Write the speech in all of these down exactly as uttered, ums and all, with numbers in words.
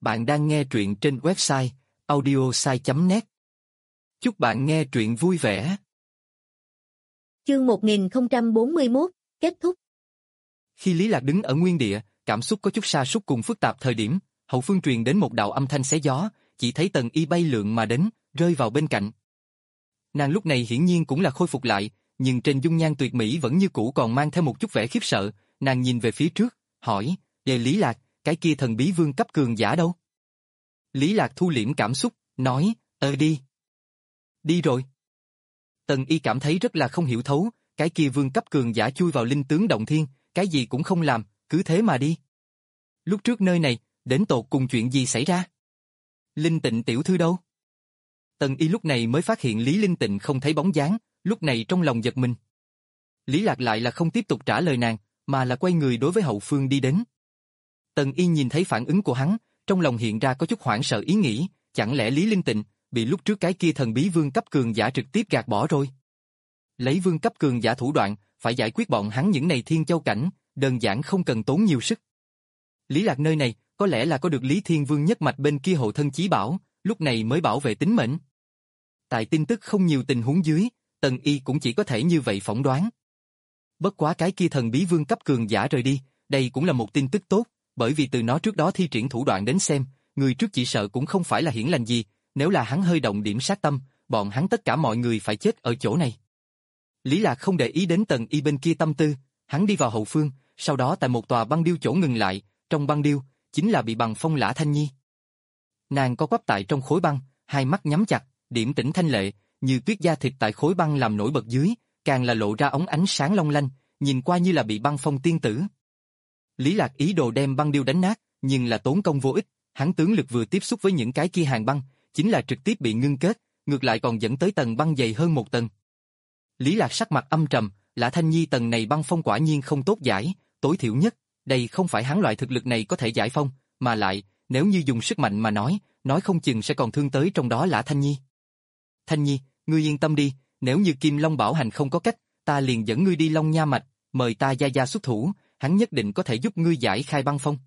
Bạn đang nghe truyện trên website audiosai chấm net. Chúc bạn nghe truyện vui vẻ. Chương một nghìn không trăm bốn mươi mốt, kết thúc. Khi Lý Lạc đứng ở nguyên địa, cảm xúc có chút sa sút cùng phức tạp thời điểm, hậu phương truyền đến một đạo âm thanh xé gió, chỉ thấy Tần Y bay lượn mà đến, rơi vào bên cạnh. Nàng lúc này hiển nhiên cũng là khôi phục lại, nhưng trên dung nhan tuyệt mỹ vẫn như cũ còn mang theo một chút vẻ khiếp sợ, nàng nhìn về phía trước, hỏi, "Về Lý Lạc, cái kia thần bí vương cấp cường giả đâu?" Lý Lạc thu liễm cảm xúc, nói, "Ờ đi." "Đi rồi." Tần Y cảm thấy rất là không hiểu thấu, cái kia vương cấp cường giả chui vào linh tướng động thiên, cái gì cũng không làm, cứ thế mà đi. Lúc trước nơi này, đến tột cùng chuyện gì xảy ra? Linh Tịnh tiểu thư đâu? Tần Y lúc này mới phát hiện Lý Linh Tịnh không thấy bóng dáng, lúc này trong lòng giật mình. Lý Lạc lại là không tiếp tục trả lời nàng, mà là quay người đối với hậu phương đi đến. Tần Y nhìn thấy phản ứng của hắn, trong lòng hiện ra có chút hoảng sợ ý nghĩ, chẳng lẽ Lý Linh Tịnh bị lúc trước cái kia thần bí vương cấp cường giả trực tiếp gạt bỏ rồi? Lấy vương cấp cường giả thủ đoạn, phải giải quyết bọn hắn những này thiên châu cảnh, đơn giản không cần tốn nhiều sức. Lý Lạc nơi này, có lẽ là có được Lý Thiên Vương nhất mạch bên kia hộ thân chí bảo, lúc này mới bảo vệ tính mệnh. Tại tin tức không nhiều tình huống dưới, Tần Y cũng chỉ có thể như vậy phỏng đoán. Bất quá cái kia thần bí vương cấp cường giả rời đi, đây cũng là một tin tức tốt, bởi vì từ nó trước đó thi triển thủ đoạn đến xem, người trước chỉ sợ cũng không phải là hiển lành gì, nếu là hắn hơi động điểm sát tâm, bọn hắn tất cả mọi người phải chết ở chỗ này. Lý Lạc không để ý đến Tần Y bên kia tâm tư, hắn đi vào hậu phương, sau đó tại một tòa băng điêu chỗ ngừng lại, trong băng điêu, chính là bị bằng phong Lã Thanh Nhi. Nàng có quắp tại trong khối băng, hai mắt nhắm chặt, điểm tĩnh thanh lệ, như tuyết da thịt tại khối băng làm nổi bật dưới, càng là lộ ra ống ánh sáng long lanh, nhìn qua như là bị băng phong tiên tử. Lý Lạc ý đồ đem băng điêu đánh nát, nhưng là tốn công vô ích, hắn tướng lực vừa tiếp xúc với những cái kia hàng băng, chính là trực tiếp bị ngưng kết, ngược lại còn dẫn tới tầng băng dày hơn một tầng. Lý Lạc sắc mặt âm trầm, Lã Thanh Nhi tầng này băng phong quả nhiên không tốt giải, tối thiểu nhất, đây không phải hắn loại thực lực này có thể giải phong, mà lại, nếu như dùng sức mạnh mà nói, nói không chừng sẽ còn thương tới trong đó Lã Thanh Nhi. Thanh Nhi, ngươi yên tâm đi, nếu như Kim Long Bảo Hành không có cách, ta liền dẫn ngươi đi Long Nha Mạch, mời ta gia gia xuất thủ, hắn nhất định có thể giúp ngươi giải khai băng phong.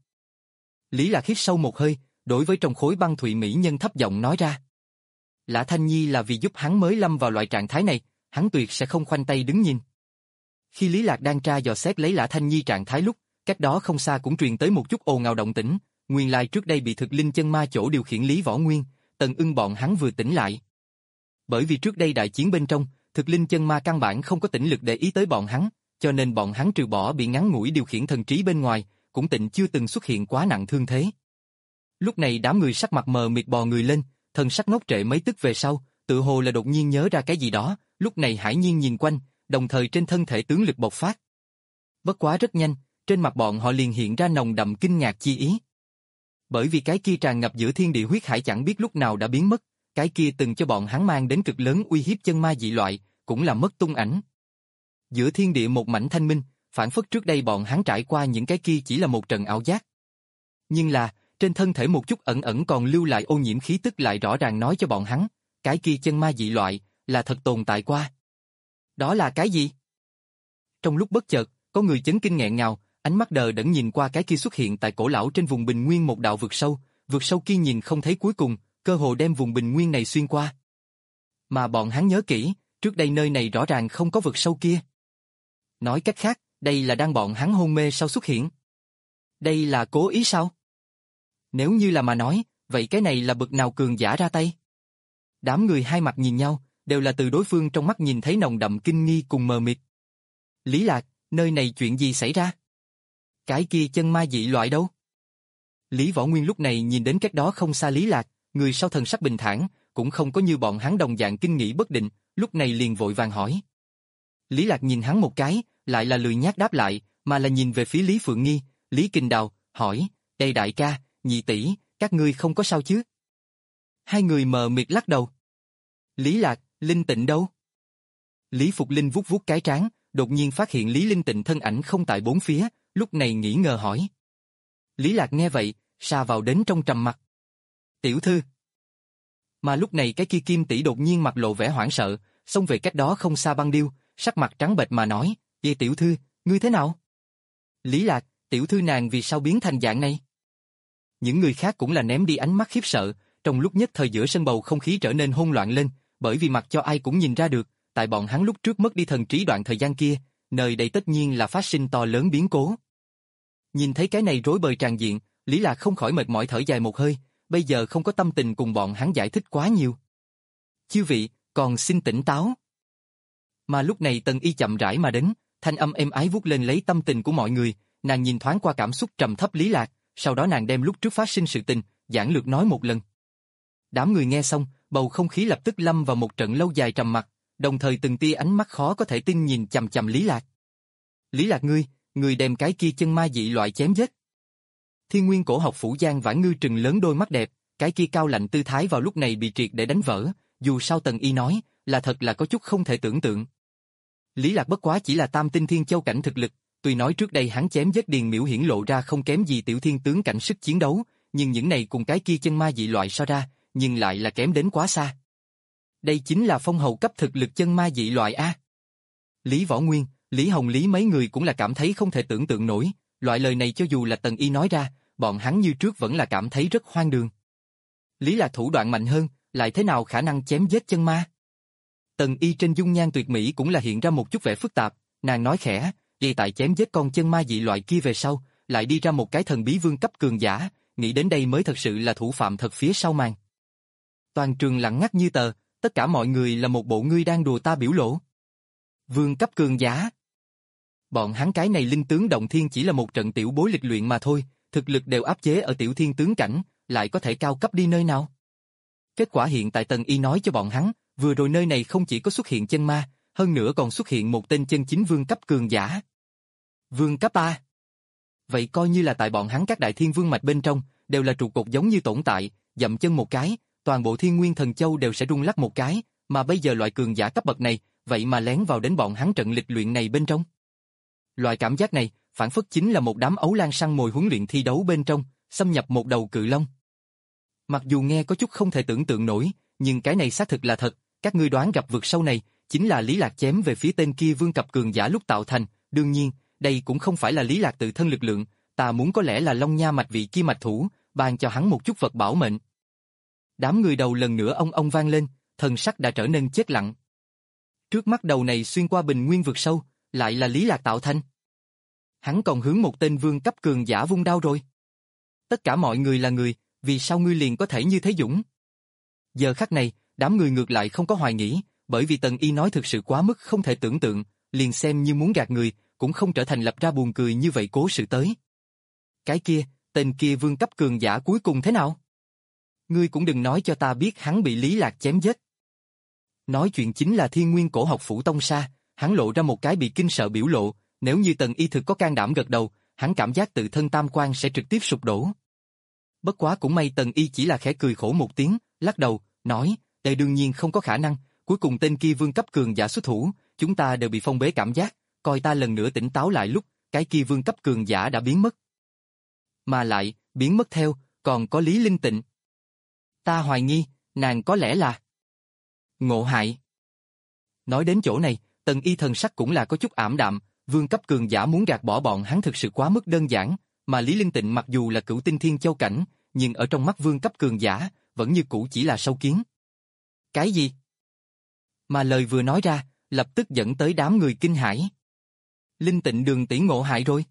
Lý Lạc hít sâu một hơi, đối với trong khối băng thụy mỹ nhân thấp giọng nói ra. Lã Thanh Nhi là vì giúp hắn mới lâm vào loại trạng thái này, hắn tuyệt sẽ không khoanh tay đứng nhìn. Khi Lý Lạc đang tra dò xét lấy Lã Thanh Nhi trạng thái lúc, cách đó không xa cũng truyền tới một chút ồn ào động tĩnh, nguyên lai trước đây bị thực linh chân ma chỗ điều khiển Lý Võ Nguyên, Tần Ưng bọn hắn vừa tỉnh lại. Bởi vì trước đây đại chiến bên trong, thực linh chân ma căn bản không có tĩnh lực để ý tới bọn hắn, cho nên bọn hắn trừ bỏ bị ngắn ngủi điều khiển thần trí bên ngoài, cũng tịnh chưa từng xuất hiện quá nặng thương thế. Lúc này đám người sắc mặt mờ mịt bò người lên, thần sắc ngốc trệ mấy tức về sau, tự hồ là đột nhiên nhớ ra cái gì đó, lúc này hải nhiên nhìn quanh, đồng thời trên thân thể tướng lực bộc phát. Bất quá rất nhanh, trên mặt bọn họ liền hiện ra nồng đậm kinh ngạc chi ý. Bởi vì cái kia tràn ngập giữa thiên địa huyết hải chẳng biết lúc nào đã biến mất, cái kia từng cho bọn hắn mang đến cực lớn uy hiếp chân ma dị loại, cũng là mất tung ảnh. Giữa thiên địa một mảnh thanh minh, phản phất trước đây bọn hắn trải qua những cái kia chỉ là một trận ảo giác. Nhưng là, trên thân thể một chút ẩn ẩn còn lưu lại ô nhiễm khí tức lại rõ ràng nói cho bọn hắn, cái kia chân ma dị loại, là thật tồn tại qua. Đó là cái gì? Trong lúc bất chợt, có người chấn kinh nghẹn ngào, ánh mắt đờ đẫn nhìn qua cái kia xuất hiện tại cổ lão trên vùng bình nguyên một đạo vực sâu, vực sâu kia nhìn không thấy cuối cùng, cơ hồ đem vùng bình nguyên này xuyên qua. Mà bọn hắn nhớ kỹ, trước đây nơi này rõ ràng không có vực sâu kia. Nói cách khác, đây là đang bọn hắn hôn mê sau xuất hiện. Đây là cố ý sao? Nếu như là mà nói, vậy cái này là bậc nào cường giả ra tay? Đám người hai mặt nhìn nhau, đều là từ đối phương trong mắt nhìn thấy nồng đậm kinh nghi cùng mờ mịt. Lý Lạc, nơi này chuyện gì xảy ra? Cái kia chân ma dị loại đâu? Lý Võ Nguyên lúc này nhìn đến cách đó không xa Lý Lạc, người sau thần sắc bình thản, cũng không có như bọn hắn đồng dạng kinh nghĩ bất định, lúc này liền vội vàng hỏi. Lý Lạc nhìn hắn một cái, lại là lười nhác đáp lại, mà là nhìn về phía Lý Phượng Nghi, Lý Kình Đào, hỏi, đây đại ca, nhị tỷ, các ngươi không có sao chứ? Hai người mờ mịt lắc đầu. Lý Lạc, Linh Tịnh đâu? Lý Phục Linh vuốt vuốt cái trán, đột nhiên phát hiện Lý Linh Tịnh thân ảnh không tại bốn phía, lúc này nghi ngờ hỏi. Lý Lạc nghe vậy, sa vào đến trong trầm mặc. Tiểu thư. Mà lúc này cái kia Kim tỷ đột nhiên mặt lộ vẻ hoảng sợ, xông về cách đó không xa băng điêu, sắc mặt trắng bệch mà nói, "Vậy tiểu thư, ngươi thế nào?" Lý Lạc, tiểu thư nàng vì sao biến thành dạng này? Những người khác cũng là ném đi ánh mắt khiếp sợ, trong lúc nhất thời giữa sân bầu không khí trở nên hỗn loạn lên, bởi vì mặc cho ai cũng nhìn ra được, tại bọn hắn lúc trước mất đi thần trí đoạn thời gian kia, nơi đây tất nhiên là phát sinh to lớn biến cố. Nhìn thấy cái này rối bời tràn diện, Lý Lạc không khỏi mệt mỏi thở dài một hơi, bây giờ không có tâm tình cùng bọn hắn giải thích quá nhiều. Chư vị, còn xin tỉnh táo. Mà lúc này Tần Y chậm rãi mà đến, thanh âm êm ái vuốt lên lấy tâm tình của mọi người, nàng nhìn thoáng qua cảm xúc trầm thấp Lý Lạc, sau đó nàng đem lúc trước phát sinh sự tình, giản lược nói một lần. Đám người nghe xong, bầu không khí lập tức lâm vào một trận lâu dài trầm mặc, đồng thời từng tia ánh mắt khó có thể tin nhìn chằm chằm Lý Lạc. Lý Lạc ngươi, ngươi đem cái kia chân ma dị loại chém giết. Thiên Nguyên Cổ Học Phủ Giang Vãn Ngư trừng lớn đôi mắt đẹp, cái kia cao lạnh tư thái vào lúc này bị triệt để đánh vỡ, dù sao Tần Y nói, là thật là có chút không thể tưởng tượng. Lý Lạc bất quá chỉ là tam tinh thiên châu cảnh thực lực, tuy nói trước đây hắn chém giết Điền Miễu hiển lộ ra không kém gì tiểu thiên tướng cảnh sức chiến đấu, nhưng những này cùng cái kia chân ma dị loại so ra, nhưng lại là kém đến quá xa. Đây chính là phong hầu cấp thực lực chân ma dị loại a. Lý Võ Nguyên, Lý Hồng Lý mấy người cũng là cảm thấy không thể tưởng tượng nổi, loại lời này cho dù là Tần Y nói ra, bọn hắn như trước vẫn là cảm thấy rất hoang đường. Lý Lạc thủ đoạn mạnh hơn, lại thế nào khả năng chém giết chân ma? Tần Y trên dung nhan tuyệt mỹ cũng là hiện ra một chút vẻ phức tạp, nàng nói khẽ, vì tại chém giết con chân ma dị loại kia về sau, lại đi ra một cái thần bí vương cấp cường giả, nghĩ đến đây mới thật sự là thủ phạm thật phía sau màn. Toàn trường lặng ngắt như tờ, tất cả mọi người là một bộ ngươi đang đùa ta biểu lộ. Vương cấp cường giả. Bọn hắn cái này linh tướng động thiên chỉ là một trận tiểu bối lịch luyện mà thôi, thực lực đều áp chế ở tiểu thiên tướng cảnh, lại có thể cao cấp đi nơi nào? Kết quả hiện tại Tần Y nói cho bọn hắn, vừa rồi nơi này không chỉ có xuất hiện chân ma, hơn nữa còn xuất hiện một tên chân chính vương cấp cường giả. Vương cấp A. Vậy coi như là tại bọn hắn các đại thiên vương mạch bên trong, đều là trụ cột giống như tồn tại, dậm chân một cái, toàn bộ thiên nguyên thần châu đều sẽ rung lắc một cái, mà bây giờ loại cường giả cấp bậc này, vậy mà lén vào đến bọn hắn trận lịch luyện này bên trong. Loại cảm giác này, phản phất chính là một đám ấu lang săn mồi huấn luyện thi đấu bên trong, xâm nhập một đầu cự long. Mặc dù nghe có chút không thể tưởng tượng nổi, nhưng cái này xác thực là thật, các ngươi đoán gặp vực sâu này, chính là Lý Lạc chém về phía tên kia vương cấp cường giả lúc tạo thành, đương nhiên, đây cũng không phải là Lý Lạc tự thân lực lượng, ta muốn có lẽ là Long Nha mạch vị kia mạch thủ, ban cho hắn một chút vật bảo mệnh. Đám người đầu lần nữa ông ông vang lên, thần sắc đã trở nên chết lặng. Trước mắt đầu này xuyên qua bình nguyên vực sâu, lại là Lý Lạc tạo thành. Hắn còn hướng một tên vương cấp cường giả vung đao rồi. Tất cả mọi người là người, vì sao ngươi liền có thể như thế dũng? Giờ khắc này, đám người ngược lại không có hoài nghĩ, bởi vì Tần Y nói thực sự quá mức không thể tưởng tượng, liền xem như muốn gạt người, cũng không trở thành lập ra buồn cười như vậy cố sự tới. Cái kia, tên kia vương cấp cường giả cuối cùng thế nào? Ngươi cũng đừng nói cho ta biết hắn bị Lý Lạc chém giết. Nói chuyện chính là Thiên Nguyên Cổ Học Phủ Tông Sa, hắn lộ ra một cái bị kinh sợ biểu lộ, nếu như Tần Y thực có can đảm gật đầu, hắn cảm giác tự thân tam quan sẽ trực tiếp sụp đổ. Bất quá cũng may Tần Y chỉ là khẽ cười khổ một tiếng, lắc đầu, nói, đây đương nhiên không có khả năng, cuối cùng tên kia vương cấp cường giả xuất thủ, chúng ta đều bị phong bế cảm giác, coi ta lần nữa tỉnh táo lại lúc, cái kia vương cấp cường giả đã biến mất. Mà lại, biến mất theo, còn có Lý Linh Tịnh. Ta hoài nghi, nàng có lẽ là ngộ hại. Nói đến chỗ này, Tần Y thần sắc cũng là có chút ảm đạm, vương cấp cường giả muốn gạt bỏ bọn hắn thực sự quá mức đơn giản, mà Lý Linh Tịnh mặc dù là cửu tinh thiên châu cảnh, nhưng ở trong mắt vương cấp cường giả, vẫn như cũ chỉ là sâu kiến. Cái gì? Mà lời vừa nói ra, lập tức dẫn tới đám người kinh hãi. Linh Tịnh đường tỷ ngộ hại rồi.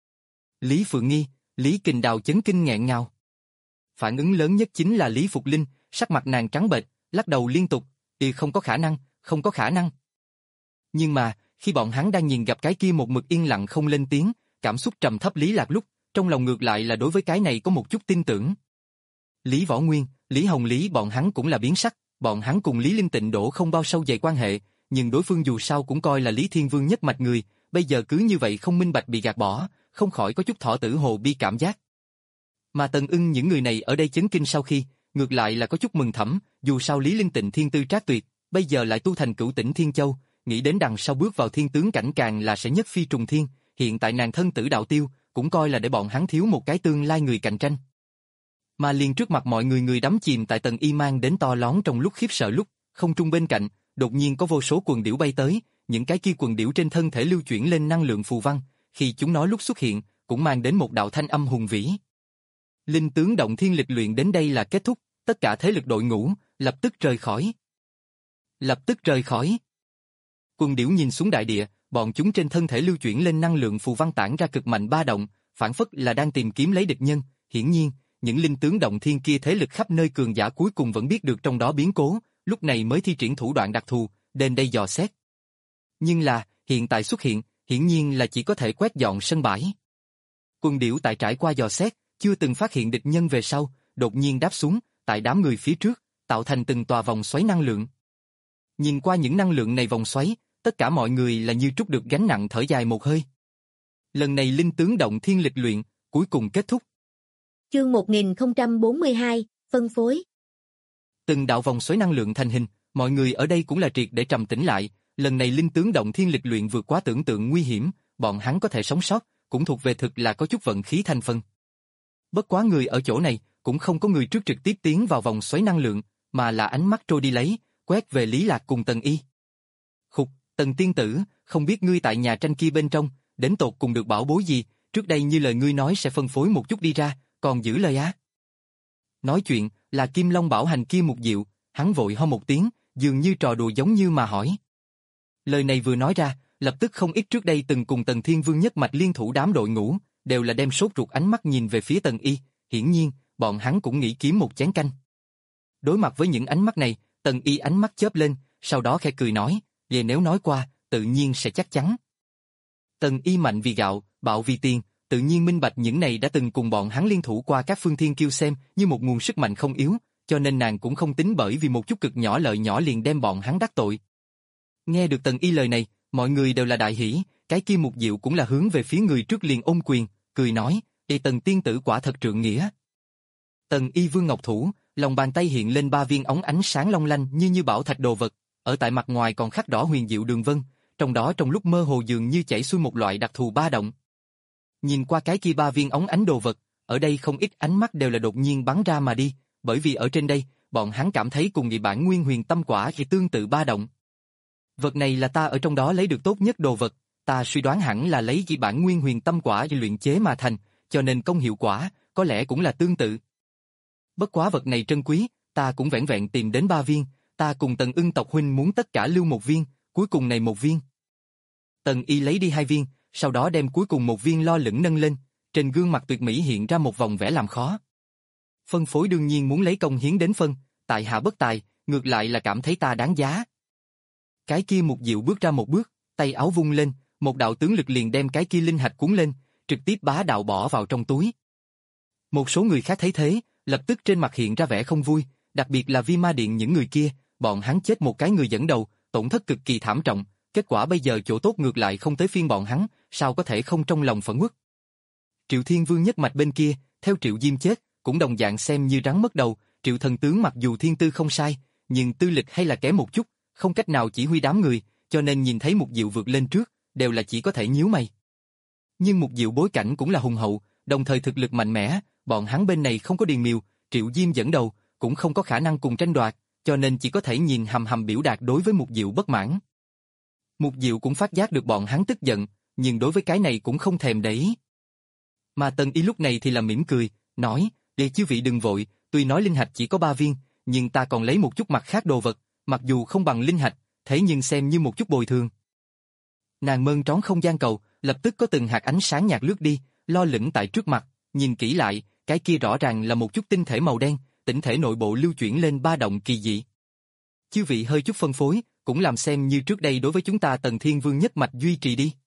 Lý Phượng Nghi, Lý Kình Đào chấn kinh nghẹn ngào. Phản ứng lớn nhất chính là Lý Phục Linh, sắc mặt nàng trắng bệch, lắc đầu liên tục, "Y không có khả năng, không có khả năng." Nhưng mà, khi bọn hắn đang nhìn gặp cái kia một mực yên lặng không lên tiếng, cảm xúc trầm thấp Lý Lạc lúc, trong lòng ngược lại là đối với cái này có một chút tin tưởng. Lý Võ Nguyên, Lý Hồng Lý bọn hắn cũng là biến sắc, bọn hắn cùng Lý Linh Tịnh đổ không bao sâu dày quan hệ, nhưng đối phương dù sao cũng coi là Lý Thiên Vương nhất mạch người, bây giờ cứ như vậy không minh bạch bị gạt bỏ, không khỏi có chút thọ tử hồ bi cảm giác. Mà Tần Ưng những người này ở đây chấn kinh sau khi, ngược lại là có chút mừng thầm, dù sao Lý Linh Tịnh thiên tư trác tuyệt, bây giờ lại tu thành cửu tỉnh Thiên Châu, nghĩ đến đằng sau bước vào thiên tướng cảnh càng là sẽ nhất phi trùng thiên, hiện tại nàng thân tử đạo tiêu, cũng coi là để bọn hắn thiếu một cái tương lai người cạnh tranh. Mà liền trước mặt mọi người người đắm chìm tại Tần Y mang đến to lón trong lúc khiếp sợ lúc, không trung bên cạnh, đột nhiên có vô số quần điểu bay tới, những cái kia quần điểu trên thân thể lưu chuyển lên năng lượng phù văn, khi chúng nó lúc xuất hiện, cũng mang đến một đạo thanh âm hùng vĩ. Linh tướng động thiên lịch luyện đến đây là kết thúc, tất cả thế lực đội ngũ, lập tức rời khỏi. Lập tức rời khỏi. Quần điểu nhìn xuống đại địa, bọn chúng trên thân thể lưu chuyển lên năng lượng phù văn tản ra cực mạnh ba động, phản phất là đang tìm kiếm lấy địch nhân. Hiển nhiên, những linh tướng động thiên kia thế lực khắp nơi cường giả cuối cùng vẫn biết được trong đó biến cố, lúc này mới thi triển thủ đoạn đặc thù, đến đây dò xét. Nhưng là, hiện tại xuất hiện, hiển nhiên là chỉ có thể quét dọn sân bãi. Quần điểu tại trải qua dò xét, chưa từng phát hiện địch nhân về sau, đột nhiên đáp xuống, tại đám người phía trước, tạo thành từng tòa vòng xoáy năng lượng. Nhìn qua những năng lượng này vòng xoáy, tất cả mọi người là như trút được gánh nặng thở dài một hơi. Lần này linh tướng động thiên lịch luyện, cuối cùng kết thúc. Chương một nghìn không trăm bốn mươi hai, phân phối. Từng đạo vòng xoáy năng lượng thành hình, mọi người ở đây cũng là triệt để trầm tĩnh lại, lần này linh tướng động thiên lịch luyện vượt quá tưởng tượng nguy hiểm, bọn hắn có thể sống sót, cũng thuộc về thực là có chút vận khí thành phần. Bất quá người ở chỗ này, cũng không có người trước trực tiếp tiến vào vòng xoáy năng lượng, mà là ánh mắt trôi đi lấy, quét về Lý Lạc cùng Tần Y. Khục, Tần tiên tử, không biết ngươi tại nhà tranh kia bên trong, đến tột cùng được bảo bối gì, trước đây như lời ngươi nói sẽ phân phối một chút đi ra, còn giữ lời á. Nói chuyện, là Kim Long bảo hành kia một diệu, hắn vội ho một tiếng, dường như trò đùa giống như mà hỏi. Lời này vừa nói ra, lập tức không ít trước đây từng cùng Tần Thiên Vương nhất mạch liên thủ đám đội ngũ, đều là đem sốt ruột ánh mắt nhìn về phía Tần Y, hiển nhiên, bọn hắn cũng nghĩ kiếm một chén canh. Đối mặt với những ánh mắt này, Tần Y ánh mắt chớp lên, sau đó khẽ cười nói, về nếu nói qua, tự nhiên sẽ chắc chắn. Tần Y mạnh vì gạo, bạo vì tiền, tự nhiên minh bạch những này đã từng cùng bọn hắn liên thủ qua các phương thiên kiêu xem như một nguồn sức mạnh không yếu, cho nên nàng cũng không tính bởi vì một chút cực nhỏ lợi nhỏ liền đem bọn hắn đắc tội. Nghe được Tần Y lời này, mọi người đều là đại hỉ, cái kia Mục Diệu cũng là hướng về phía người trước liền ôm quyền, cười nói, "Ê Tần tiên tử quả thật trượng nghĩa." Tần Y vương ngọc thủ, lòng bàn tay hiện lên ba viên óng ánh sáng long lanh như như bảo thạch đồ vật, ở tại mặt ngoài còn khắc đỏ huyền diệu đường vân, trong đó trong lúc mơ hồ dường như chảy xuôi một loại đặc thù ba động. Nhìn qua cái kia ba viên óng ánh đồ vật, ở đây không ít ánh mắt đều là đột nhiên bắn ra mà đi, bởi vì ở trên đây, bọn hắn cảm thấy cùng nghị bản nguyên huyền tâm quả thì tương tự ba động. Vật này là ta ở trong đó lấy được tốt nhất đồ vật, ta suy đoán hẳn là lấy chỉ bản nguyên huyền tâm quả để luyện chế mà thành, cho nên công hiệu quả có lẽ cũng là tương tự. Bất quá vật này trân quý, ta cũng vẻn vẹn tìm đến ba viên, ta cùng Tần Ưng tộc huynh muốn tất cả lưu một viên, cuối cùng này một viên. Tần Y lấy đi hai viên, sau đó đem cuối cùng một viên lo lửng nâng lên, trên gương mặt tuyệt mỹ hiện ra một vòng vẻ làm khó. Phân phối đương nhiên muốn lấy công hiến đến phân, tại hạ bất tài, ngược lại là cảm thấy ta đáng giá. Cái kia Mục Diệu bước ra một bước, tay áo vung lên, một đạo tướng lực liền đem cái kia linh hạch cuốn lên, trực tiếp bá đạo bỏ vào trong túi. Một số người khác thấy thế, lập tức trên mặt hiện ra vẻ không vui, đặc biệt là Vi Ma Điện những người kia, bọn hắn chết một cái người dẫn đầu, tổn thất cực kỳ thảm trọng, kết quả bây giờ chỗ tốt ngược lại không tới phiên bọn hắn, sao có thể không trong lòng phẫn uất. Triệu Thiên Vương nhất mạch bên kia, theo Triệu Diêm chết, cũng đồng dạng xem như rắn mất đầu, Triệu thần tướng mặc dù thiên tư không sai, nhưng tư lịch hay là kém một chút, không cách nào chỉ huy đám người, cho nên nhìn thấy Mục Diệu vượt lên trước, đều là chỉ có thể nhíu mày. Nhưng Mục Diệu bối cảnh cũng là hùng hậu, đồng thời thực lực mạnh mẽ, bọn hắn bên này không có Điền Miều, Triệu Diêm dẫn đầu, cũng không có khả năng cùng tranh đoạt, cho nên chỉ có thể nhìn hầm hầm biểu đạt đối với Mục Diệu bất mãn. Mục Diệu cũng phát giác được bọn hắn tức giận, nhưng đối với cái này cũng không thèm để ý. Mà Tần Y lúc này thì là mỉm cười, nói, "Để chư vị đừng vội, tuy nói linh hạch chỉ có ba viên, nhưng ta còn lấy một chút mặt khác đồ vật, mặc dù không bằng linh hạch, thế nhưng xem như một chút bồi thường." Nàng mơn trón không gian cầu, lập tức có từng hạt ánh sáng nhạt lướt đi, lo lửng tại trước mặt, nhìn kỹ lại, cái kia rõ ràng là một chút tinh thể màu đen, tinh thể nội bộ lưu chuyển lên ba động kỳ dị. Chư vị hơi chút phân phối, cũng làm xem như trước đây đối với chúng ta Tần Thiên Vương nhất mạch duy trì đi.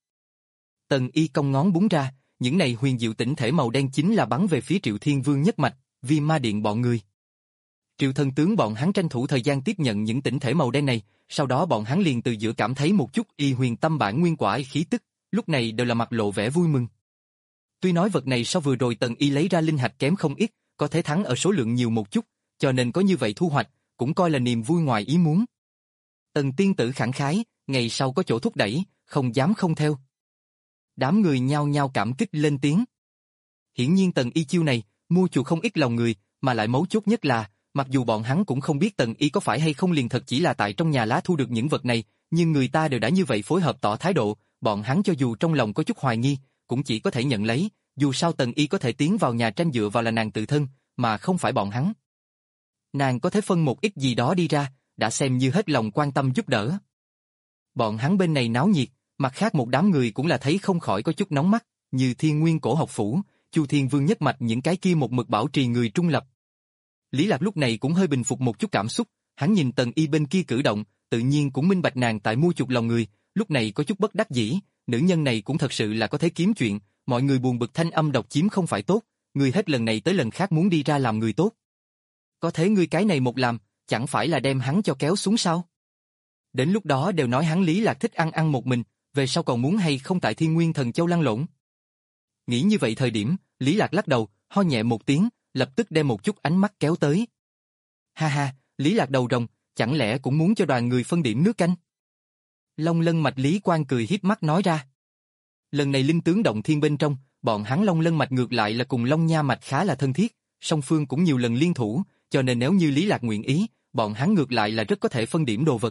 Tần Y cong ngón búng ra, những này huyền diệu tinh thể màu đen chính là bắn về phía Triệu Thiên Vương nhất mạch, Vi Ma Điện bọn người. Triệu thần tướng bọn hắn tranh thủ thời gian tiếp nhận những tinh thể màu đen này, sau đó bọn hắn liền từ giữa cảm thấy một chút y huyền tâm bản nguyên quả khí tức, lúc này đều là mặt lộ vẻ vui mừng. Tuy nói vật này so vừa rồi Tần Y lấy ra linh hạch kém không ít, có thể thắng ở số lượng nhiều một chút, cho nên có như vậy thu hoạch, cũng coi là niềm vui ngoài ý muốn. Tần tiên tử khẳng khái, ngày sau có chỗ thúc đẩy, không dám không theo. Đám người nhao nhao cảm kích lên tiếng. Hiển nhiên Tần Y chiêu này, mua chuộc không ít lòng người, mà lại mấu chốt nhất là, mặc dù bọn hắn cũng không biết Tần Y có phải hay không liền thật chỉ là tại trong nhà lá thu được những vật này, nhưng người ta đều đã như vậy phối hợp tỏ thái độ, bọn hắn cho dù trong lòng có chút hoài nghi, cũng chỉ có thể nhận lấy, dù sao Tần Y có thể tiến vào nhà tranh dựa vào là nàng tự thân, mà không phải bọn hắn. Nàng có thể phân một ít gì đó đi ra, đã xem như hết lòng quan tâm giúp đỡ. Bọn hắn bên này náo nhiệt, mặt khác một đám người cũng là thấy không khỏi có chút nóng mắt, như Thiên Nguyên Cổ Học Phủ, Chu Thiên Vương nhất mạch những cái kia một mực bảo trì người trung lập. Lý Lạc lúc này cũng hơi bình phục một chút cảm xúc, hắn nhìn Tần Y bên kia cử động, tự nhiên cũng minh bạch nàng tại mua chuộc lòng người, lúc này có chút bất đắc dĩ, nữ nhân này cũng thật sự là có thể kiếm chuyện, mọi người buồn bực thanh âm độc chiếm không phải tốt, người hết lần này tới lần khác muốn đi ra làm người tốt. Có thế ngươi cái này một làm, chẳng phải là đem hắn cho kéo xuống sao? Đến lúc đó đều nói hắn Lý Lạc thích ăn ăn một mình, về sau còn muốn hay không tại Thiên Nguyên Thần Châu lăn lộn. Nghĩ như vậy thời điểm, Lý Lạc lắc đầu, ho nhẹ một tiếng, lập tức đem một chút ánh mắt kéo tới. Ha ha, Lý Lạc đầu rồng, chẳng lẽ cũng muốn cho đoàn người phân điểm nước canh? Long Lân Mạch Lý Quang cười hiếp mắt nói ra. Lần này linh tướng động thiên bên trong, bọn hắn Long Lân Mạch ngược lại là cùng Long Nha Mạch khá là thân thiết, song phương cũng nhiều lần liên thủ, cho nên nếu như Lý Lạc nguyện ý, bọn hắn ngược lại là rất có thể phân điểm đồ vật.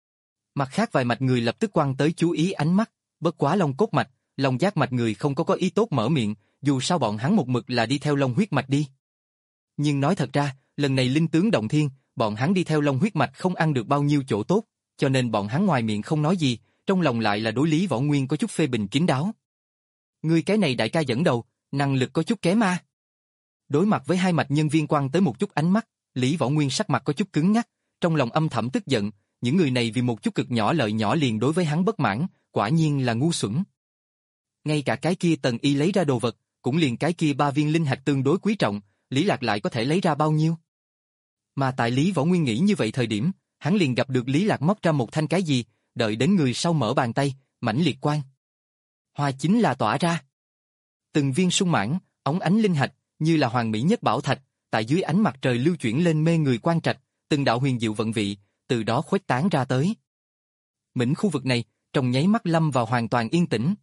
Mặt khác vài mạch người lập tức quan tới chú ý ánh mắt, bất quá Long Cốt Mạch, Long Giác Mạch người không có có ý tốt mở miệng, dù sao bọn hắn một mực là đi theo Long Huyết Mạch đi. Nhưng nói thật ra, lần này linh tướng động thiên, bọn hắn đi theo Long Huyết Mạch không ăn được bao nhiêu chỗ tốt, cho nên bọn hắn ngoài miệng không nói gì, trong lòng lại là đối Lý Võ Nguyên có chút phê bình kín đáo. Ngươi cái này đại ca dẫn đầu, năng lực có chút kém a. Đối mặt với hai mạch nhân viên quan tới một chút ánh mắt, Lý Võ Nguyên sắc mặt có chút cứng ngắc, trong lòng âm thầm tức giận, những người này vì một chút cực nhỏ lợi nhỏ liền đối với hắn bất mãn, quả nhiên là ngu xuẩn. Ngay cả cái kia Tần Y lấy ra đồ vật, cũng liền cái kia ba viên linh hạch tương đối quý trọng, Lý Lạc lại có thể lấy ra bao nhiêu? Mà tại Lý Võ Nguyên nghĩ như vậy thời điểm, hắn liền gặp được Lý Lạc móc ra một thanh cái gì, đợi đến người sau mở bàn tay, mãnh liệt quang. Hoa chính là tỏa ra. Từng viên sung mãn, óng ánh linh hạch, như là hoàng mỹ nhất bảo thạch, tại dưới ánh mặt trời lưu chuyển lên mê người quang trạch, từng đạo huyền diệu vận vị, từ đó khuếch tán ra tới. Mĩnh khu vực này, trong nháy mắt lâm vào hoàn toàn yên tĩnh.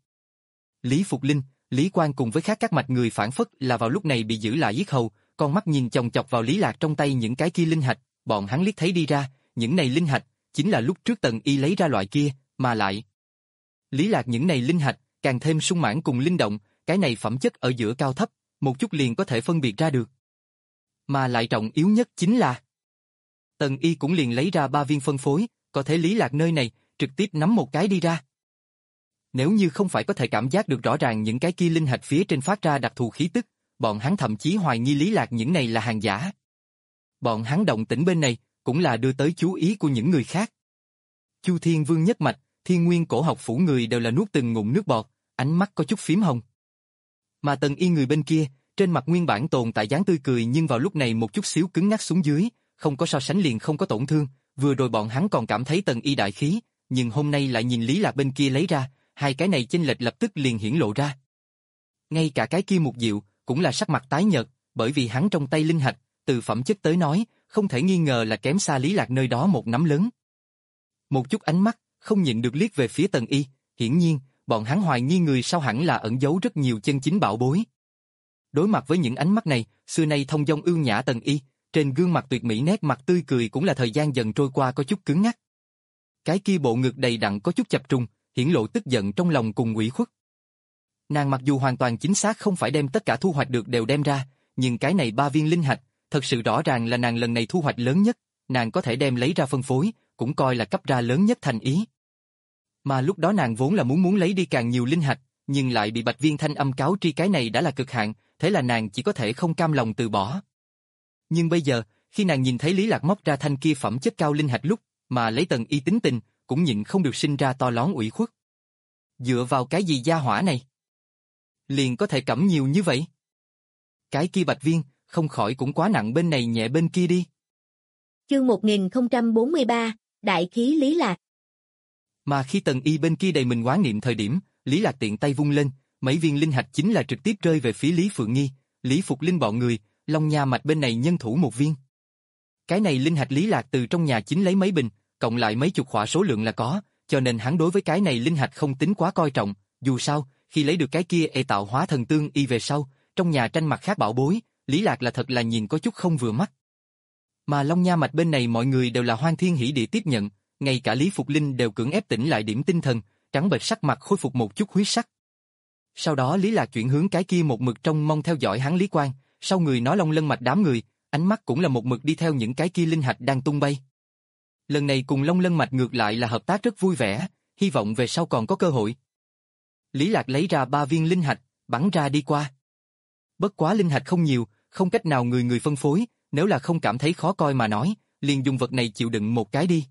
Lý Phục Linh, Lý Quang cùng với khác các mạch người phản phất là vào lúc này bị giữ lại giết hầu, con mắt nhìn chòng chọc vào Lý Lạc trong tay những cái kia linh hạch, bọn hắn liếc thấy đi ra, những này linh hạch chính là lúc trước Tần Y lấy ra loại kia, mà lại Lý Lạc những này linh hạch càng thêm sung mãn cùng linh động, cái này phẩm chất ở giữa cao thấp, một chút liền có thể phân biệt ra được. Mà lại trọng yếu nhất chính là Tần Y cũng liền lấy ra ba viên phân phối, có thể Lý Lạc nơi này trực tiếp nắm một cái đi ra. Nếu như không phải có thể cảm giác được rõ ràng những cái kia linh hạch phía trên phát ra đặc thù khí tức, bọn hắn thậm chí hoài nghi Lý Lạc những này là hàng giả. Bọn hắn động tĩnh bên này cũng là đưa tới chú ý của những người khác. Chu Thiên Vương nhất mạch, Thiên Nguyên Cổ Học Phủ người đều là nuốt từng ngụm nước bọt, ánh mắt có chút phím hồng. Mà Tần Y người bên kia, trên mặt nguyên bản tồn tại dáng tươi cười nhưng vào lúc này một chút xíu cứng ngắc xuống dưới, không có so sánh liền không có tổn thương, vừa rồi bọn hắn còn cảm thấy Tần Y đại khí, nhưng hôm nay lại nhìn Lý Lạc bên kia lấy ra, hai cái này chênh lệch lập tức liền hiển lộ ra. Ngay cả cái kia Mục Diệu cũng là sắc mặt tái nhợt, bởi vì hắn trong tay linh hạch, từ phẩm chất tới nói, không thể nghi ngờ là kém xa Lý Lạc nơi đó một nắm lớn. Một chút ánh mắt, không nhịn được liếc về phía Tần Y, hiển nhiên, bọn hắn hoài nghi người sau hẳn là ẩn giấu rất nhiều chân chính bảo bối. Đối mặt với những ánh mắt này, xưa nay thông dong ưu nhã Tần Y, trên gương mặt tuyệt mỹ nét mặt tươi cười cũng là thời gian dần trôi qua có chút cứng ngắc. Cái kia bộ ngực đầy đặn có chút chập trùng, hiển lộ tức giận trong lòng cùng ủy khuất. Nàng mặc dù hoàn toàn chính xác không phải đem tất cả thu hoạch được đều đem ra, nhưng cái này ba viên linh hạch, thật sự rõ ràng là nàng lần này thu hoạch lớn nhất, nàng có thể đem lấy ra phân phối, cũng coi là cấp ra lớn nhất thành ý. Mà lúc đó nàng vốn là muốn muốn lấy đi càng nhiều linh hạch, nhưng lại bị Bạch Viên thanh âm cáo tri cái này đã là cực hạn, thế là nàng chỉ có thể không cam lòng từ bỏ. Nhưng bây giờ, khi nàng nhìn thấy Lý Lạc móc ra thanh kia phẩm chất cao linh hạch lúc, mà lấy Tần Y tính tình, cũng nhịn không được sinh ra to lớn ủy khuất. Dựa vào cái gì gia hỏa này? Liền có thể cẩm nhiều như vậy? Cái kia Bạch Viên, không khỏi cũng quá nặng bên này nhẹ bên kia đi. Chương một nghìn không trăm bốn mươi ba, Đại khí Lý Lạc. Mà khi Tần Y bên kia đầy mình oán niệm thời điểm, Lý Lạc tiện tay vung lên, mấy viên linh hạch chính là trực tiếp rơi về phía Lý Phượng Nghi, Lý Phục Linh bọn người, Long Nha Mạch bên này nhân thủ một viên. Cái này linh hạch Lý Lạc từ trong nhà chính lấy mấy bình, cộng lại mấy chục khỏa số lượng là có, cho nên hắn đối với cái này linh hạch không tính quá coi trọng, dù sao, khi lấy được cái kia e tạo hóa thần tương y về sau, trong nhà tranh mặt khác bảo bối, Lý Lạc là thật là nhìn có chút không vừa mắt. Mà Long Nha Mạch bên này mọi người đều là hoan thiên hỉ địa tiếp nhận, ngay cả Lý Phục Linh đều cưỡng ép tỉnh lại điểm tinh thần, trắng bệch sắc mặt khôi phục một chút huyết sắc. Sau đó Lý Lạc chuyển hướng cái kia một mực trong mong theo dõi hắn Lý Quang, sau người nó Long Lân Mạch đám người, ánh mắt cũng là một mực đi theo những cái kia linh hạch đang tung bay. Lần này cùng Long Lân Mạch ngược lại là hợp tác rất vui vẻ, hy vọng về sau còn có cơ hội. Lý Lạc lấy ra ba viên linh hạch, bắn ra đi qua. Bất quá linh hạch không nhiều, không cách nào người người phân phối, nếu là không cảm thấy khó coi mà nói, liền dùng vật này chịu đựng một cái đi.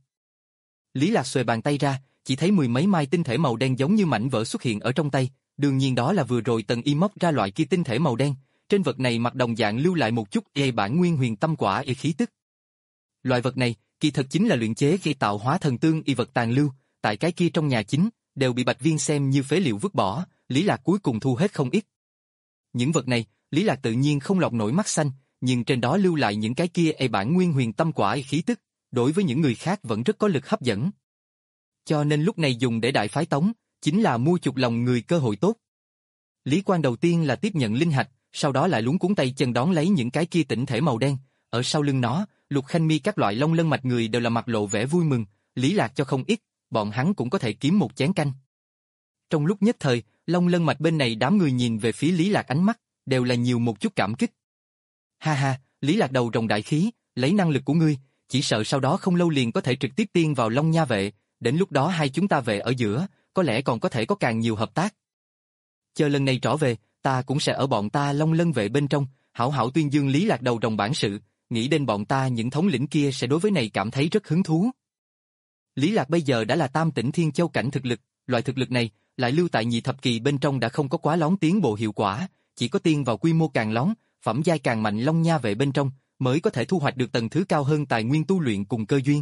Lý Lạc xuề bàn tay ra, chỉ thấy mười mấy mai tinh thể màu đen giống như mảnh vỡ xuất hiện ở trong tay, đương nhiên đó là vừa rồi Tần Y móc ra loại kia tinh thể màu đen, trên vật này mặt đồng dạng lưu lại một chút y bản nguyên huyền tâm quả y khí tức. Loại vật này, kỳ thật chính là luyện chế gây tạo hóa thần tương y vật tàn lưu, tại cái kia trong nhà chính, đều bị Bạch Viên xem như phế liệu vứt bỏ, Lý Lạc cuối cùng thu hết không ít. Những vật này, Lý Lạc tự nhiên không lọt nổi mắt xanh, nhưng trên đó lưu lại những cái kia y bản nguyên huyền tâm quả y khí tức, đối với những người khác vẫn rất có lực hấp dẫn. Cho nên lúc này dùng để đại phái tống, chính là mua chuộc lòng người cơ hội tốt. Lý Quang đầu tiên là tiếp nhận linh hạch, sau đó lại luống cuống tay chân đón lấy những cái kia tinh thể màu đen, ở sau lưng nó, Lục Khanh Mi các loại Long Lân Mạch người đều là mặt lộ vẻ vui mừng, Lý Lạc cho không ít, bọn hắn cũng có thể kiếm một chén canh. Trong lúc nhất thời, Long Lân Mạch bên này đám người nhìn về phía Lý Lạc ánh mắt, đều là nhiều một chút cảm kích. Ha ha, Lý Lạc đầu rồng đại khí, lấy năng lực của ngươi, chỉ sợ sau đó không lâu liền có thể trực tiếp tiên vào Long Nha vệ, đến lúc đó hai chúng ta về ở giữa, có lẽ còn có thể có càng nhiều hợp tác. Chờ lần này trở về, ta cũng sẽ ở bọn ta Long Lân vệ bên trong, hảo hảo tuyên dương Lý Lạc đầu rồng bản sự, nghĩ đến bọn ta những thống lĩnh kia sẽ đối với này cảm thấy rất hứng thú. Lý Lạc bây giờ đã là tam tỉnh Thiên Châu cảnh thực lực, loại thực lực này, lại lưu tại nhị thập kỳ bên trong đã không có quá lón tiến bộ hiệu quả, chỉ có tiên vào quy mô càng lón, phẩm giai càng mạnh Long Nha vệ bên trong, mới có thể thu hoạch được tầng thứ cao hơn tài nguyên tu luyện cùng cơ duyên.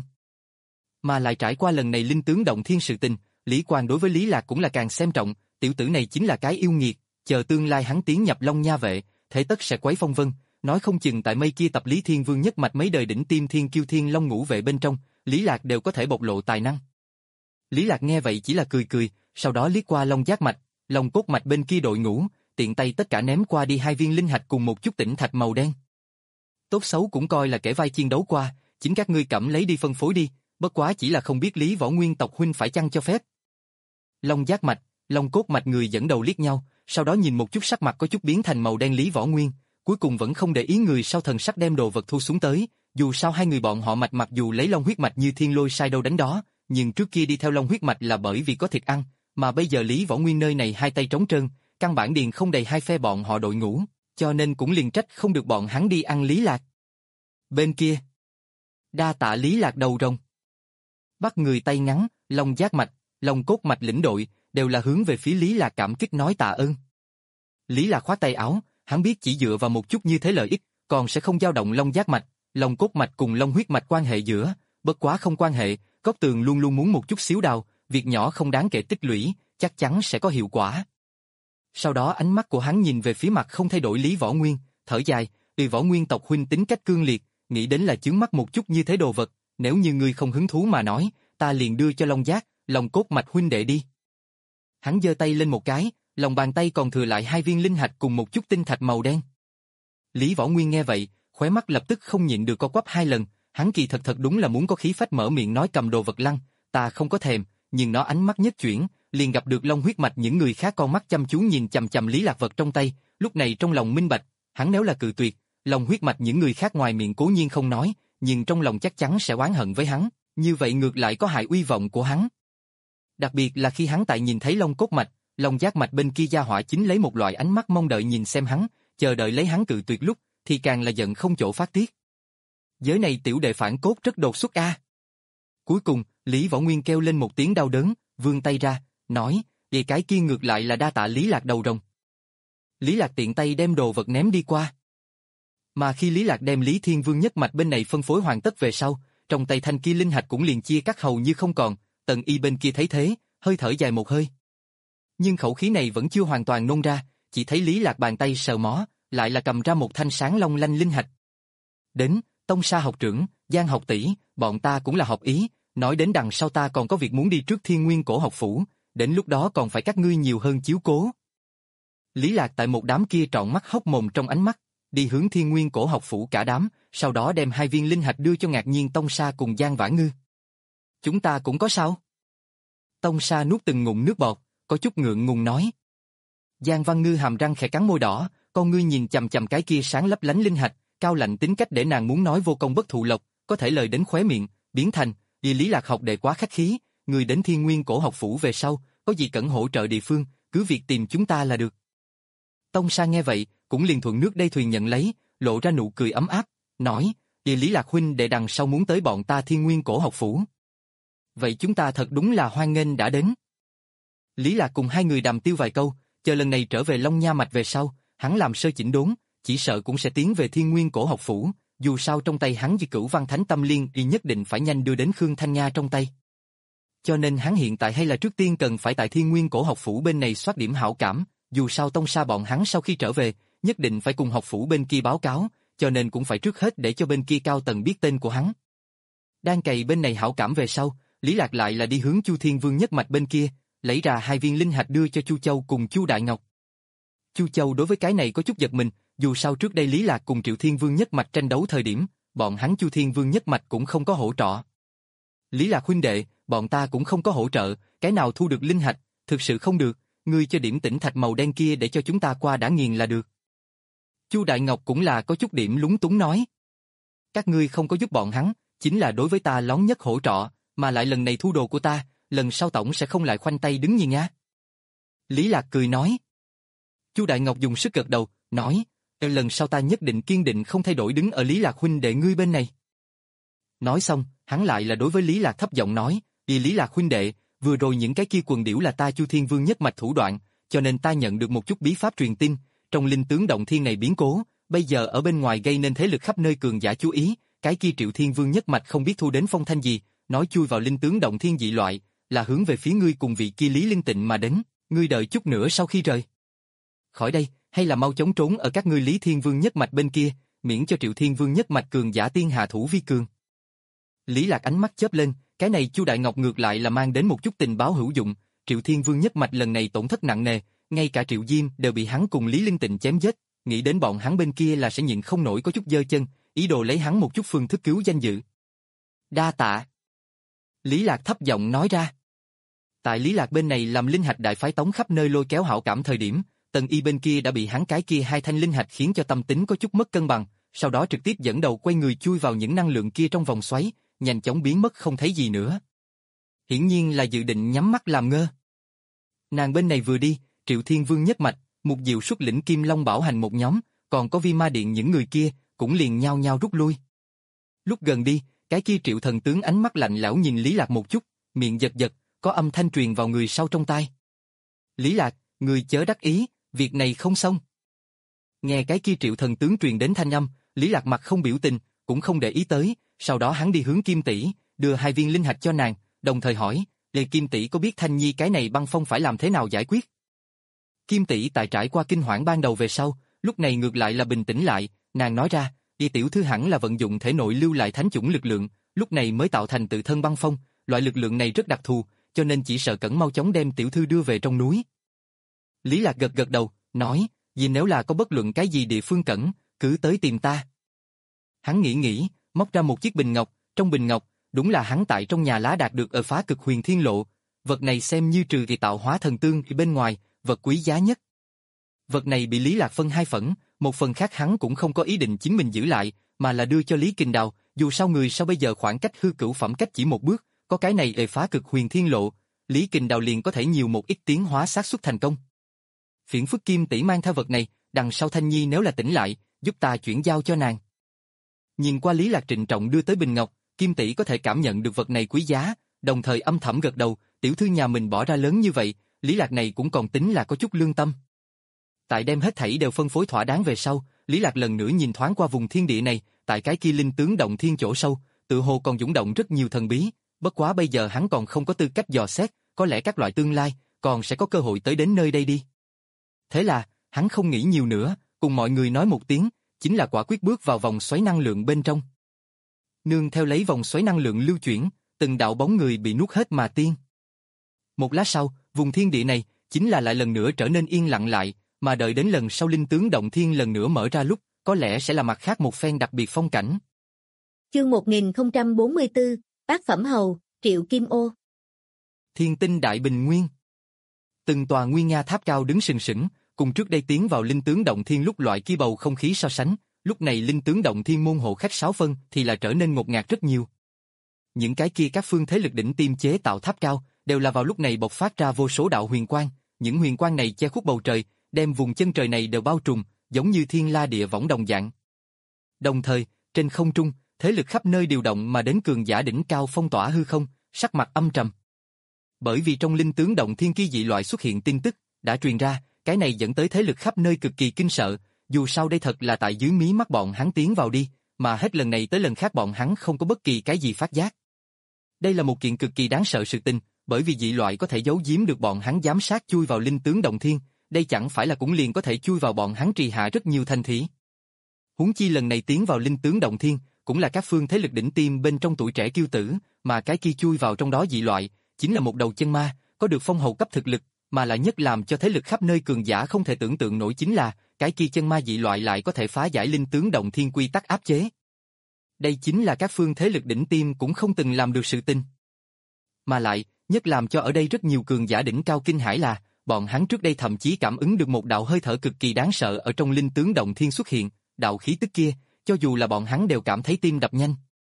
Mà lại trải qua lần này linh tướng động thiên sự tình, Lý Quang đối với Lý Lạc cũng là càng xem trọng, tiểu tử này chính là cái yêu nghiệt, chờ tương lai hắn tiến nhập Long Nha vệ, thế tất sẽ quấy phong vân, nói không chừng tại mây kia tập Lý Thiên Vương nhất mạch mấy đời đỉnh tim Thiên Kiêu Thiên Long ngũ vệ bên trong, Lý Lạc đều có thể bộc lộ tài năng. Lý Lạc nghe vậy chỉ là cười cười, sau đó liếc qua Long Giác mạch, Long Cốt mạch bên kia đội ngũ, tiện tay tất cả ném qua đi hai viên linh hạch cùng một chút tĩnh thạch màu đen. Tốt xấu cũng coi là kẻ vai chiến đấu qua, chính các ngươi cẩm lấy đi phân phối đi, bất quá chỉ là không biết Lý Võ Nguyên tộc huynh phải chăng cho phép. Long Giác mạch, Long Cốt mạch người dẫn đầu liếc nhau, sau đó nhìn một chút sắc mặt có chút biến thành màu đen Lý Võ Nguyên, cuối cùng vẫn không để ý người sau thần sắc đem đồ vật thu xuống tới, dù sao hai người bọn họ mạch mặc dù lấy Long huyết mạch như thiên lôi sai đâu đánh đó, nhưng trước kia đi theo Long huyết mạch là bởi vì có thịt ăn, mà bây giờ Lý Võ Nguyên nơi này hai tay trống trơn, căn bản điền không đầy hai phe bọn họ đội ngũ, cho nên cũng liền trách không được bọn hắn đi ăn Lý Lạc. Bên kia, đa tạ Lý Lạc đầu rồng. Bắt người tay ngắn, Long Giác mạch, Long Cốt mạch lĩnh đội, đều là hướng về phía Lý Lạc cảm kích nói tạ ơn. Lý Lạc khoát tay áo, hắn biết chỉ dựa vào một chút như thế lợi ích, còn sẽ không dao động Long Giác mạch, Long Cốt mạch cùng Long huyết mạch quan hệ giữa, bất quá không quan hệ, Cốc Tường luôn luôn muốn một chút xíu đào, việc nhỏ không đáng kể tích lũy, chắc chắn sẽ có hiệu quả. Sau đó ánh mắt của hắn nhìn về phía mặt không thay đổi Lý Võ Nguyên, thở dài, vì Võ Nguyên tộc huynh tính cách cương liệt, nghĩ đến là chướng mắt một chút như thế đồ vật, nếu như ngươi không hứng thú mà nói, ta liền đưa cho Long Giác, Long Cốt mạch huynh đệ đi. Hắn giơ tay lên một cái, lòng bàn tay còn thừa lại hai viên linh hạch cùng một chút tinh thạch màu đen. Lý Võ Nguyên nghe vậy, khóe mắt lập tức không nhịn được co quắp hai lần, hắn kỳ thật thật đúng là muốn có khí phách mở miệng nói cầm đồ vật lăng, ta không có thèm, nhưng nó ánh mắt nhất chuyển, liền gặp được Long huyết mạch những người khác con mắt chăm chú nhìn chằm chằm Lý Lạc vật trong tay, lúc này trong lòng minh bạch, hắn nếu là cự tuyệt, Long huyết mạch những người khác ngoài miệng cố nhiên không nói, nhưng trong lòng chắc chắn sẽ oán hận với hắn, như vậy ngược lại có hại uy vọng của hắn. Đặc biệt là khi hắn tại nhìn thấy Long Cốt mạch, Long Giác mạch bên kia gia hỏa chính lấy một loại ánh mắt mong đợi nhìn xem hắn, chờ đợi lấy hắn cự tuyệt lúc, thì càng là giận không chỗ phát tiết. Giới này tiểu đệ phản cốt rất đột xuất a. Cuối cùng, Lý Võ Nguyên kêu lên một tiếng đau đớn, vươn tay ra, nói, về cái kia ngược lại là đa tạ Lý Lạc đầu rồng. Lý Lạc tiện tay đem đồ vật ném đi qua. Mà khi Lý Lạc đem Lý Thiên Vương nhất mạch bên này phân phối hoàn tất về sau, trong tay thanh kia linh hạch cũng liền chia cắt hầu như không còn, Tần Y bên kia thấy thế, hơi thở dài một hơi. Nhưng khẩu khí này vẫn chưa hoàn toàn nôn ra, chỉ thấy Lý Lạc bàn tay sờ mó, lại là cầm ra một thanh sáng long lanh linh hạch. Đến, Tông Sa học trưởng, Giang học tỷ, bọn ta cũng là học ý, nói đến đằng sau ta còn có việc muốn đi trước Thiên Nguyên Cổ học phủ, đến lúc đó còn phải các ngươi nhiều hơn chiếu cố. Lý Lạc tại một đám kia trọn mắt hốc mồm trong ánh mắt, đi hướng Thiên Nguyên Cổ học phủ cả đám, sau đó đem hai viên linh hạch đưa cho ngạc nhiên Tông Sa cùng Giang Vãn Ngư. Chúng ta cũng có sao? Tông Sa nuốt từng ngụm nước bọt, có chút ngượng ngùng nói. Giang Văn Ngư hàm răng khẽ cắn môi đỏ, con ngươi nhìn chằm chằm cái kia sáng lấp lánh linh hạch, cao lạnh tính cách để nàng muốn nói vô công bất thụ lộc, có thể lời đến khóe miệng, biến thành, vì Lý Lạc học đệ quá khách khí, người đến Thiên Nguyên Cổ học phủ về sau, có gì cần hỗ trợ địa phương, cứ việc tìm chúng ta là được. Tông Sa nghe vậy, cũng liền thuận nước đẩy thuyền nhận lấy, lộ ra nụ cười ấm áp, nói, vì Lý Lạc huynh đệ đằng sau muốn tới bọn ta Thiên Nguyên Cổ học phủ. Vậy chúng ta thật đúng là hoan nghênh đã đến. Lý Lạc cùng hai người đàm tiêu vài câu, chờ lần này trở về Long Nha Mạch về sau, hắn làm sơ chỉnh đốn, chỉ sợ cũng sẽ tiến về Thiên Nguyên Cổ học phủ, dù sao trong tay hắn với Cửu Văn Thánh Tâm Liên y nhất định phải nhanh đưa đến Khương Thanh Nga trong tay. Cho nên hắn hiện tại hay là trước tiên cần phải tại Thiên Nguyên Cổ học phủ bên này soát điểm hảo cảm, dù sao Tông Sa bọn hắn sau khi trở về, nhất định phải cùng học phủ bên kia báo cáo, cho nên cũng phải trước hết để cho bên kia cao tầng biết tên của hắn. Đang cày bên này hảo cảm về sau, Lý Lạc lại là đi hướng Chu Thiên Vương nhất mạch bên kia, lấy ra hai viên linh hạch đưa cho Chu Châu cùng Chu Đại Ngọc. Chu Châu đối với cái này có chút giật mình, dù sao trước đây Lý Lạc cùng Triệu Thiên Vương nhất mạch tranh đấu thời điểm, bọn hắn Chu Thiên Vương nhất mạch cũng không có hỗ trợ. Lý Lạc huynh đệ, bọn ta cũng không có hỗ trợ, cái nào thu được linh hạch, thực sự không được, ngươi cho điểm tĩnh thạch màu đen kia để cho chúng ta qua đã nghiền là được. Chu Đại Ngọc cũng là có chút điểm lúng túng nói. Các ngươi không có giúp bọn hắn, chính là đối với ta lón nhất hỗ trợ, mà lại lần này thu đồ của ta, lần sau tổng sẽ không lại khoanh tay đứng nhìn nha. Lý Lạc cười nói. Chu Đại Ngọc dùng sức gật đầu, nói, lần sau ta nhất định kiên định không thay đổi đứng ở Lý Lạc huynh đệ ngươi bên này. Nói xong, hắn lại là đối với Lý Lạc thấp giọng nói, vì Lý Lạc huynh đệ, vừa rồi những cái kia quần điểu là ta Chu Thiên Vương nhất mạch thủ đoạn, cho nên ta nhận được một chút bí pháp truyền tin, trong linh tướng động thiên này biến cố, bây giờ ở bên ngoài gây nên thế lực khắp nơi cường giả chú ý, cái kia Triệu Thiên Vương nhất mạch không biết thu đến phong thanh gì, nói chui vào linh tướng động thiên dị loại, là hướng về phía ngươi cùng vị kia Lý Linh Tịnh mà đến, ngươi đợi chút nữa sau khi rời khỏi đây, hay là mau chóng trốn ở các ngươi Lý Thiên Vương nhất mạch bên kia, miễn cho Triệu Thiên Vương nhất mạch cường giả tiên hạ thủ vi cường. Lý Lạc ánh mắt chớp lên, cái này Chu Đại Ngọc ngược lại là mang đến một chút tình báo hữu dụng, Triệu Thiên Vương nhất mạch lần này tổn thất nặng nề, ngay cả Triệu Diêm đều bị hắn cùng Lý Linh Tịnh chém giết, nghĩ đến bọn hắn bên kia là sẽ nhịn không nổi có chút giơ chân, ý đồ lấy hắn một chút phương thức cứu danh dự. Đa tạ. Lý Lạc thấp giọng nói ra. Tại Lý Lạc bên này làm linh hạch đại phái tống khắp nơi lôi kéo hảo cảm thời điểm, Tần Y bên kia đã bị hắn cái kia hai thanh linh hạch khiến cho tâm tính có chút mất cân bằng, sau đó trực tiếp dẫn đầu quay người chui vào những năng lượng kia trong vòng xoáy, nhanh chóng biến mất không thấy gì nữa. Hiển nhiên là dự định nhắm mắt làm ngơ. Nàng bên này vừa đi, Triệu Thiên Vương nhất mạch, Mục Diệu xuất lĩnh Kim Long Bảo Hành một nhóm, còn có Vi Ma Điện những người kia, cũng liền nhao nhao rút lui. Lúc gần đi, cái kia Triệu thần tướng ánh mắt lạnh lẽo nhìn Lý Lạc một chút, miệng giật giật, có âm thanh truyền vào người sau trong tai. Lý Lạc, người chớ đắc ý, việc này không xong. Nghe cái kia Triệu thần tướng truyền đến thanh âm, Lý Lạc mặt không biểu tình, cũng không để ý tới, sau đó hắn đi hướng Kim tỷ, đưa hai viên linh hạch cho nàng, đồng thời hỏi, Lê Kim tỷ có biết Thanh Nhi cái này băng phong phải làm thế nào giải quyết? Kim tỷ tại trải qua kinh hoảng ban đầu về sau, lúc này ngược lại là bình tĩnh lại, nàng nói ra, y tiểu thư hẳn là vận dụng thể nội lưu lại thánh chủng lực lượng, lúc này mới tạo thành tự thân băng phong, loại lực lượng này rất đặc thù, cho nên chỉ sợ Cẩn mau chóng đem tiểu thư đưa về trong núi. Lý Lạc gật gật đầu, nói, vì nếu là có bất luận cái gì địa phương Cẩn, cứ tới tìm ta. Hắn nghĩ nghĩ, móc ra một chiếc bình ngọc, trong bình ngọc, đúng là hắn tại trong nhà lá đạt được ở Phá Cực Huyền Thiên Lộ, vật này xem như trừ kỳ tạo hóa thần tương bên ngoài, vật quý giá nhất. Vật này bị Lý Lạc phân hai phần, một phần khác hắn cũng không có ý định chính mình giữ lại, mà là đưa cho Lý Kình Đào, dù sao người sau bây giờ khoảng cách hư cửu phẩm cách chỉ một bước, có cái này để Phá Cực Huyền Thiên Lộ, Lý Kình Đào liền có thể nhiều một ít tiến hóa xác suất thành công. Phiền phức Kim tỷ mang theo vật này, đằng sau Thanh Nhi nếu là tỉnh lại, giúp ta chuyển giao cho nàng. Nhìn qua Lý Lạc trịnh trọng đưa tới bình ngọc, Kim tỷ có thể cảm nhận được vật này quý giá, đồng thời âm thầm gật đầu, tiểu thư nhà mình bỏ ra lớn như vậy, Lý Lạc này cũng còn tính là có chút lương tâm. Tại đem hết thảy đều phân phối thỏa đáng về sau, Lý Lạc lần nữa nhìn thoáng qua vùng thiên địa này, tại cái kia linh tướng động thiên chỗ sâu, tự hồ còn dũng động rất nhiều thần bí, bất quá bây giờ hắn còn không có tư cách dò xét, có lẽ các loại tương lai còn sẽ có cơ hội tới đến nơi đây đi. Thế là, hắn không nghĩ nhiều nữa, cùng mọi người nói một tiếng, chính là quả quyết bước vào vòng xoáy năng lượng bên trong. Nương theo lấy vòng xoáy năng lượng lưu chuyển, từng đạo bóng người bị nuốt hết mà tiên. Một lát sau, vùng thiên địa này chính là lại lần nữa trở nên yên lặng lại, mà đợi đến lần sau linh tướng động thiên lần nữa mở ra lúc, có lẽ sẽ là mặt khác một phen đặc biệt phong cảnh. Chương một nghìn không trăm bốn mươi tư, Bát Phẩm Hầu, Triệu Kim Ô. Thiên tinh Đại Bình Nguyên. Từng tòa nguy nga tháp cao đứng sừng sững, cùng trước đây tiến vào linh tướng động thiên lúc loại kia bầu không khí so sánh, lúc này linh tướng động thiên môn hộ khách sáu phân thì là trở nên ngột ngạt rất nhiều. Những cái kia các phương thế lực đỉnh tiêm chế tạo tháp cao, đều là vào lúc này bộc phát ra vô số đạo huyền quang, những huyền quang này che khuất bầu trời, đem vùng chân trời này đều bao trùm, giống như thiên la địa võng đồng dạng. Đồng thời, trên không trung, thế lực khắp nơi điều động mà đến cường giả đỉnh cao phong tỏa hư không, sắc mặt âm trầm. Bởi vì trong linh tướng động thiên kia dị loại xuất hiện tin tức, đã truyền ra, cái này dẫn tới thế lực khắp nơi cực kỳ kinh sợ, dù sao đây thật là tại dưới mí mắt bọn hắn tiến vào đi, mà hết lần này tới lần khác bọn hắn không có bất kỳ cái gì phát giác. Đây là một kiện cực kỳ đáng sợ sự tình, bởi vì dị loại có thể giấu giếm được bọn hắn giám sát chui vào linh tướng động thiên, đây chẳng phải là cũng liền có thể chui vào bọn hắn trì hạ rất nhiều thành thị. Huống chi lần này tiến vào linh tướng động thiên, cũng là các phương thế lực đỉnh tiêm bên trong tuổi trẻ kiêu tử, mà cái kia chui vào trong đó dị loại, chính là một đầu chân ma, có được phong hầu cấp thực lực, mà lại nhất làm cho thế lực khắp nơi cường giả không thể tưởng tượng nổi chính là, cái kia chân ma dị loại lại có thể phá giải linh tướng động thiên quy tắc áp chế. Đây chính là các phương thế lực đỉnh tiêm cũng không từng làm được sự tình. Mà lại, nhất làm cho ở đây rất nhiều cường giả đỉnh cao kinh hãi là, bọn hắn trước đây thậm chí cảm ứng được một đạo hơi thở cực kỳ đáng sợ ở trong linh tướng động thiên xuất hiện, đạo khí tức kia, cho dù là bọn hắn đều cảm thấy tim đập nhanh.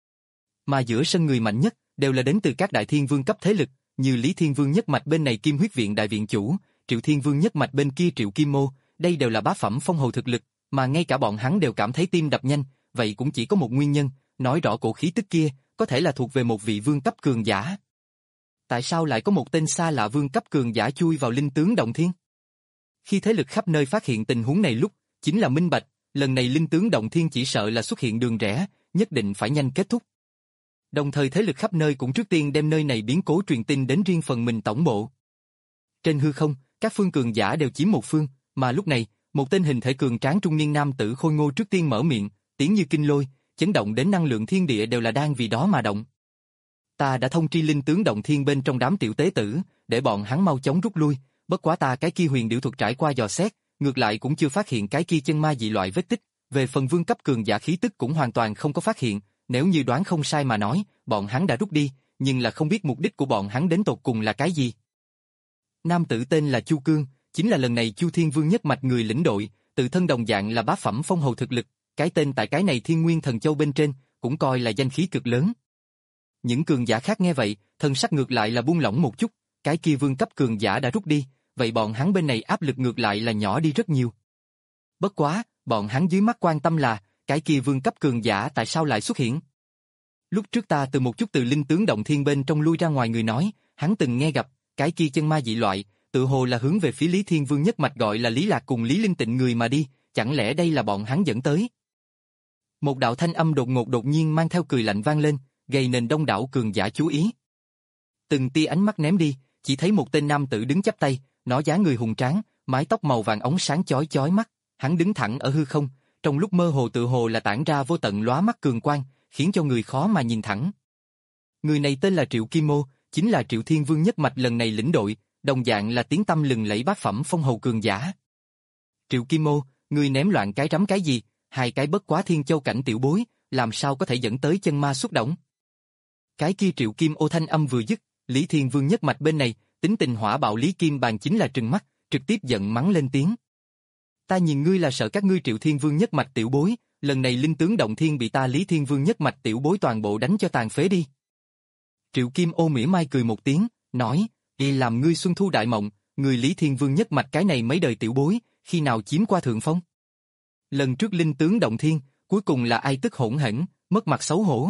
Mà giữa sân người mạnh nhất, đều là đến từ các đại thiên vương cấp thế lực, như Lý Thiên Vương nhất mạch bên này Kim Huyết Viện đại viện chủ, Triệu Thiên Vương nhất mạch bên kia Triệu Kim Mô, đây đều là bá phẩm phong hầu thực lực, mà ngay cả bọn hắn đều cảm thấy tim đập nhanh, vậy cũng chỉ có một nguyên nhân, nói rõ cổ khí tức kia, có thể là thuộc về một vị vương cấp cường giả. Tại sao lại có một tên xa lạ vương cấp cường giả chui vào linh tướng động thiên? Khi thế lực khắp nơi phát hiện tình huống này lúc, chính là minh bạch, lần này linh tướng động thiên chỉ sợ là xuất hiện đường rẽ, nhất định phải nhanh kết thúc. Đồng thời thế lực khắp nơi cũng trước tiên đem nơi này biến cố truyền tin đến riêng phần mình tổng bộ. Trên hư không, các phương cường giả đều chiếm một phương, mà lúc này, một tên hình thể cường tráng trung niên nam tử khôi ngô trước tiên mở miệng, tiếng như kinh lôi, chấn động đến năng lượng thiên địa đều là đang vì đó mà động. Ta đã thông tri linh tướng động thiên bên trong đám tiểu tế tử, để bọn hắn mau chóng rút lui, bất quá ta cái kia huyền điểu thuật trải qua dò xét, ngược lại cũng chưa phát hiện cái kia chân ma dị loại vết tích, về phần vương cấp cường giả khí tức cũng hoàn toàn không có phát hiện, nếu như đoán không sai mà nói, bọn hắn đã rút đi, nhưng là không biết mục đích của bọn hắn đến tột cùng là cái gì. Nam tử tên là Chu Cương, chính là lần này Chu Thiên Vương nhất mạch người lĩnh đội, tự thân đồng dạng là bá phẩm phong hầu thực lực, cái tên tại cái này Thiên Nguyên Thần Châu bên trên, cũng coi là danh khí cực lớn. Những cường giả khác nghe vậy, thần sắc ngược lại là buông lỏng một chút, cái kia vương cấp cường giả đã rút đi, vậy bọn hắn bên này áp lực ngược lại là nhỏ đi rất nhiều. Bất quá, bọn hắn dưới mắt quan tâm là, cái kia vương cấp cường giả tại sao lại xuất hiện? Lúc trước ta từ một chút từ linh tướng động thiên bên trong lui ra ngoài người nói, hắn từng nghe gặp, cái kia chân ma dị loại, tự hồ là hướng về phía Lý Thiên Vương nhất mạch gọi là Lý Lạc cùng Lý Linh Tịnh người mà đi, chẳng lẽ đây là bọn hắn dẫn tới? Một đạo thanh âm đột ngột đột nhiên mang theo cười lạnh vang lên, gây nên đông đảo cường giả chú ý. Từng tia ánh mắt ném đi, chỉ thấy một tên nam tử đứng chắp tay, nó dáng người hùng tráng, mái tóc màu vàng óng sáng chói chói mắt, hắn đứng thẳng ở hư không, trong lúc mơ hồ tự hồ là tản ra vô tận lóa mắt cường quang, khiến cho người khó mà nhìn thẳng. Người này tên là Triệu Kim Mô, chính là Triệu Thiên Vương nhất mạch lần này lĩnh đội, đồng dạng là tiếng tăm lừng lẫy bát phẩm phong hầu cường giả. Triệu Kim Mô, người ném loạn cái rắm cái gì, hai cái bất quá thiên châu cảnh tiểu bối, làm sao có thể dẫn tới chân ma xuất động? Cái kia Triệu Kim Ô thanh âm vừa dứt, Lý Thiên Vương nhất mạch bên này, tính tình hỏa bạo Lý Kim Bàn chính là trừng mắt, trực tiếp giận mắng lên tiếng. Ta nhìn ngươi là sợ các ngươi Triệu Thiên Vương nhất mạch tiểu bối, lần này linh tướng động thiên bị ta Lý Thiên Vương nhất mạch tiểu bối toàn bộ đánh cho tàn phế đi. Triệu Kim Ô mỉa mai cười một tiếng, nói, y làm ngươi xuân thu đại mộng, người Lý Thiên Vương nhất mạch cái này mấy đời tiểu bối, khi nào chiếm qua thượng phong? Lần trước linh tướng động thiên, cuối cùng là ai tức hỗn hển, mất mặt xấu hổ.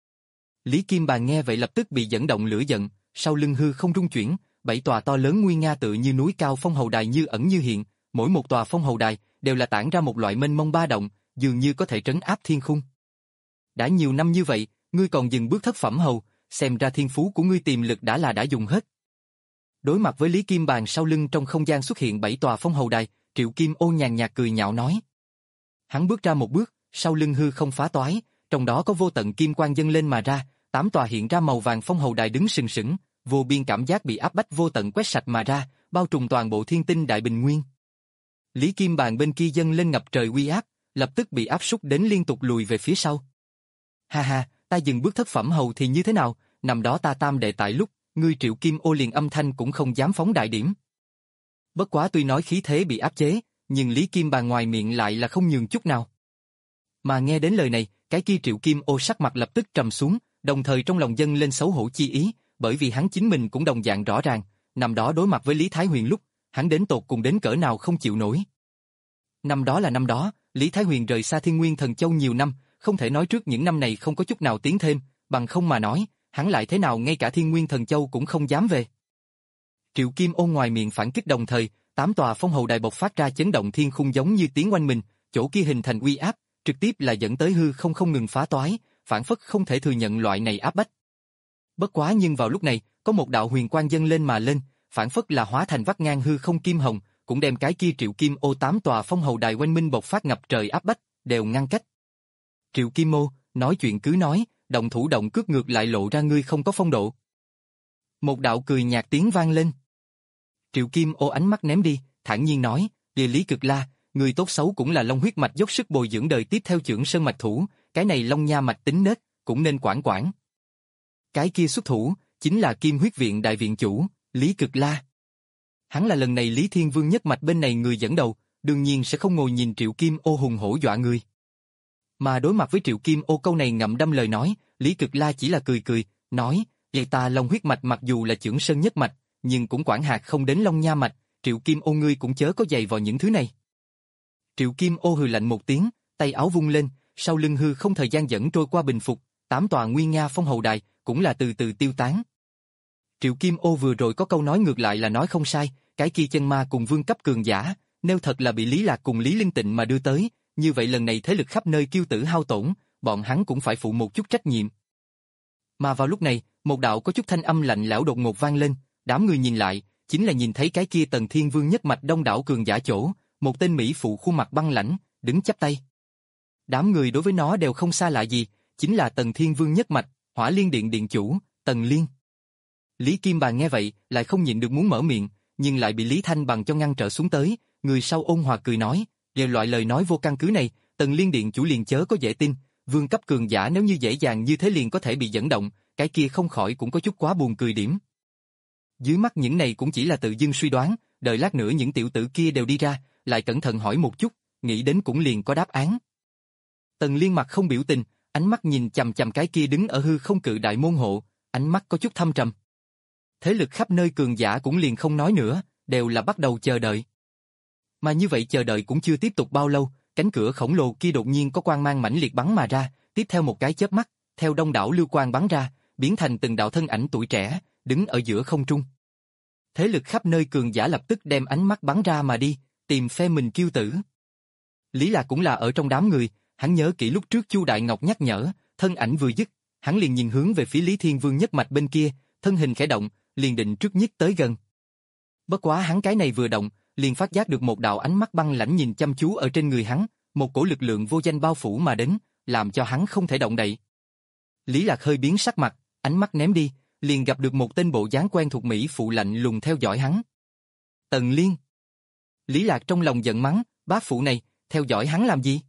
Lý Kim Bàn nghe vậy lập tức bị dẫn động lửa giận, sau lưng hư không rung chuyển, bảy tòa to lớn nguy nga tự như núi cao phong hầu đài như ẩn như hiện, mỗi một tòa phong hầu đài đều là tản ra một loại mênh mông ba động, dường như có thể trấn áp thiên khung. Đã nhiều năm như vậy, ngươi còn dừng bước thất phẩm hầu, xem ra thiên phú của ngươi tiềm lực đã là đã dùng hết. Đối mặt với Lý Kim Bàn sau lưng trong không gian xuất hiện bảy tòa phong hầu đài, Triệu Kim Ô nhàn nhạt cười nhạo nói. Hắn bước ra một bước, sau lưng hư không phá toái, trong đó có vô tận kim quang dâng lên mà ra, tám tòa hiện ra màu vàng phong hầu đài đứng sừng sững, vô biên cảm giác bị áp bách vô tận quét sạch mà ra, bao trùm toàn bộ thiên tinh đại bình nguyên. Lý Kim Bàn bên kia dâng lên ngập trời uy áp, lập tức bị áp súc đến liên tục lùi về phía sau. Ha ha, ta dừng bước thất phẩm hầu thì như thế nào, nằm đó ta tam đệ tại lúc, ngươi Triệu Kim Ô liền âm thanh cũng không dám phóng đại điểm. Bất quá tuy nói khí thế bị áp chế, nhưng Lý Kim Bàn ngoài miệng lại là không nhường chút nào. Mà nghe đến lời này, cái kia Triệu Kim Ô sắc mặt lập tức trầm xuống, đồng thời trong lòng dâng lên xấu hổ chi ý, bởi vì hắn chính mình cũng đồng dạng rõ ràng, năm đó đối mặt với Lý Thái Huyền lúc, hắn đến tột cùng đến cỡ nào không chịu nổi. Năm đó là năm đó, Lý Thái Huyền rời xa Thiên Nguyên Thần Châu nhiều năm, không thể nói trước những năm này không có chút nào tiến thêm, bằng không mà nói, hắn lại thế nào ngay cả Thiên Nguyên Thần Châu cũng không dám về. Triệu Kim Ô ngoài miệng phản kích đồng thời, tám tòa phong hầu đài bộc phát ra chấn động thiên khung giống như tiếng oanh mình, chỗ kia hình thành uy áp, trực tiếp là dẫn tới hư không không ngừng phá toái, phản phất không thể thừa nhận loại này áp bách. Bất quá nhưng vào lúc này, có một đạo huyền quang dâng lên mà lên, phản phất là hóa thành vắt ngang hư không kim hồng, cũng đem cái kia Triệu Kim Ô tám tòa phong hầu đài quanh minh bộc phát ngập trời áp bách, đều ngăn cách. Triệu Kim Ô, nói chuyện cứ nói, động thủ động cước ngược lại lộ ra ngươi không có phong độ. Một đạo cười nhạt tiếng vang lên. Triệu Kim Ô ánh mắt ném đi, thản nhiên nói, địa Lý Cực La, người tốt xấu cũng là long huyết mạch dốc sức bồi dưỡng đời tiếp theo trưởng sơn mạch thủ, cái này long nha mạch tính nết, cũng nên quản quản. Cái kia xuất thủ, chính là Kim huyết viện đại viện chủ, Lý Cực La. Hắn là lần này Lý Thiên Vương nhất mạch bên này người dẫn đầu, đương nhiên sẽ không ngồi nhìn Triệu Kim Ô hùng hổ dọa người. Mà đối mặt với Triệu Kim Ô câu này ngậm đâm lời nói, Lý Cực La chỉ là cười cười, nói, vậy ta long huyết mạch mặc dù là trưởng sơn nhất mạch, nhưng cũng quản hạt không đến long nha mạch, Triệu Kim Ô ngươi cũng chớ có dày vào những thứ này. Triệu Kim Ô hừ lạnh một tiếng, tay áo vung lên, sau lưng hư không thời gian dẫn trôi qua bình phục, tám tòa nguyên nga phong hầu đài cũng là từ từ tiêu tán. Triệu Kim Ô vừa rồi có câu nói ngược lại là nói không sai, cái kia chân ma cùng vương cấp cường giả, nếu thật là bị Lý Lạc cùng Lý Linh Tịnh mà đưa tới, như vậy lần này thế lực khắp nơi kiêu tử hao tổn, bọn hắn cũng phải phụ một chút trách nhiệm. Mà vào lúc này, một đạo có chút thanh âm lạnh lẽo đột ngột vang lên, đám người nhìn lại, chính là nhìn thấy cái kia Tần Thiên Vương nhất mạch đông đảo cường giả chỗ, một tên mỹ phụ khuôn mặt băng lãnh, đứng chắp tay. Đám người đối với nó đều không xa lạ gì, chính là Tần Thiên Vương nhất mạch, Hỏa Liên Điện điện chủ, Tần Liên. Lý Kim Bàn nghe vậy, lại không nhịn được muốn mở miệng, nhưng lại bị Lý Thanh Bằng cho ngăn trở xuống tới, người sau ôn hòa cười nói, về loại lời nói vô căn cứ này, Tần Liên điện chủ liền chớ có dễ tin, vương cấp cường giả nếu như dễ dàng như thế liền có thể bị dẫn động, cái kia không khỏi cũng có chút quá buồn cười điểm. Dưới mắt những này cũng chỉ là tự dưng suy đoán, đợi lát nữa những tiểu tử kia đều đi ra, lại cẩn thận hỏi một chút, nghĩ đến cũng liền có đáp án. Tần Liên mặt không biểu tình, ánh mắt nhìn chằm chằm cái kia đứng ở hư không cự đại môn hộ, ánh mắt có chút thâm trầm. Thế lực khắp nơi cường giả cũng liền không nói nữa, đều là bắt đầu chờ đợi. Mà như vậy chờ đợi cũng chưa tiếp tục bao lâu, cánh cửa khổng lồ kia đột nhiên có quang mang mãnh liệt bắn mà ra, tiếp theo một cái chớp mắt, theo đông đảo lưu quang bắn ra, biến thành từng đạo thân ảnh tuổi trẻ, đứng ở giữa không trung. Thế lực khắp nơi cường giả lập tức đem ánh mắt bắn ra mà đi, tìm phe mình kiêu tử. Lý Lạc cũng là ở trong đám người, hắn nhớ kỹ lúc trước Chu Đại Ngọc nhắc nhở, thân ảnh vừa dứt, hắn liền nhìn hướng về phía Lý Thiên Vương nhất mạch bên kia, thân hình khẽ động, liền định trước nhất tới gần. Bất quá hắn cái này vừa động, liền phát giác được một đạo ánh mắt băng lãnh nhìn chăm chú ở trên người hắn, một cổ lực lượng vô danh bao phủ mà đến, làm cho hắn không thể động đậy. Lý Lạc hơi biến sắc mặt, ánh mắt ném đi, liền gặp được một tên bộ dáng quen thuộc mỹ phụ lạnh lùng theo dõi hắn. Tần Liên. Lý Lạc trong lòng giận mắng, bá phụ này, theo dõi hắn làm gì?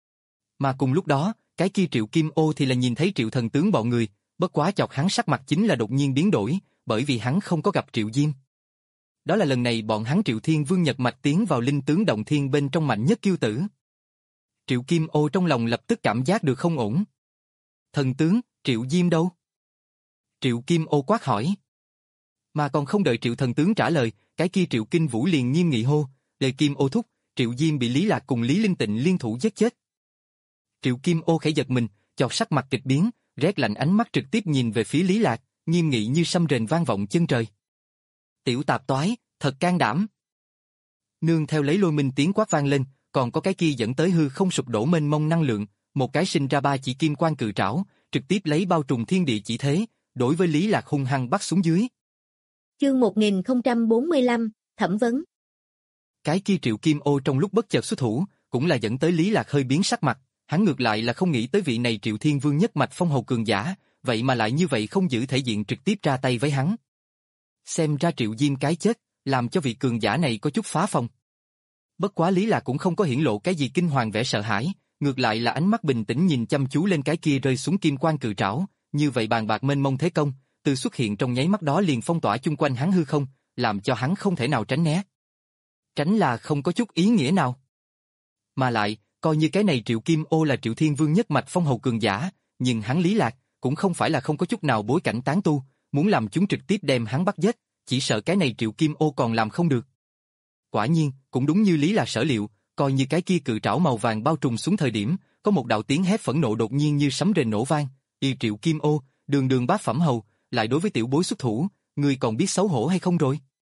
Mà cùng lúc đó, cái kia Triệu Kim Ô thì là nhìn thấy Triệu thần tướng bọn người, bất quá chọc hắn sắc mặt chính là đột nhiên biến đổi, bởi vì hắn không có gặp Triệu Diêm. Đó là lần này bọn hắn Triệu Thiên Vương Nhật mạch tiến vào linh tướng động thiên bên trong mạnh nhất kiêu tử. Triệu Kim Ô trong lòng lập tức cảm giác được không ổn. Thần tướng, Triệu Diêm đâu? Triệu Kim Ô quát hỏi. Mà còn không đợi Triệu thần tướng trả lời, cái kia Triệu Kinh Vũ liền nghiêm nghị hô, lời Kim Ô thúc, Triệu Diêm bị Lý Lạc cùng Lý Linh Tịnh liên thủ giết chết. Triệu Kim Ô khẽ giật mình, chợt sắc mặt kịch biến, rét lạnh ánh mắt trực tiếp nhìn về phía Lý Lạc, nghiêm nghị như sấm rền vang vọng chân trời. Tiểu tạp toái, thật can đảm. Nương theo lấy lôi minh tiếng quát vang lên, còn có cái kia dẫn tới hư không sụp đổ mênh mông năng lượng, một cái sinh ra ba chỉ kim quang cự trảo, trực tiếp lấy bao trùm thiên địa chỉ thế, đối với Lý Lạc hung hăng bắt xuống dưới. Chương một nghìn không trăm bốn mươi lăm, thẩm vấn. Cái kia Triệu Kim Ô trong lúc bất chợt xuất thủ, cũng là dẫn tới Lý Lạc hơi biến sắc mặt, hắn ngược lại là không nghĩ tới vị này Triệu Thiên Vương nhất mạch phong hầu cường giả, vậy mà lại như vậy không giữ thể diện trực tiếp ra tay với hắn. Xem ra Triệu Diêm cái chết, làm cho vị cường giả này có chút phá phong. Bất quá Lý Lạc cũng không có hiển lộ cái gì kinh hoàng vẻ sợ hãi, ngược lại là ánh mắt bình tĩnh nhìn chăm chú lên cái kia rơi xuống kim quang cự trảo, như vậy bàn bạc mênh mông thế công, từ xuất hiện trong nháy mắt đó liền phong tỏa chung quanh hắn hư không, làm cho hắn không thể nào tránh né. Tránh là không có chút ý nghĩa nào. Mà lại, coi như cái này Triệu Kim Ô là Triệu Thiên Vương nhất mạch phong hầu cường giả, nhưng hắn Lý Lạc cũng không phải là không có chút nào bối cảnh tán tu, muốn làm chúng trực tiếp đem hắn bắt giết, chỉ sợ cái này Triệu Kim Ô còn làm không được. Quả nhiên, cũng đúng như Lý Lạc sở liệu, coi như cái kia cự trảo màu vàng bao trùm xuống thời điểm, có một đạo tiếng hét phẫn nộ đột nhiên như sấm rền nổ vang, y Triệu Kim Ô, đường đường bát phẩm hầu, lại đối với tiểu bối xuất thủ, ngươi còn biết xấu hổ hay không rồi?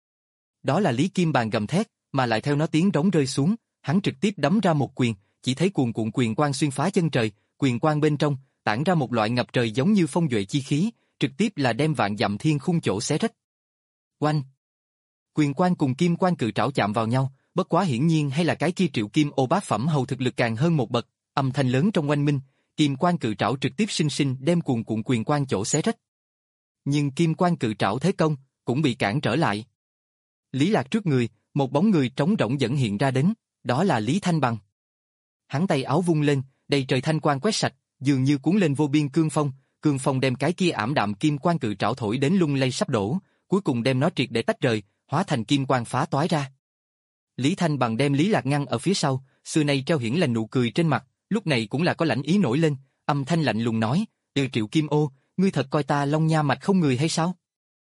Đó là Lý Kim Bàn gầm thét, mà lại theo nó tiếng trống rơi xuống, hắn trực tiếp đấm ra một quyền, chỉ thấy cuồn cuộn quyền quang xuyên phá chân trời, quyền quang bên trong tản ra một loại ngập trời giống như phong duệ chi khí, trực tiếp là đem vạn dặm thiên khung chỗ xé rách. Oanh! Quyền quang cùng kim quang cự trảo chạm vào nhau, bất quá hiển nhiên hay là cái kia Triệu Kim Ô bát phẩm hầu thực lực càng hơn một bậc, âm thanh lớn trong oanh minh, kim quang cự trảo trực tiếp sinh sinh đem cuồn cuộn quyền quang chỗ xé rách. Nhưng kim quang cự trảo thế công cũng bị cản trở lại. Lý Lạc trước người, một bóng người trống rỗng dẫn hiện ra đến, đó là Lý Thanh Bằng. Hắn tay áo vung lên, đầy trời thanh quang quét sạch, dường như cuốn lên vô biên cương phong, cương phong đem cái kia ảm đạm kim quang cự trảo thổi đến lung lay sắp đổ, cuối cùng đem nó triệt để tách rời, hóa thành kim quang phá toái ra. Lý Thanh Bằng đem Lý Lạc ngăn ở phía sau, xưa nay treo hiển là nụ cười trên mặt, lúc này cũng là có lãnh ý nổi lên, âm thanh lạnh lùng nói: "Đều Triệu Kim Ô, ngươi thật coi ta Long Nha mạch không người hay sao?"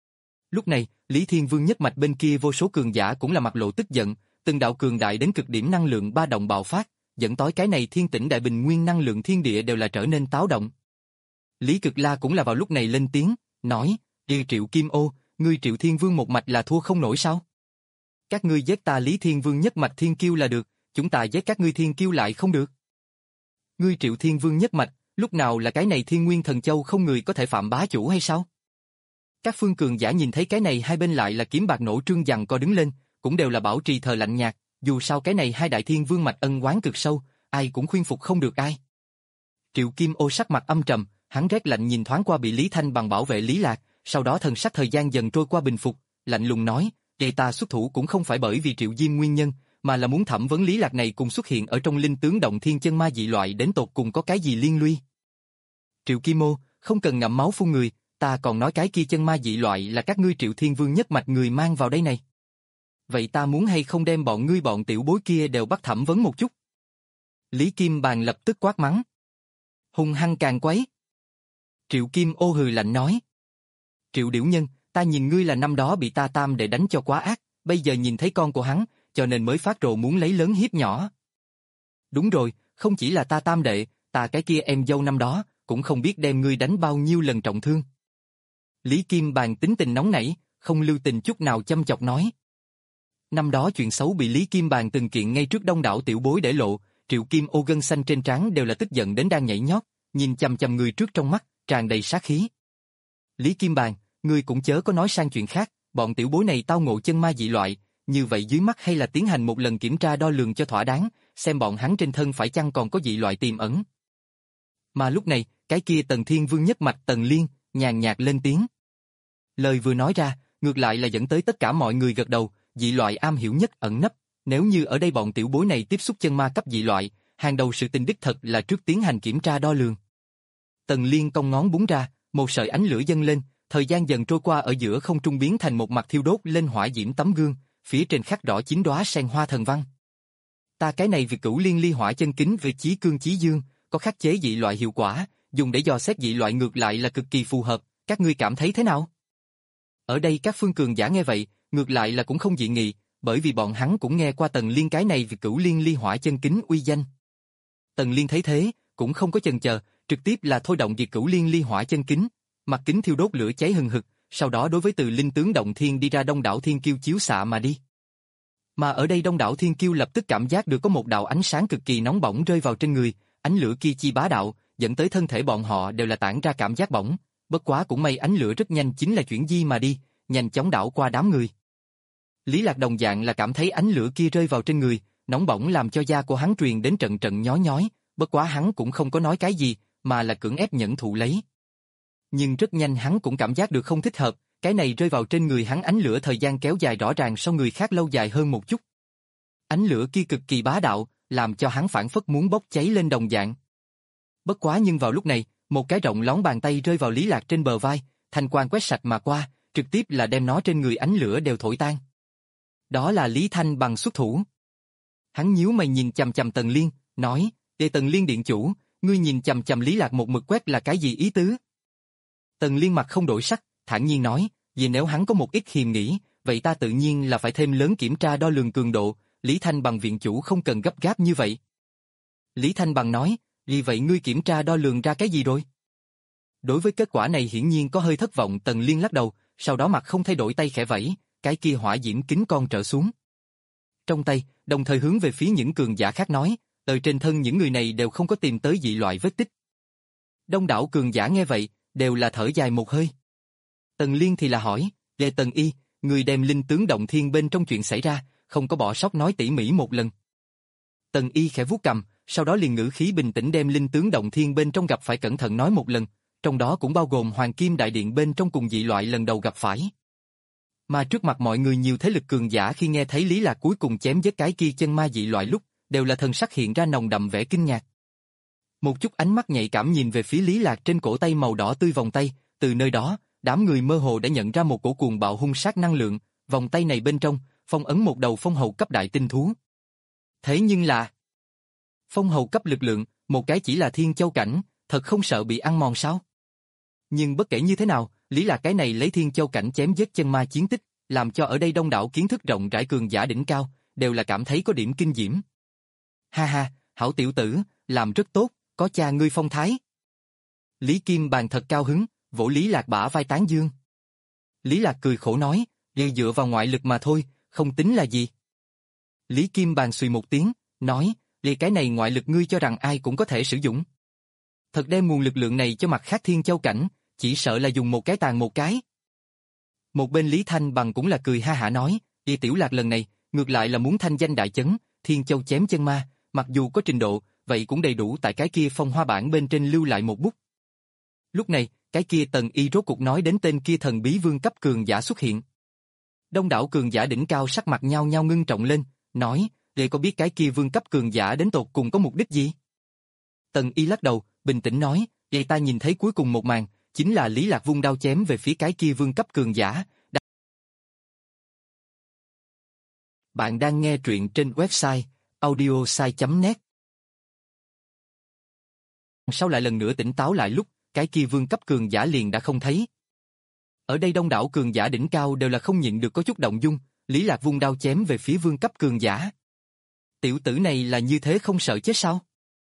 Lúc này, Lý Thiên Vương nhất mạch bên kia vô số cường giả cũng là mặt lộ tức giận, từng đạo cường đại đến cực điểm năng lượng ba động bạo phát, dẫn tới cái này thiên tĩnh đại bình nguyên năng lượng thiên địa đều là trở nên táo động. Lý Cực La cũng là vào lúc này lên tiếng, nói: "Đi Triệu Kim Ô, ngươi Triệu Thiên Vương một mạch là thua không nổi sao? Các ngươi giết ta Lý Thiên Vương nhất mạch thiên kiêu là được, chúng ta giết các ngươi thiên kiêu lại không được. Ngươi Triệu Thiên Vương nhất mạch, lúc nào là cái này Thiên Nguyên Thần Châu không người có thể phạm bá chủ hay sao?" Các phương cường giả nhìn thấy cái này hai bên lại là kiếm bạc nổ trương giằng co đứng lên, cũng đều là bảo trì thờ lạnh nhạt, dù sao cái này hai đại thiên vương mạch ân oán cực sâu, ai cũng khuyên phục không được ai. Triệu Kim Ô sắc mặt âm trầm, hắn rét lạnh nhìn thoáng qua bị Lý Thanh Bằng bảo vệ Lý Lạc, sau đó thần sắc thời gian dần trôi qua bình phục, lạnh lùng nói: "Vậy ta xuất thủ cũng không phải bởi vì Triệu Diêm nguyên nhân, mà là muốn thẩm vấn Lý Lạc này cùng xuất hiện ở trong linh tướng động thiên chân ma dị loại đến tột cùng có cái gì liên lụy." Triệu Kim Ô, không cần ngậm máu phun người, ta còn nói cái kia chân ma dị loại là các ngươi Triệu Thiên Vương nhất mạch người mang vào đây này. Vậy ta muốn hay không đem bọn ngươi bọn tiểu bối kia đều bắt thẩm vấn một chút? Lý Kim Bàn lập tức quát mắng. Hung hăng càng quấy. Triệu Kim Ô hừ lạnh nói: "Triệu Điểu Nhân, ta nhìn ngươi là năm đó bị ta tam đệ đánh cho quá ác, bây giờ nhìn thấy con của hắn, cho nên mới phát rồ muốn lấy lớn hiếp nhỏ." "Đúng rồi, không chỉ là ta tam đệ, ta cái kia em dâu năm đó, cũng không biết đem ngươi đánh bao nhiêu lần trọng thương." Lý Kim Bàn tính tình nóng nảy, không lưu tình chút nào châm chọc nói. Năm đó chuyện xấu bị Lý Kim Bàn từng kiện ngay trước đông đảo tiểu bối để lộ, Triệu Kim Ô gân xanh trên trán đều là tức giận đến đang nhảy nhót, nhìn chằm chằm người trước trong mắt, tràn đầy sát khí. Lý Kim Bàn, ngươi cũng chớ có nói sang chuyện khác, bọn tiểu bối này tao ngộ chân ma dị loại, như vậy dưới mắt hay là tiến hành một lần kiểm tra đo lường cho thỏa đáng, xem bọn hắn trên thân phải chăng còn có dị loại tiềm ẩn. Mà lúc này, cái kia Tần Thiên Vương nhất mạch Tần Liên, nhàn nhạt lên tiếng. Lời vừa nói ra, ngược lại là dẫn tới tất cả mọi người gật đầu, dị loại am hiểu nhất ẩn nấp, nếu như ở đây bọn tiểu bối này tiếp xúc chân ma cấp dị loại, hàng đầu sự tình đích thật là trước tiến hành kiểm tra đo lường. Tần Liên cong ngón búng ra, một sợi ánh lửa dâng lên, thời gian dần trôi qua ở giữa không trung biến thành một mặt thiêu đốt lên hỏa diễm tấm gương, phía trên khắc rõ chín đóa sen hoa thần văn. Ta cái này việc cửu liên ly hỏa chân kính về chí cương chí dương, có khắc chế dị loại hiệu quả, dùng để dò xét dị loại ngược lại là cực kỳ phù hợp, các ngươi cảm thấy thế nào? Ở đây các phương cường giả nghe vậy, ngược lại là cũng không dị nghị, bởi vì bọn hắn cũng nghe qua Tần Liên cái này việc cửu liên ly hỏa chân kính uy danh. Tần Liên thấy thế, cũng không có chần chờ, trực tiếp là thôi động việc cửu liên ly hỏa chân kính, mặt kính thiêu đốt lửa cháy hừng hực, sau đó đối với từ linh tướng động thiên đi ra đông đảo thiên kiêu chiếu xạ mà đi. Mà ở đây đông đảo thiên kiêu lập tức cảm giác được có một đạo ánh sáng cực kỳ nóng bỏng rơi vào trên người, ánh lửa kia chi bá đạo, dẫn tới thân thể bọn họ đều là tản ra cảm giác bỏng, bất quá cũng may ánh lửa rất nhanh chính là chuyển di mà đi, nhanh chóng đảo qua đám người. Lý Lạc đồng dạng là cảm thấy ánh lửa kia rơi vào trên người, nóng bỏng làm cho da của hắn truyền đến trận trận nhói nhói, bất quá hắn cũng không có nói cái gì, mà là cưỡng ép nhẫn thụ lấy. Nhưng rất nhanh hắn cũng cảm giác được không thích hợp, cái này rơi vào trên người hắn ánh lửa thời gian kéo dài rõ ràng so người khác lâu dài hơn một chút. Ánh lửa kia cực kỳ bá đạo, làm cho hắn phản phất muốn bốc cháy lên đồng dạng. Bất quá nhưng vào lúc này, một cái rộng lóng bàn tay rơi vào Lý Lạc trên bờ vai, thanh quang quét sạch mà qua, trực tiếp là đem nó trên người ánh lửa đều thổi tan. Đó là Lý Thanh Bằng xuất thủ. Hắn nhíu mày nhìn chằm chằm Tần Liên, nói, Đệ Tần Liên điện chủ, ngươi nhìn chằm chằm Lý Lạc một mực quét là cái gì ý tứ? Tần Liên mặt không đổi sắc, thản nhiên nói, vì nếu hắn có một ít hiềm nghĩ, vậy ta tự nhiên là phải thêm lớn kiểm tra đo lường cường độ, Lý Thanh Bằng viện chủ không cần gấp gáp như vậy. Lý Thanh Bằng nói, vì vậy ngươi kiểm tra đo lường ra cái gì rồi? Đối với kết quả này hiển nhiên có hơi thất vọng, Tần Liên lắc đầu, sau đó mặt không thay đổi tay khẽ vẫy, cái kia hỏa diễm kính con trở xuống. Trong tay, đồng thời hướng về phía những cường giả khác nói, từ trên thân những người này đều không có tìm tới dị loại vết tích. Đông đảo cường giả nghe vậy, đều là thở dài một hơi. Tần Liên thì là hỏi, về Tần Y, người đem linh tướng động thiên bên trong chuyện xảy ra, không có bỏ sót nói tỉ mỉ một lần. Tần Y khẽ vuốt cằm, sau đó liền ngữ khí bình tĩnh đem linh tướng động thiên bên trong gặp phải cẩn thận nói một lần, trong đó cũng bao gồm Hoàng Kim Đại Điện bên trong cùng dị loại lần đầu gặp phải. Mà trước mặt mọi người nhiều thế lực cường giả khi nghe thấy Lý Lạc cuối cùng chém giết cái kia chân ma dị loại lúc, đều là thần sắc hiện ra nồng đậm vẻ kinh ngạc. Một chút ánh mắt nhạy cảm nhìn về phía Lý Lạc trên cổ tay màu đỏ tươi vòng tay, từ nơi đó, đám người mơ hồ đã nhận ra một cổ cuồng bạo hung sát năng lượng, vòng tay này bên trong, phong ấn một đầu phong hầu cấp đại tinh thú. Thế nhưng là phong hầu cấp lực lượng, một cái chỉ là thiên châu cảnh, thật không sợ bị ăn mòn sao? Nhưng bất kể như thế nào, Lý Lạc cái này lấy thiên châu cảnh chém giết chân ma chiến tích, làm cho ở đây đông đảo kiến thức rộng rãi cường giả đỉnh cao, đều là cảm thấy có điểm kinh diễm. Ha ha, hảo tiểu tử, làm rất tốt, có cha ngươi phong thái. Lý Kim Bàn thật cao hứng, vỗ Lý Lạc bả vai tán dương. Lý Lạc cười khổ nói, vì dựa vào ngoại lực mà thôi, không tính là gì. Lý Kim Bàn suy một tiếng, nói, vì cái này ngoại lực ngươi cho rằng ai cũng có thể sử dụng. Thật đem nguồn lực lượng này cho mặt khác thiên châu cảnh, chỉ sợ là dùng một cái tàn một cái. Một bên Lý Thanh Bằng cũng là cười ha hả nói, vì tiểu Lạc lần này, ngược lại là muốn thanh danh đại chấn, thiên châu chém chân ma, mặc dù có trình độ, vậy cũng đầy đủ tại cái kia phong hoa bản bên trên lưu lại một bút. Lúc này, cái kia Tần Y rốt cuộc nói đến tên kia thần bí vương cấp cường giả xuất hiện. Đông đảo cường giả đỉnh cao sắc mặt nhau nhau ngưng trọng lên, nói, để có biết cái kia vương cấp cường giả đến tột cùng có mục đích gì? Tần Y lắc đầu, bình tĩnh nói, vậy ta nhìn thấy cuối cùng một màn, chính là Lý Lạc vung đao chém về phía cái kia vương cấp cường giả. Bạn đang nghe truyện trên website audiosai chấm net. Sau lại lần nữa tỉnh táo lại lúc, cái kia vương cấp cường giả liền đã không thấy. Ở đây đông đảo cường giả đỉnh cao đều là không nhịn được có chút động dung, Lý Lạc vung đao chém về phía vương cấp cường giả. Tiểu tử này là như thế không sợ chết sao?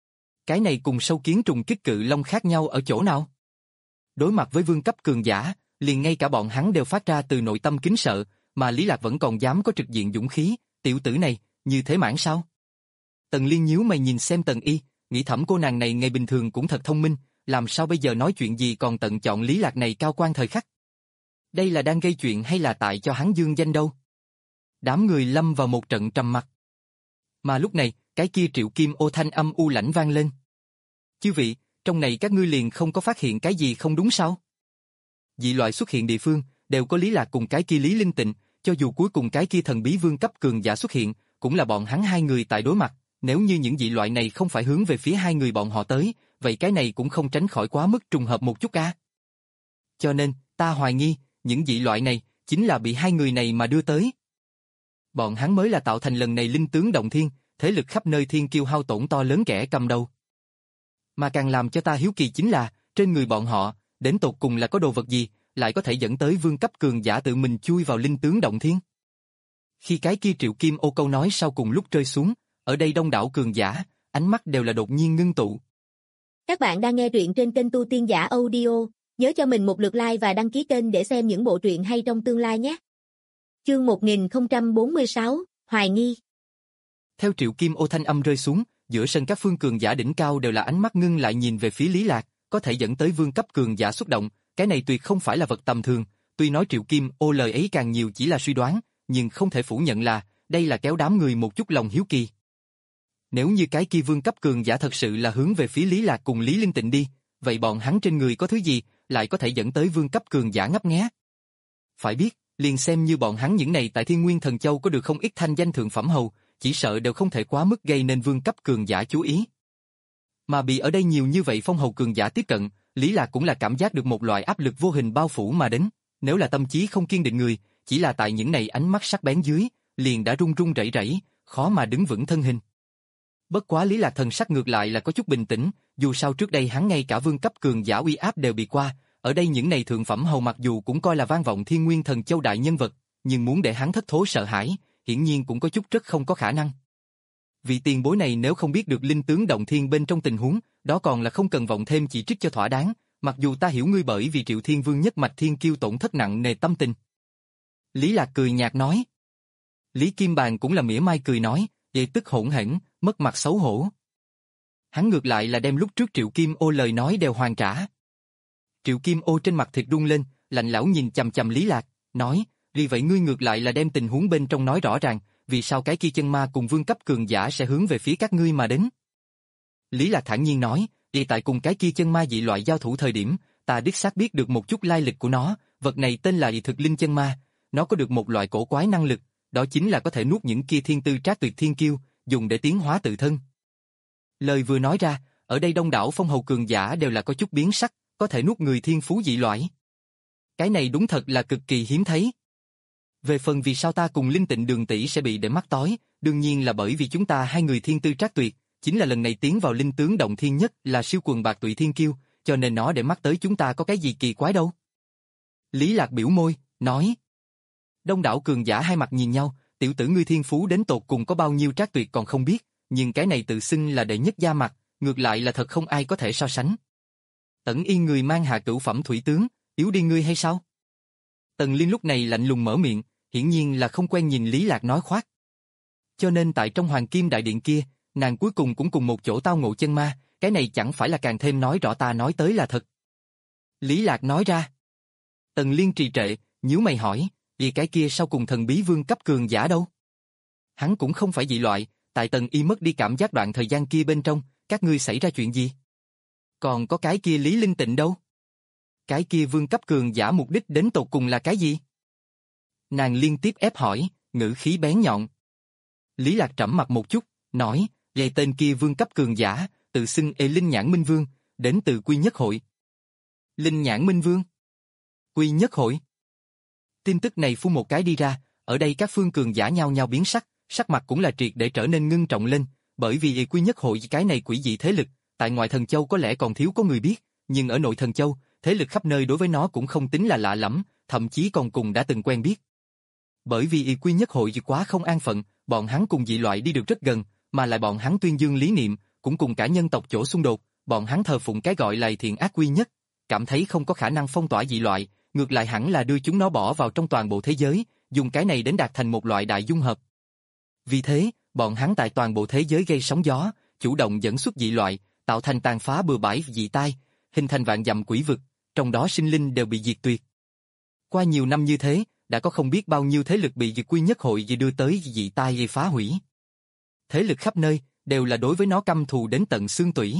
Cái này cùng sâu kiến trùng kích cự long khác nhau ở chỗ nào? Đối mặt với vương cấp cường giả, liền ngay cả bọn hắn đều phát ra từ nội tâm kính sợ, mà Lý Lạc vẫn còn dám có trực diện dũng khí, tiểu tử này, như thế mãn sao? Tần Liên nhíu mày nhìn xem Tần Y, nghĩ thẩm cô nàng này ngày bình thường cũng thật thông minh, làm sao bây giờ nói chuyện gì còn tận chọn Lý Lạc này cao quan thời khắc? Đây là đang gây chuyện hay là tại cho hắn dương danh đâu? Đám người lâm vào một trận trầm mặc. Mà lúc này, cái kia Triệu Kim Ô thanh âm u lãnh vang lên. Chư vị, trong này các ngươi liền không có phát hiện cái gì không đúng sao? Dị loại xuất hiện địa phương, đều có Lý Lạc cùng cái kia Lý Linh Tịnh, cho dù cuối cùng cái kia thần bí vương cấp cường giả xuất hiện, cũng là bọn hắn hai người tại đối mặt, nếu như những dị loại này không phải hướng về phía hai người bọn họ tới, vậy cái này cũng không tránh khỏi quá mức trùng hợp một chút a. Cho nên, ta hoài nghi, những dị loại này, chính là bị hai người này mà đưa tới. Bọn hắn mới là tạo thành lần này linh tướng động thiên, thế lực khắp nơi thiên kiêu hao tổn to lớn kẻ cầm đầu. Mà càng làm cho ta hiếu kỳ chính là, trên người bọn họ, đến tột cùng là có đồ vật gì, lại có thể dẫn tới vương cấp cường giả tự mình chui vào linh tướng động thiên. Khi cái kia Triệu Kim Ô câu nói sau cùng lúc rơi xuống, ở đây đông đảo cường giả, ánh mắt đều là đột nhiên ngưng tụ. Các bạn đang nghe truyện trên kênh Tu Tiên Giả Audio, nhớ cho mình một lượt like và đăng ký kênh để xem những bộ truyện hay trong tương lai nhé. Chương một nghìn không trăm bốn mươi sáu, Hoài nghi. Theo Triệu Kim Ô thanh âm rơi xuống, giữa sân các phương cường giả đỉnh cao đều là ánh mắt ngưng lại nhìn về phía Lý Lạc, có thể dẫn tới vương cấp cường giả xuất động, cái này tuyệt không phải là vật tầm thường, tuy nói Triệu Kim Ô lời ấy càng nhiều chỉ là suy đoán, nhưng không thể phủ nhận là, đây là kéo đám người một chút lòng hiếu kỳ. Nếu như cái kia vương cấp cường giả thật sự là hướng về phía Lý Lạc cùng Lý Linh Tịnh đi, vậy bọn hắn trên người có thứ gì, lại có thể dẫn tới vương cấp cường giả ngấp nghé. Phải biết, liền xem như bọn hắn những này tại Thiên Nguyên Thần Châu có được không ít thanh danh thượng phẩm hầu, chỉ sợ đều không thể quá mức gây nên vương cấp cường giả chú ý. Mà bị ở đây nhiều như vậy phong hầu cường giả tiếp cận, Lý Lạc cũng là cảm giác được một loại áp lực vô hình bao phủ mà đến, nếu là tâm trí không kiên định người, chỉ là tại những này ánh mắt sắc bén dưới, liền đã run run rẩy rẩy, khó mà đứng vững thân hình. Bất quá Lý Lạc thần sắc ngược lại là có chút bình tĩnh, dù sao trước đây hắn ngay cả vương cấp cường giả uy áp đều bị qua, ở đây những này thượng phẩm hầu mặc dù cũng coi là vang vọng Thiên Nguyên Thần Châu đại nhân vật, nhưng muốn để hắn thất thố sợ hãi, hiển nhiên cũng có chút rất không có khả năng. Vị tiền bối này nếu không biết được linh tướng động thiên bên trong tình huống, đó còn là không cần vọng thêm chỉ trích cho thỏa đáng, mặc dù ta hiểu ngươi bởi vì Triệu Thiên Vương nhất mạch thiên kiêu tổn thất nặng nề tâm tình. Lý Lạc cười nhạt nói. Lý Kim Bàn cũng là mỉa mai cười nói, vậy tức hỗn hển, mất mặt xấu hổ. Hắn ngược lại là đem lúc trước Triệu Kim Ô lời nói đều hoàn trả. Triệu Kim Ô trên mặt thịt rung lên, lạnh lão nhìn chằm chằm Lý Lạc, nói, vì vậy ngươi ngược lại là đem tình huống bên trong nói rõ ràng, vì sao cái kia chân ma cùng vương cấp cường giả sẽ hướng về phía các ngươi mà đến. Lý Lạc thản nhiên nói, vì tại cùng cái kia chân ma dị loại giao thủ thời điểm, ta đích xác biết được một chút lai lịch của nó, vật này tên là dị thực linh chân ma, nó có được một loại cổ quái năng lực, đó chính là có thể nuốt những kia thiên tư trác tuyệt thiên kiêu, dùng để tiến hóa tự thân. Lời vừa nói ra, ở đây đông đảo phong hầu cường giả đều là có chút biến sắc, có thể nuốt người thiên phú dị loại. Cái này đúng thật là cực kỳ hiếm thấy. Về phần vì sao ta cùng Linh Tịnh Đường tỷ sẽ bị để mắt tối, đương nhiên là bởi vì chúng ta hai người thiên tư trác tuyệt, chính là lần này tiến vào linh tướng động thiên nhất là siêu quần bạc tụy thiên kiêu, cho nên nó để mắt tới chúng ta có cái gì kỳ quái đâu. Lý Lạc biểu môi, nói. Đông đảo cường giả hai mặt nhìn nhau, tiểu tử ngươi thiên phú đến tột cùng có bao nhiêu trác tuyệt còn không biết, nhưng cái này tự xưng là đệ nhất gia mặt, ngược lại là thật không ai có thể so sánh. Tẩn Yên người mang hạ cửu phẩm thủy tướng, yếu đi ngươi hay sao? Tần Liên lúc này lạnh lùng mở miệng, hiển nhiên là không quen nhìn Lý Lạc nói khoác. Cho nên tại trong Hoàng Kim Đại Điện kia, nàng cuối cùng cũng cùng một chỗ tao ngộ chân ma, cái này chẳng phải là càng thêm nói rõ ta nói tới là thật. Lý Lạc nói ra. Tần Liên trì trệ, nhíu mày hỏi, vì cái kia sau cùng thần bí vương cấp cường giả đâu? Hắn cũng không phải dị loại, tại Tần Y mất đi cảm giác đoạn thời gian kia bên trong, các ngươi xảy ra chuyện gì? Còn có cái kia Lý Linh Tịnh đâu? Cái kia vương cấp cường giả mục đích đến tột cùng là cái gì? Nàng liên tiếp ép hỏi, ngữ khí bén nhọn. Lý Lạc trầm mặt một chút, nói, về tên kia vương cấp cường giả, tự xưng ê Linh Nhãn Minh Vương, đến từ Quy Nhất Hội. Linh Nhãn Minh Vương? Quy Nhất Hội? Tin tức này phun một cái đi ra, ở đây các phương cường giả nhau nhau biến sắc, sắc mặt cũng là triệt để trở nên ngưng trọng lên, bởi vì Quy Nhất Hội cái này quỷ dị thế lực, tại ngoài Thần Châu có lẽ còn thiếu có người biết, nhưng ở nội Thần Châu, thế lực khắp nơi đối với nó cũng không tính là lạ lẫm, thậm chí còn cùng đã từng quen biết. Bởi vì Quy Nhất Hội quá không an phận, bọn hắn cùng dị loại đi được rất gần, mà lại bọn hắn tuyên dương lý niệm, cũng cùng cả nhân tộc chỗ xung đột, bọn hắn thờ phụng cái gọi là thiện ác quy nhất, cảm thấy không có khả năng phong tỏa dị loại, ngược lại hẳn là đưa chúng nó bỏ vào trong toàn bộ thế giới, dùng cái này đến đạt thành một loại đại dung hợp. Vì thế, bọn hắn tại toàn bộ thế giới gây sóng gió, chủ động dẫn xuất dị loại, tạo thành tàn phá bừa bãi dị tai, hình thành vạn dặm quỷ vực, trong đó sinh linh đều bị diệt tuyệt. Qua nhiều năm như thế, đã có không biết bao nhiêu thế lực bị Quy Quy Nhất Hội đưa tới dị tai gây phá hủy. Thế lực khắp nơi đều là đối với nó căm thù đến tận xương tủy.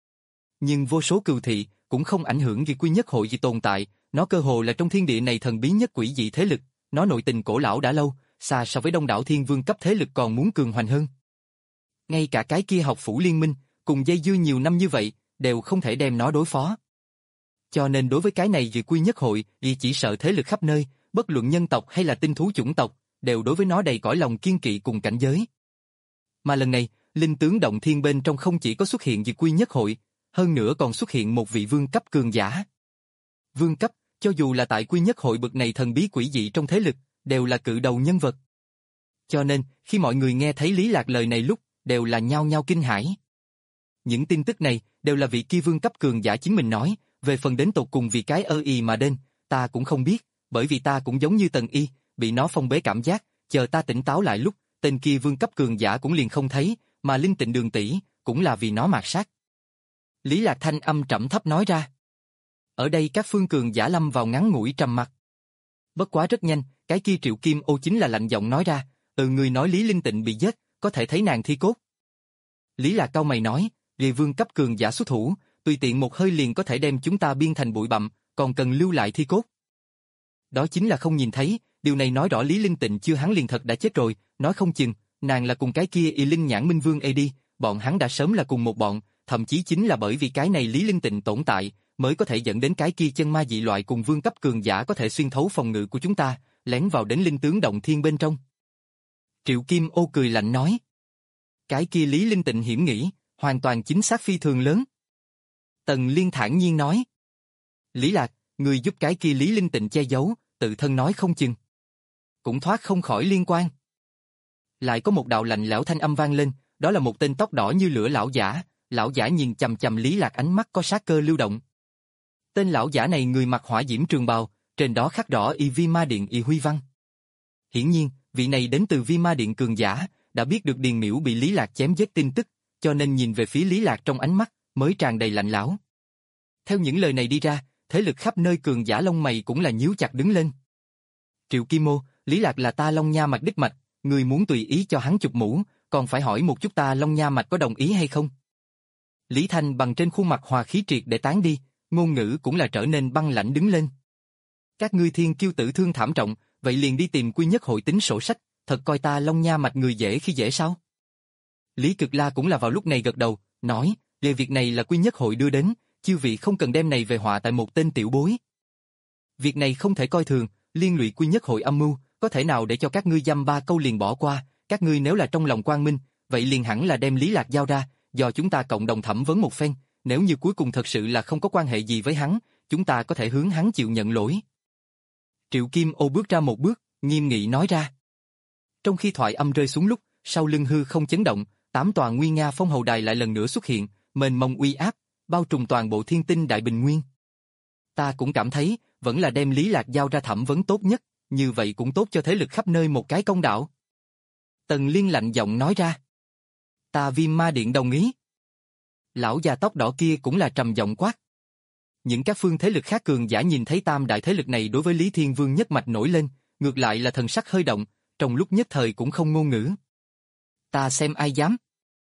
Nhưng vô số cừu thị cũng không ảnh hưởng Quy Quy Nhất Hội gì tồn tại, nó cơ hồ là trong thiên địa này thần bí nhất quỷ dị thế lực, nó nội tình cổ lão đã lâu, xa so với đông đảo thiên vương cấp thế lực còn muốn cường hoành hơn. Ngay cả cái kia học phủ liên minh, cùng dây dưa nhiều năm như vậy, đều không thể đem nó đối phó. Cho nên đối với cái này Quy Quy Nhất Hội, vì chỉ sợ thế lực khắp nơi, bất luận nhân tộc hay là tinh thú chủng tộc, đều đối với nó đầy cõi lòng kiên kỵ cùng cảnh giới. Mà lần này, linh tướng động thiên bên trong không chỉ có xuất hiện Quy Quy Nhất Hội, hơn nữa còn xuất hiện một vị vương cấp cường giả. Vương cấp, cho dù là tại Quy Nhất Hội bậc này thần bí quỷ dị trong thế lực, đều là cự đầu nhân vật. Cho nên, khi mọi người nghe thấy Lý Lạc lời này lúc, đều là nhao nhao kinh hãi. Những tin tức này, đều là vị kia vương cấp cường giả chính mình nói, về phần đến tột cùng vì cái ơ y mà đến, ta cũng không biết, bởi vì ta cũng giống như Tần Y, bị nó phong bế cảm giác, chờ ta tỉnh táo lại lúc, tên kia vương cấp cường giả cũng liền không thấy, mà Linh Tịnh Đường tỷ cũng là vì nó mạt sát. Lý Lạc thanh âm trầm thấp nói ra. Ở đây các phương cường giả lâm vào ngắn ngủi trầm mặc. Bất quá rất nhanh, cái kia Triệu Kim Ô chính là lạnh giọng nói ra, ừ người nói Lý Linh Tịnh bị giết, có thể thấy nàng thi cốt. Lý Lạc cau mày nói, vì vương cấp cường giả xuất thủ, tùy tiện một hơi liền có thể đem chúng ta biên thành bụi bặm, còn cần lưu lại thi cốt. Đó chính là không nhìn thấy, điều này nói rõ Lý Linh Tịnh chưa hắn liền thật đã chết rồi, nói không chừng, nàng là cùng cái kia y Linh Nhãn Minh Vương A đi, bọn hắn đã sớm là cùng một bọn, thậm chí chính là bởi vì cái này Lý Linh Tịnh tồn tại, mới có thể dẫn đến cái kia chân ma dị loại cùng vương cấp cường giả có thể xuyên thấu phòng ngự của chúng ta, lén vào đến linh tướng động thiên bên trong. Triệu Kim Ô cười lạnh nói. Cái kia Lý Linh Tịnh hiểm nghĩ, hoàn toàn chính xác phi thường lớn. Tần Liên thản nhiên nói. Lý Lạc, người giúp cái kia Lý Linh Tịnh che giấu, tự thân nói không chừng. Cũng thoát không khỏi liên quan. Lại có một đạo lạnh lẽo thanh âm vang lên, đó là một tên tóc đỏ như lửa lão giả, lão giả nhìn chằm chằm Lý Lạc ánh mắt có sát cơ lưu động. Tên lão giả này người mặc hỏa diễm trường bào, trên đó khắc rõ y Vi Ma Điện y huy văn. Hiển nhiên, vị này đến từ Vi Ma Điện cường giả, đã biết được Điền Miễu bị Lý Lạc chém giết tin tức, cho nên nhìn về phía Lý Lạc trong ánh mắt, mới tràn đầy lạnh lẽo. Theo những lời này đi ra, thế lực khắp nơi cường giả lông mày cũng là nhíu chặt đứng lên. Triệu Kim Ô, Lý Lạc là ta Long Nha Mạch đích mạch, người muốn tùy ý cho hắn chụp mũ, còn phải hỏi một chút ta Long Nha Mạch có đồng ý hay không? Lý Thanh bằng trên khuôn mặt hòa khí triệt để tán đi, ngôn ngữ cũng là trở nên băng lãnh đứng lên. Các ngươi thiên kiêu tử thương thảm trọng, vậy liền đi tìm Quy Nhất Hội tính sổ sách, thật coi ta Long Nha Mạch người dễ khi dễ sao? Lý Cực La cũng là vào lúc này gật đầu, nói, về việc này là Quy Nhất Hội đưa đến, chư vị không cần đem này về họa tại một tên tiểu bối. Việc này không thể coi thường, liên lụy Quy Nhất Hội âm mưu, có thể nào để cho các ngươi dăm ba câu liền bỏ qua, các ngươi nếu là trong lòng quang minh, vậy liền hẳn là đem Lý Lạc giao ra, do chúng ta cộng đồng thẩm vấn một phen, nếu như cuối cùng thật sự là không có quan hệ gì với hắn, chúng ta có thể hướng hắn chịu nhận lỗi. Triệu Kim Ô bước ra một bước, nghiêm nghị nói ra. Trong khi thoại âm rơi xuống lúc, sau lưng hư không chấn động, tám tòa nguy nga phong hầu đài lại lần nữa xuất hiện, mênh mông uy áp, bao trùm toàn bộ thiên tinh đại bình nguyên. Ta cũng cảm thấy, vẫn là đem Lý Lạc giao ra thẩm vấn tốt nhất, như vậy cũng tốt cho thế lực khắp nơi một cái công đạo. Tần Liên lạnh giọng nói ra. Ta Viêm Ma Điện đồng ý. Lão già tóc đỏ kia cũng là trầm giọng quát. Những các phương thế lực khác cường giả nhìn thấy tam đại thế lực này đối với Lý Thiên Vương nhất mạch nổi lên, ngược lại là thần sắc hơi động, trong lúc nhất thời cũng không ngôn ngữ. Ta xem ai dám.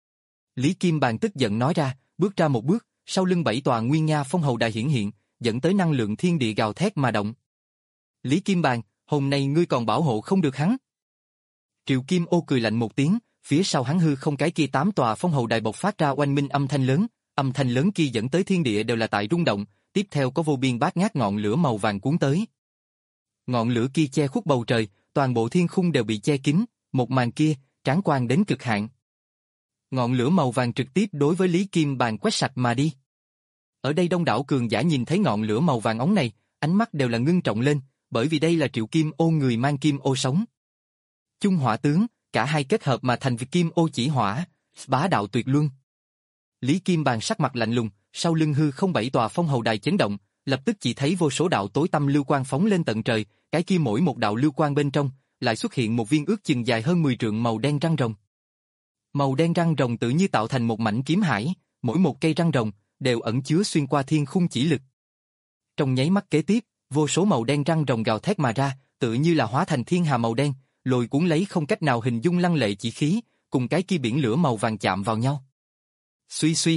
Lý Kim Bàn tức giận nói ra, bước ra một bước, sau lưng bảy tòa nguyên nga phong hầu đài hiển hiện, dẫn tới năng lượng thiên địa gào thét mà động. Lý Kim Bàn, hôm nay ngươi còn bảo hộ không được hắn. Triệu Kim Ô cười lạnh một tiếng, phía sau hắn hư không cái kia tám tòa phong hầu đài bộc phát ra oanh minh âm thanh lớn, âm thanh lớn kia dẫn tới thiên địa đều là tại rung động, tiếp theo có vô biên bát ngát ngọn lửa màu vàng cuốn tới. Ngọn lửa kia che khuất bầu trời, toàn bộ thiên khung đều bị che kín, một màn kia, tráng quang đến cực hạn. Ngọn lửa màu vàng trực tiếp đối với Lý Kim Bàn quét sạch mà đi. Ở đây đông đảo cường giả nhìn thấy ngọn lửa màu vàng óng này, ánh mắt đều là ngưng trọng lên, bởi vì đây là Triệu Kim Ô người mang kim ô sống. Chung hỏa tướng, cả hai kết hợp mà thành việc kim ô chỉ hỏa, bá đạo tuyệt luân. Lý Kim Bàn sắc mặt lạnh lùng, sau lưng hư không bảy tòa phong hầu đài chấn động, lập tức chỉ thấy vô số đạo tối tăm lưu quang phóng lên tận trời, cái kia mỗi một đạo lưu quang bên trong, lại xuất hiện một viên ước chừng dài hơn mười trượng màu đen răng rồng. Màu đen răng rồng tự như tạo thành một mảnh kiếm hải, mỗi một cây răng rồng đều ẩn chứa xuyên qua thiên khung chỉ lực. Trong nháy mắt kế tiếp, vô số màu đen răng rồng gào thét mà ra, tự như là hóa thành thiên hà màu đen, lôi cuốn lấy không cách nào hình dung lăng lệ chỉ khí, cùng cái kia biển lửa màu vàng chạm vào nhau. Suy suy.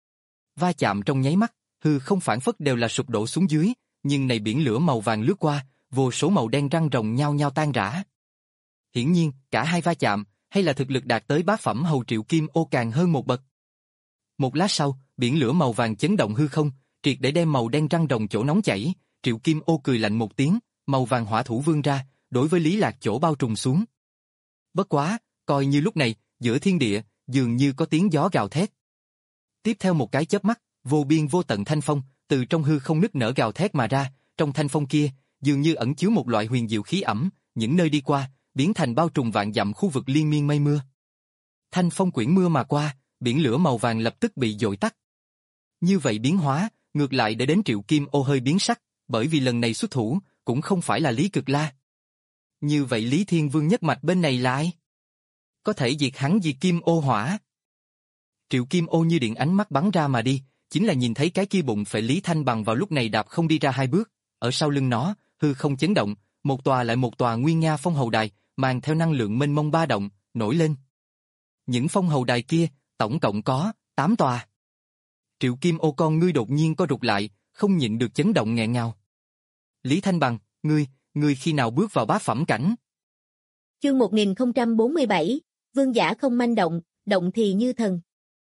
Va chạm trong nháy mắt, hư không phản phất đều là sụp đổ xuống dưới, nhưng này biển lửa màu vàng lướt qua, vô số màu đen răng rồng nhao nhao tan rã. Hiển nhiên, cả hai va chạm, hay là thực lực đạt tới bát phẩm hầu Triệu Kim Ô càng hơn một bậc. Một lát sau, biển lửa màu vàng chấn động hư không, triệt để đem màu đen răng rồng chỗ nóng chảy, Triệu Kim Ô cười lạnh một tiếng, màu vàng hỏa thủ vươn ra, đối với Lý Lạc chỗ bao trùm xuống. Bất quá, coi như lúc này, giữa thiên địa, dường như có tiếng gió gào thét. Tiếp theo một cái chớp mắt, vô biên vô tận thanh phong, từ trong hư không nứt nở gào thét mà ra, trong thanh phong kia, dường như ẩn chứa một loại huyền diệu khí ẩm, những nơi đi qua, biến thành bao trùm vạn dặm khu vực liên miên mây mưa. Thanh phong quyển mưa mà qua, biển lửa màu vàng lập tức bị dội tắt. Như vậy biến hóa, ngược lại để đến Triệu Kim Ô hơi biến sắc, bởi vì lần này xuất thủ, cũng không phải là Lý Cực La. Như vậy Lý Thiên Vương nhất mạch bên này là ai? Có thể diệt hắn diệt Kim Ô hỏa. Triệu Kim Ô như điện ánh mắt bắn ra mà đi, chính là nhìn thấy cái kia bụng phệ Lý Thanh Bằng vào lúc này đạp không đi ra hai bước, ở sau lưng nó, hư không chấn động, một tòa lại một tòa nguyên nga phong hầu đài, mang theo năng lượng mênh mông ba động, nổi lên. Những phong hầu đài kia, tổng cộng có tám tòa. Triệu Kim Ô con ngươi đột nhiên co rụt lại, không nhịn được chấn động nghẹn ngào. Lý Thanh Bằng, ngươi, ngươi khi nào bước vào bát phẩm cảnh? Chương một nghìn không trăm bốn mươi bảy, vương giả không manh động, động thì như thần.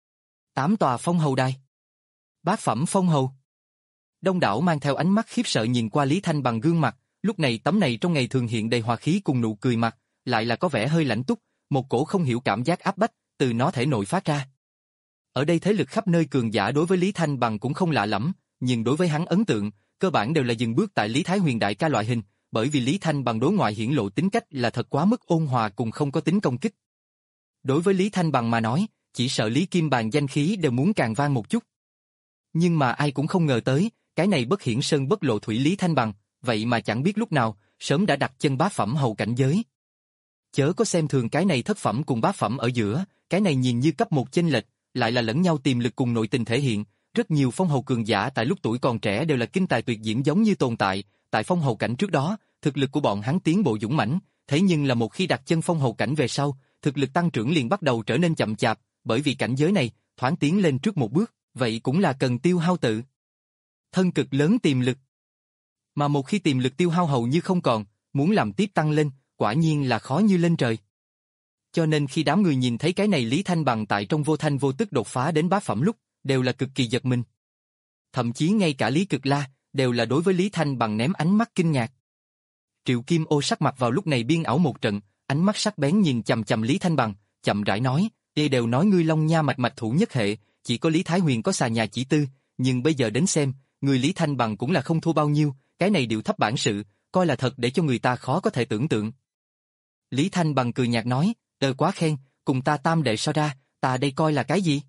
Tám tòa phong hầu đài. Bát phẩm phong hầu. Đông đảo mang theo ánh mắt khiếp sợ nhìn qua Lý Thanh Bằng gương mặt, lúc này tấm này trong ngày thường hiện đầy hòa khí cùng nụ cười mặt, lại là có vẻ hơi lãnh túc, một cổ không hiểu cảm giác áp bách, từ nó thể nội phát ra. Ở đây thế lực khắp nơi cường giả đối với Lý Thanh Bằng cũng không lạ lẫm, nhưng đối với hắn ấn tượng, cơ bản đều là dừng bước tại Lý Thái Huyền đại ca loại hình, bởi vì Lý Thanh Bằng đối ngoại hiển lộ tính cách là thật quá mức ôn hòa cùng không có tính công kích. Đối với Lý Thanh Bằng mà nói, chỉ sợ Lý Kim Bàn danh khí đều muốn càng vang một chút. Nhưng mà ai cũng không ngờ tới, cái này bất hiển sơn bất lộ thủy Lý Thanh Bằng, vậy mà chẳng biết lúc nào, sớm đã đặt chân bá phẩm hầu cảnh giới. Chớ có xem thường cái này thất phẩm cùng bá phẩm ở giữa, cái này nhìn như cấp một chênh lệch, lại là lẫn nhau tiềm lực cùng nội tình thể hiện. Rất nhiều phong hầu cường giả tại lúc tuổi còn trẻ đều là kinh tài tuyệt diễm giống như tồn tại, tại phong hầu cảnh trước đó, thực lực của bọn hắn tiến bộ dũng mãnh, thế nhưng là một khi đặt chân phong hầu cảnh về sau, thực lực tăng trưởng liền bắt đầu trở nên chậm chạp, bởi vì cảnh giới này, thoáng tiến lên trước một bước, vậy cũng là cần tiêu hao tự thân cực lớn tiềm lực. Mà một khi tiềm lực tiêu hao hầu như không còn, muốn làm tiếp tăng lên, quả nhiên là khó như lên trời. Cho nên khi đám người nhìn thấy cái này Lý Thanh Bằng tại trong vô thanh vô tức đột phá đến bá phẩm lúc, đều là cực kỳ giật mình. Thậm chí ngay cả Lý Cực La, đều là đối với Lý Thanh Bằng ném ánh mắt kinh ngạc. Triệu Kim Ô sắc mặt vào lúc này biên ảo một trận, ánh mắt sắc bén nhìn chằm chằm Lý Thanh Bằng, chậm rãi nói, "Ê đều nói ngươi Long Nha mạch mạch thủ nhất hệ, chỉ có Lý Thái Huyền có xà nhà chỉ tư, nhưng bây giờ đến xem, người Lý Thanh Bằng cũng là không thua bao nhiêu, cái này điều thấp bản sự, coi là thật để cho người ta khó có thể tưởng tượng." Lý Thanh Bằng cười nhạt nói, "Ờ quá khen, cùng ta tam đệ so ra, ta đây coi là cái gì?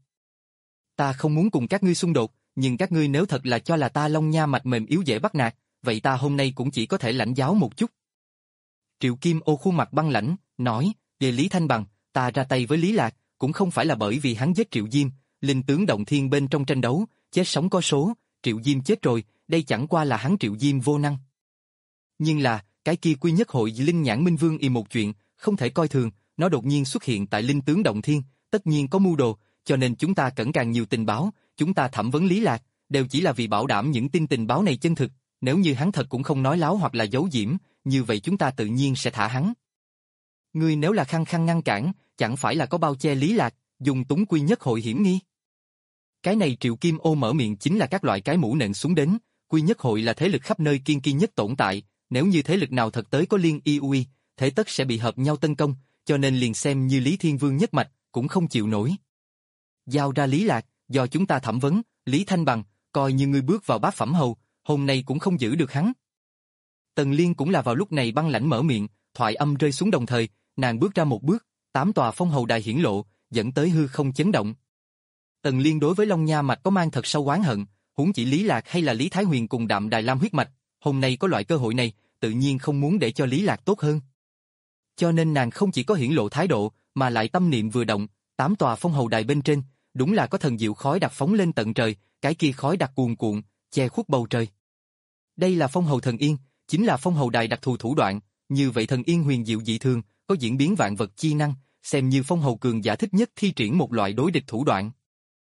Ta không muốn cùng các ngươi xung đột, nhưng các ngươi nếu thật là cho là ta Long Nha mạch mềm yếu dễ bắt nạt, vậy ta hôm nay cũng chỉ có thể lãnh giáo một chút." Triệu Kim Ô khuôn mặt băng lãnh, nói, "Về Lý Thanh Bằng, ta ra tay với Lý Lạc, cũng không phải là bởi vì hắn giết Triệu Diêm, linh tướng động thiên bên trong tranh đấu, chết sống có số, Triệu Diêm chết rồi, đây chẳng qua là hắn Triệu Diêm vô năng. Nhưng là, cái kia quy nhất hội linh nhãn minh vương y một chuyện, không thể coi thường, nó đột nhiên xuất hiện tại linh tướng động thiên, tất nhiên có mưu đồ, cho nên chúng ta cẩn càng nhiều tình báo, chúng ta thẩm vấn Lý Lạc, đều chỉ là vì bảo đảm những tin tình báo này chân thực, nếu như hắn thật cũng không nói láo hoặc là giấu giễm, như vậy chúng ta tự nhiên sẽ thả hắn. Ngươi nếu là khăng khăng ngăn cản, chẳng phải là có bao che Lý Lạc, dùng túng quy nhất hội hiểm nghi." Cái này Triệu Kim Ô mở miệng chính là các loại cái mũ nện xuống đến, quy nhất hội là thế lực khắp nơi kiên kỳ nhất tồn tại, nếu như thế lực nào thật tới có liên y uy, thế tất sẽ bị hợp nhau tấn công, cho nên liền xem như Lý Thiên Vương nhất mạch, cũng không chịu nổi. Giao ra Lý Lạc, do chúng ta thẩm vấn, Lý Thanh Bằng, coi như ngươi bước vào bá phẩm hầu, hôm nay cũng không giữ được hắn. Tần Liên cũng là vào lúc này băng lãnh mở miệng, thoại âm rơi xuống đồng thời, nàng bước ra một bước, tám tòa phong hầu đài hiển lộ, dẫn tới hư không chấn động. Tần Liên đối với Long Nha mạch có mang thật sâu oán hận, huống chỉ Lý Lạc hay là Lý Thái Huyền cùng Đạm Đài Lam huyết mạch, hôm nay có loại cơ hội này, tự nhiên không muốn để cho Lý Lạc tốt hơn. Cho nên nàng không chỉ có hiển lộ thái độ, mà lại tâm niệm vừa động, tám tòa phong hầu đài bên trên, đúng là có thần diệu khói đặc phóng lên tận trời, cái kia khói đặc cuồn cuộn, che khuất bầu trời. Đây là phong hầu thần yên, chính là phong hầu đài đặc thù thủ đoạn, như vậy thần yên huyền diệu dị thường, có diễn biến vạn vật chi năng, xem như phong hầu cường giả thích nhất thi triển một loại đối địch thủ đoạn.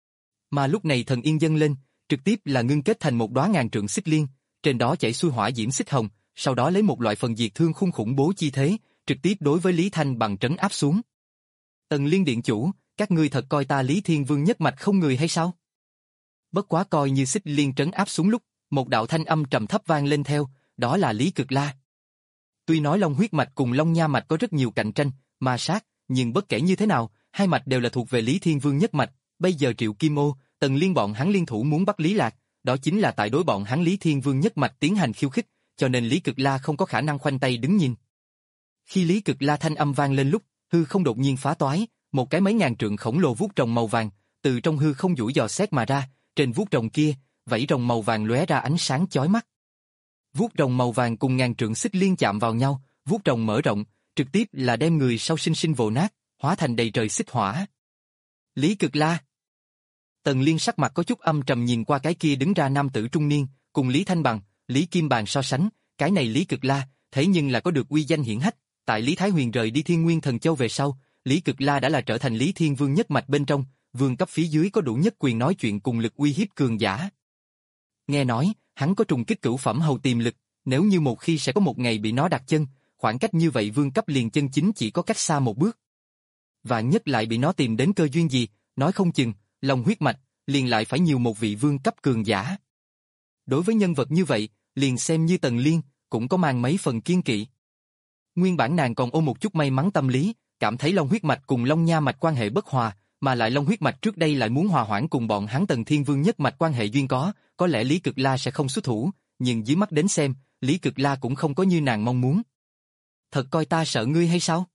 Mà lúc này thần yên dâng lên, trực tiếp là ngưng kết thành một đóa ngàn trượng xích liên, trên đó chảy xuôi hỏa diễm xích hồng, sau đó lấy một loại phần diệt thương khung khủng bố chi thế, trực tiếp đối với Lý Thanh Bằng trấn áp xuống. Tần Liên điện chủ, các ngươi thật coi ta Lý Thiên Vương nhất mạch không người hay sao? Bất quá coi như xích liên trấn áp xuống lúc, một đạo thanh âm trầm thấp vang lên theo, đó là Lý Cực La. Tuy nói Long huyết mạch cùng Long Nha mạch có rất nhiều cạnh tranh, ma sát, nhưng bất kể như thế nào, hai mạch đều là thuộc về Lý Thiên Vương nhất mạch, bây giờ Triệu Kim Ô, Tần Liên bọn hắn liên thủ muốn bắt Lý Lạc, đó chính là tại đối bọn hắn Lý Thiên Vương nhất mạch tiến hành khiêu khích, cho nên Lý Cực La không có khả năng khoanh tay đứng nhìn. Khi Lý Cực La thanh âm vang lên lúc, hư không đột nhiên phá toái, một cái mấy ngàn trượng khổng lồ vuốt rồng màu vàng, từ trong hư không duỗi dò xét mà ra, trên vuốt rồng kia, vảy rồng màu vàng lóe ra ánh sáng chói mắt. Vuốt rồng màu vàng cùng ngàn trượng xích liên chạm vào nhau, vuốt rồng mở rộng, trực tiếp là đem người sau sinh sinh vồ nát, hóa thành đầy trời xích hỏa. Lý Cực La. Tần Liên sắc mặt có chút âm trầm nhìn qua cái kia đứng ra nam tử trung niên, cùng Lý Thanh Bằng, Lý Kim Bàn so sánh, cái này Lý Cực La, thế nhưng là có được uy danh hiển hách, tại Lý Thái Huyền rời đi Thiên Nguyên Thần Châu về sau, Lý Cực La đã là trở thành Lý Thiên Vương nhất mạch bên trong, vương cấp phía dưới có đủ nhất quyền nói chuyện cùng lực uy hiếp cường giả. Nghe nói, hắn có trùng kích cửu phẩm hầu tiềm lực, nếu như một khi sẽ có một ngày bị nó đặt chân, khoảng cách như vậy vương cấp liền chân chính chỉ có cách xa một bước. Và nhất lại bị nó tìm đến cơ duyên gì, nói không chừng, Long huyết mạch, liền lại phải nhiều một vị vương cấp cường giả. Đối với nhân vật như vậy, liền xem như Tần Liên, cũng có mang mấy phần kiên kỵ. Nguyên bản nàng còn ôm một chút may mắn tâm lý, cảm thấy Long huyết mạch cùng Long nha mạch quan hệ bất hòa, mà lại Long huyết mạch trước đây lại muốn hòa hoãn cùng bọn hắn Tần Thiên Vương nhất mạch quan hệ duyên có, có lẽ Lý Cực La sẽ không xuất thủ, nhưng dưới mắt đến xem, Lý Cực La cũng không có như nàng mong muốn. Thật coi ta sợ ngươi hay sao?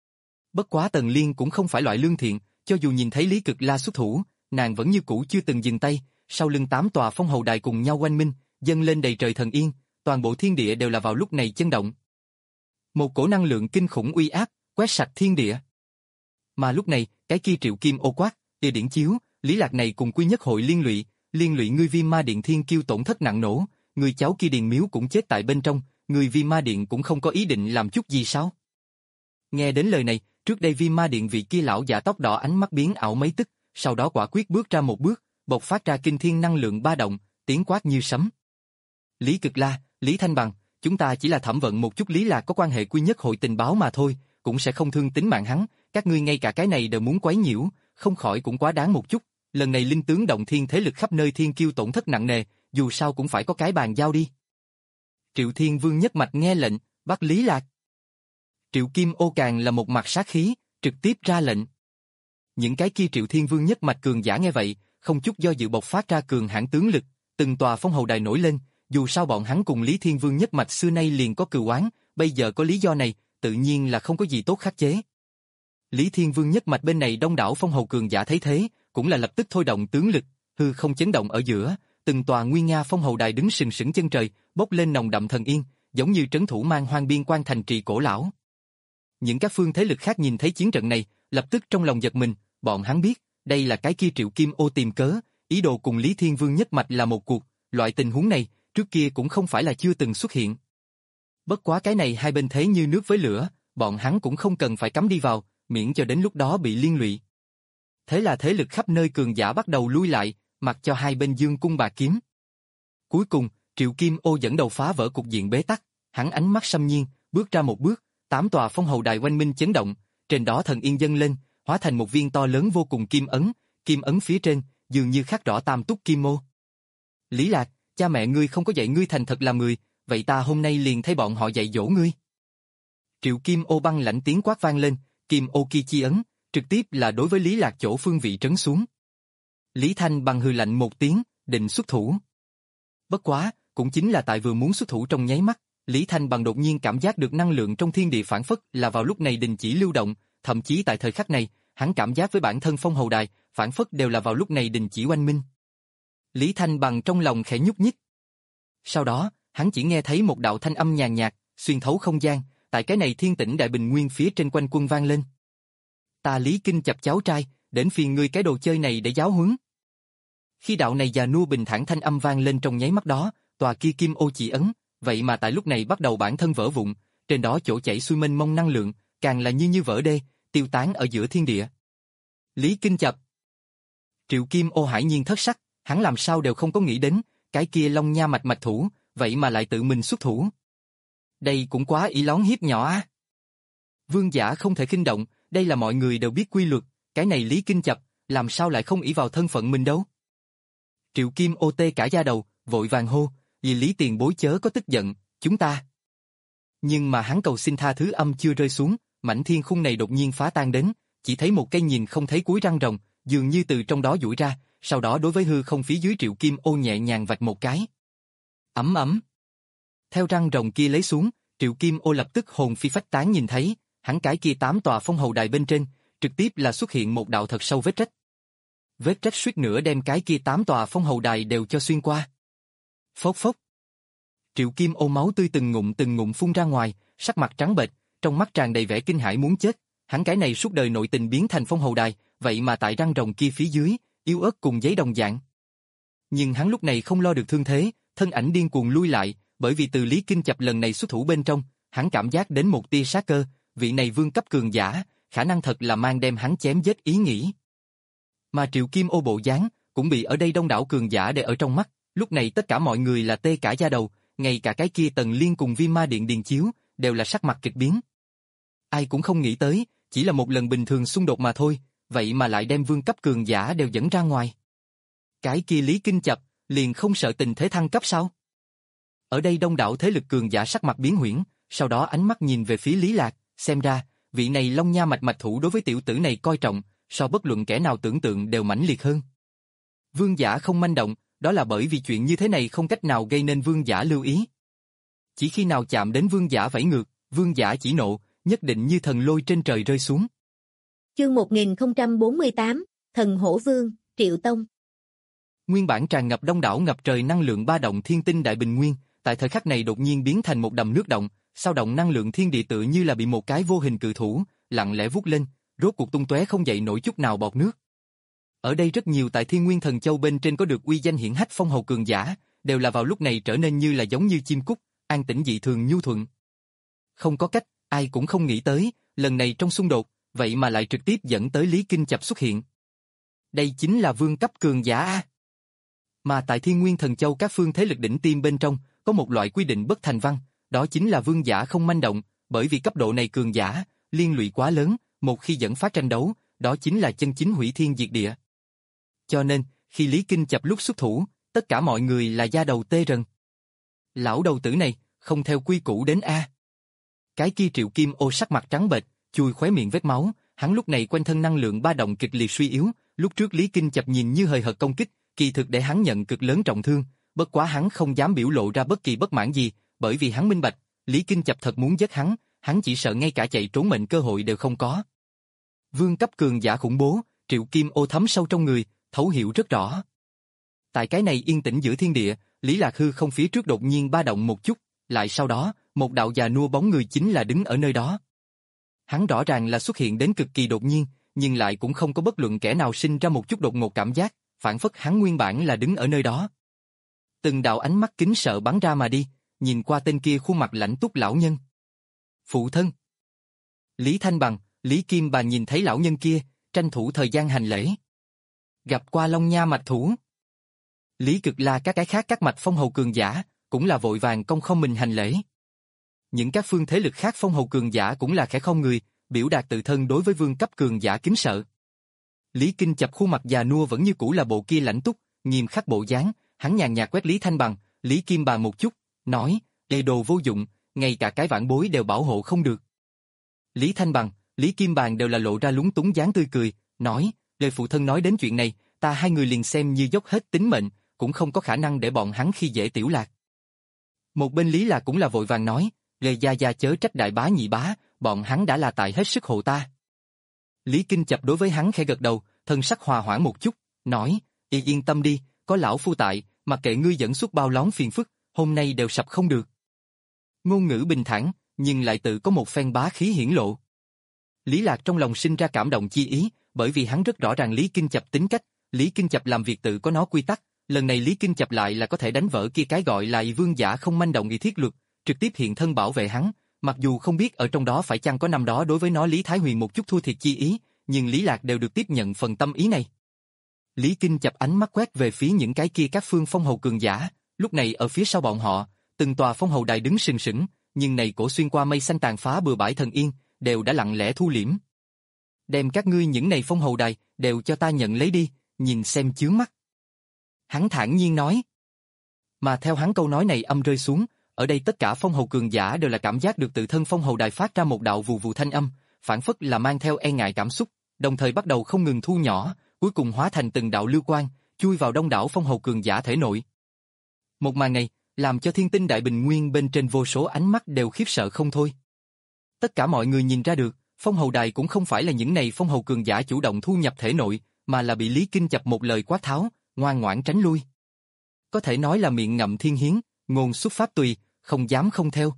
Bất quá Tần Liên cũng không phải loại lương thiện, cho dù nhìn thấy Lý Cực La xuất thủ, nàng vẫn như cũ chưa từng dừng tay, sau lưng tám tòa phong hầu đài cùng nhau oanh minh, dâng lên đầy trời thần yên, toàn bộ thiên địa đều là vào lúc này chấn động. Một cổ năng lượng kinh khủng uy áp, quét sạch thiên địa. Mà lúc này, cái kia Triệu Kim ô quát, địa điển chiếu, Lý Lạc này cùng quy nhất hội liên lụy, liên lụy ngươi Viêm Ma Điện thiên kiêu tổn thất nặng nổ, người cháu kia Điền Miếu cũng chết tại bên trong, người Viêm Ma Điện cũng không có ý định làm chút gì sao? Nghe đến lời này, trước đây Viêm Ma Điện vị kia lão giả tóc đỏ ánh mắt biến ảo mấy tức, sau đó quả quyết bước ra một bước, bộc phát ra kinh thiên năng lượng ba động, tiếng quát như sấm. Lý Cực La, Lý Thanh Bằng, chúng ta chỉ là thẩm vận một chút Lý Lạc có quan hệ quy nhất hội tình báo mà thôi, cũng sẽ không thương tính mạng hắn, các ngươi ngay cả cái này đều muốn quấy nhiễu, không khỏi cũng quá đáng một chút. Lần này linh tướng động thiên thế lực khắp nơi thiên kiêu tổn thất nặng nề, dù sao cũng phải có cái bàn giao đi. Triệu Thiên Vương nhất mạch nghe lệnh, bắt Lý Lạc. Triệu Kim ô càng là một mặt sát khí, trực tiếp ra lệnh. Những cái kia Triệu Thiên Vương nhất mạch cường giả nghe vậy, không chút do dự bộc phát ra cường hãn tướng lực, từng tòa phong hầu đài nổi lên, dù sao bọn hắn cùng Lý Thiên Vương nhất mạch xưa nay liền có cừu oán, bây giờ có lý do này, tự nhiên là không có gì tốt khắc chế. Lý Thiên Vương nhất mạch bên này đông đảo phong hầu cường giả thấy thế, cũng là lập tức thôi động tướng lực, hư không chấn động ở giữa, từng tòa nguy nga phong hầu đài đứng sừng sững chân trời, bốc lên nồng đậm thần yên, giống như trấn thủ mang hoang biên quan thành trì cổ lão. Những các phương thế lực khác nhìn thấy chiến trận này, lập tức trong lòng giật mình, bọn hắn biết, đây là cái kia Triệu Kim ô tìm cớ, ý đồ cùng Lý Thiên Vương nhất mạch là một cuộc, loại tình huống này, trước kia cũng không phải là chưa từng xuất hiện. Bất quá cái này hai bên thế như nước với lửa, bọn hắn cũng không cần phải cắm đi vào, miễn cho đến lúc đó bị liên lụy. Thế là thế lực khắp nơi cường giả bắt đầu lui lại, mặc cho hai bên dương cung bạc kiếm. Cuối cùng, Triệu Kim ô dẫn đầu phá vỡ cục diện bế tắc, hắn ánh mắt xâm nhiên, bước ra một bước, tám tòa phong hầu đài oanh minh chấn động, trên đó thần yên dâng lên, hóa thành một viên to lớn vô cùng kim ấn, kim ấn phía trên, dường như khắc rõ tam túc kim mô. Lý Lạc, cha mẹ ngươi không có dạy ngươi thành thật làm người, vậy ta hôm nay liền thay bọn họ dạy dỗ ngươi. Triệu Kim ô băng lãnh tiếng quát vang lên, kim ô kia chi ấn, trực tiếp là đối với Lý Lạc chỗ phương vị trấn xuống. Lý Thanh Bằng hừ lạnh một tiếng, định xuất thủ. Bất quá, cũng chính là tại vừa muốn xuất thủ trong nháy mắt, Lý Thanh Bằng đột nhiên cảm giác được năng lượng trong thiên địa phản phất là vào lúc này đình chỉ lưu động, thậm chí tại thời khắc này, hắn cảm giác với bản thân phong hầu đài, phản phất đều là vào lúc này đình chỉ oanh minh. Lý Thanh Bằng trong lòng khẽ nhúc nhích. Sau đó, hắn chỉ nghe thấy một đạo thanh âm nhàn nhạt, xuyên thấu không gian, tại cái này thiên tĩnh đại bình nguyên phía trên quanh quân vang lên. Ta Lý Kinh Chập cháu trai, đến phiền ngươi cái đồ chơi này để giáo huấn. Khi đạo này già nua bình thản thanh âm vang lên trong nháy mắt đó, tòa kia kim ô chỉ ấn, vậy mà tại lúc này bắt đầu bản thân vỡ vụn, trên đó chỗ chảy xuôi mênh mông năng lượng, càng là như như vỡ đê, tiêu tán ở giữa thiên địa. Lý Kinh Chập. Triệu Kim ô hải nhiên thất sắc, hắn làm sao đều không có nghĩ đến, cái kia Long Nha mạch mạch thủ, vậy mà lại tự mình xuất thủ. Đây cũng quá ý lón hiếp nhỏ á. Vương giả không thể kinh động, đây là mọi người đều biết quy luật, cái này Lý Kinh Chập, làm sao lại không ỷ vào thân phận mình đâu. Triệu Kim ô tê cả da đầu, vội vàng hô, vì Lý tiền bối chớ có tức giận, chúng ta. Nhưng mà hắn cầu xin tha thứ âm chưa rơi xuống, mảnh thiên khung này đột nhiên phá tan đến, chỉ thấy một cây nhìn không thấy cuối răng rồng, dường như từ trong đó duỗi ra, sau đó đối với hư không phía dưới Triệu Kim ô nhẹ nhàng vạch một cái. Ấm ấm. Theo răng rồng kia lấy xuống, Triệu Kim ô lập tức hồn phi phách tán nhìn thấy, hắn cái kia tám tòa phong hầu đài bên trên, trực tiếp là xuất hiện một đạo thật sâu vết rách. Vết rách suýt nữa đem cái kia tám tòa phong hầu đài đều cho xuyên qua. Phốc phốc. Triệu Kim ô máu tươi từng ngụm từng ngụm phun ra ngoài, sắc mặt trắng bệch, trong mắt tràn đầy vẻ kinh hãi muốn chết, hắn cái này suốt đời nội tình biến thành phong hầu đài, vậy mà tại răng rồng kia phía dưới, yếu ớt cùng giấy đồng dạng. Nhưng hắn lúc này không lo được thương thế, thân ảnh điên cuồng lui lại, bởi vì từ Lý Kinh Chập lần này xuất thủ bên trong, hắn cảm giác đến một tia sát cơ, vị này vương cấp cường giả, khả năng thật là mang đem hắn chém giết ý nghĩ. Mà Triệu Kim ô bộ dáng cũng bị ở đây đông đảo cường giả để ở trong mắt, lúc này tất cả mọi người là tê cả da đầu, ngay cả cái kia Tần Liên cùng Viêm Ma Điện Điền Chiếu, đều là sắc mặt kịch biến. Ai cũng không nghĩ tới, chỉ là một lần bình thường xung đột mà thôi, vậy mà lại đem vương cấp cường giả đều dẫn ra ngoài. Cái kia Lý Kinh Chập, liền không sợ tình thế thăng cấp sao? Ở đây đông đảo thế lực cường giả sắc mặt biến huyễn, sau đó ánh mắt nhìn về phía Lý Lạc, xem ra, vị này Long Nha mạch mạch thủ đối với tiểu tử này coi trọng, so bất luận kẻ nào tưởng tượng đều mãnh liệt hơn. Vương giả không manh động, đó là bởi vì chuyện như thế này không cách nào gây nên vương giả lưu ý. Chỉ khi nào chạm đến vương giả vẫy ngược, vương giả chỉ nộ, nhất định như thần lôi trên trời rơi xuống. Chương một nghìn không trăm bốn mươi tám, Thần Hổ Vương, Triệu Tông. Nguyên bản tràn ngập đông đảo ngập trời năng lượng ba động thiên tinh đại bình nguyên, tại thời khắc này đột nhiên biến thành một đầm nước động, sao động năng lượng thiên địa tự như là bị một cái vô hình cự thủ lặng lẽ vút lên, rốt cuộc tung tóe không dậy nổi chút nào bọt nước. Ở đây rất nhiều tại Thiên Nguyên Thần Châu bên trên có được uy danh hiển hách phong hầu cường giả, đều là vào lúc này trở nên như là giống như chim cút, an tĩnh dị thường nhu thuận. Không có cách, ai cũng không nghĩ tới, lần này trong xung đột, vậy mà lại trực tiếp dẫn tới Lý Kinh Chập xuất hiện. Đây chính là vương cấp cường giả a. Mà tại Thiên Nguyên Thần Châu các phương thế lực đỉnh tiêm bên trong, có một loại quy định bất thành văn, đó chính là vương giả không manh động, bởi vì cấp độ này cường giả, liên lụy quá lớn, một khi dẫn phát tranh đấu, đó chính là chân chính hủy thiên diệt địa. Cho nên, khi Lý Kinh Chập lúc xuất thủ, tất cả mọi người là da đầu tê rần. Lão đầu tử này, không theo quy củ đến a. Cái kia Triệu Kim Ô sắc mặt trắng bệch, chui khóe miệng vết máu, hắn lúc này quanh thân năng lượng ba động kịch liệt suy yếu, lúc trước Lý Kinh Chập nhìn như hời hợt công kích, kỳ thực để hắn nhận cực lớn trọng thương, bất quá hắn không dám biểu lộ ra bất kỳ bất mãn gì, bởi vì hắn minh bạch, Lý Kinh Chập thật muốn giết hắn, hắn chỉ sợ ngay cả chạy trốn mệnh cơ hội đều không có. Vương cấp cường giả khủng bố, Triệu Kim Ô thấm sâu trong người, thấu hiểu rất rõ. Tại cái này yên tĩnh giữa thiên địa, Lý Lạc hư không phía trước đột nhiên ba động một chút, lại sau đó, một đạo già nua bóng người chính là đứng ở nơi đó. Hắn rõ ràng là xuất hiện đến cực kỳ đột nhiên, nhưng lại cũng không có bất luận kẻ nào sinh ra một chút đột ngột cảm giác, phản phất hắn nguyên bản là đứng ở nơi đó. Từng đạo ánh mắt kính sợ bắn ra mà đi, nhìn qua tên kia khuôn mặt lãnh túc lão nhân. Phụ thân. Lý Thanh Bằng, Lý Kim Bàn nhìn thấy lão nhân kia, tranh thủ thời gian hành lễ. Gặp qua Long Nha mạch thủ. Lý Cực La các cái khác các mạch phong hầu cường giả, cũng là vội vàng cong không mình hành lễ. Những các phương thế lực khác phong hầu cường giả cũng là khẽ không người, biểu đạt tự thân đối với vương cấp cường giả kính sợ. Lý Kinh Chập khuôn mặt già nua vẫn như cũ là bộ kia lãnh túc, nghiêm khắc bộ dáng, hắn nhàn nhạt quét Lý Thanh Bằng, Lý Kim Bàn một chút, nói, "Đây đồ vô dụng, ngay cả cái vãn bối đều bảo hộ không được." Lý Thanh Bằng, Lý Kim Bàn đều là lộ ra lúng túng dáng tươi cười, nói, "Lời phụ thân nói đến chuyện này, ta hai người liền xem như dốc hết tính mệnh, cũng không có khả năng để bọn hắn khi dễ tiểu Lạc." Một bên Lý Lạc cũng là vội vàng nói, "Lời gia gia chớ trách đại bá nhị bá, bọn hắn đã là tại hết sức hộ ta." Lý Kinh Chập đối với hắn khẽ gật đầu, thân sắc hòa hoãn một chút, nói, "Y yên tâm đi, có lão phu tại, mặc kệ ngươi dẫn xuất bao lón phiền phức, hôm nay đều sập không được." Ngôn ngữ bình thản, nhưng lại tự có một phen bá khí hiển lộ. Lý Lạc trong lòng sinh ra cảm động chi ý, bởi vì hắn rất rõ ràng Lý Kinh Chập tính cách, Lý Kinh Chập làm việc tự có nó quy tắc, lần này Lý Kinh Chập lại là có thể đánh vỡ kia cái gọi là vương giả không manh động y thiết luật, trực tiếp hiện thân bảo vệ hắn, mặc dù không biết ở trong đó phải chăng có năm đó đối với nó Lý Thái Huyền một chút thua thiệt chi ý, nhưng Lý Lạc đều được tiếp nhận phần tâm ý này. Lý Kinh Chập ánh mắt quét về phía những cái kia các phương phong hầu cường giả, lúc này ở phía sau bọn họ, từng tòa phong hầu đài đứng sừng sững, nhưng này cổ xuyên qua mây xanh tàn phá bừa bãi thần yên, đều đã lặng lẽ thu liễm. "Đem các ngươi những này phong hầu đài, đều cho ta nhận lấy đi, nhìn xem chướng mắt." Hắn thản nhiên nói. Mà theo hắn câu nói này âm rơi xuống, ở đây tất cả phong hầu cường giả đều là cảm giác được tự thân phong hầu đài phát ra một đạo vù vù thanh âm, phản phất là mang theo e ngại cảm xúc, đồng thời bắt đầu không ngừng thu nhỏ, cuối cùng hóa thành từng đạo lưu quang, chui vào đông đảo phong hầu cường giả thể nội. Một màn này, làm cho thiên tinh đại bình nguyên bên trên vô số ánh mắt đều khiếp sợ không thôi. Tất cả mọi người nhìn ra được, phong hầu đài cũng không phải là những này phong hầu cường giả chủ động thu nhập thể nội, mà là bị Lý Kinh Chập một lời quát tháo, ngoan ngoãn tránh lui. Có thể nói là miệng ngậm thiên hiến, ngôn xuất pháp tùy, không dám không theo.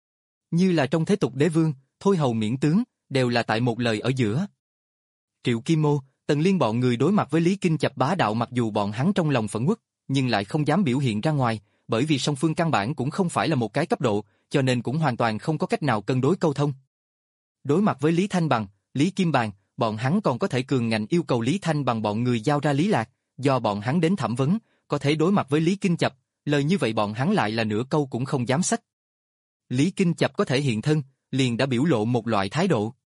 Như là trong thế tục đế vương, thôi hầu miễn tướng, đều là tại một lời ở giữa. Triệu Kim Ô, Tần Liên bọn người đối mặt với Lý Kinh Chập bá đạo, mặc dù bọn hắn trong lòng phẫn uất, nhưng lại không dám biểu hiện ra ngoài, bởi vì song phương căn bản cũng không phải là một cái cấp độ, cho nên cũng hoàn toàn không có cách nào cân đối câu thông. Đối mặt với Lý Thanh Bằng, Lý Kim Bàn, bọn hắn còn có thể cường ngạnh yêu cầu Lý Thanh Bằng bọn người giao ra Lý Lạc, do bọn hắn đến thẩm vấn, có thể đối mặt với Lý Kinh Chập, lời như vậy bọn hắn lại là nửa câu cũng không dám xách. Lý Kinh Chập có thể hiện thân, liền đã biểu lộ một loại thái độ.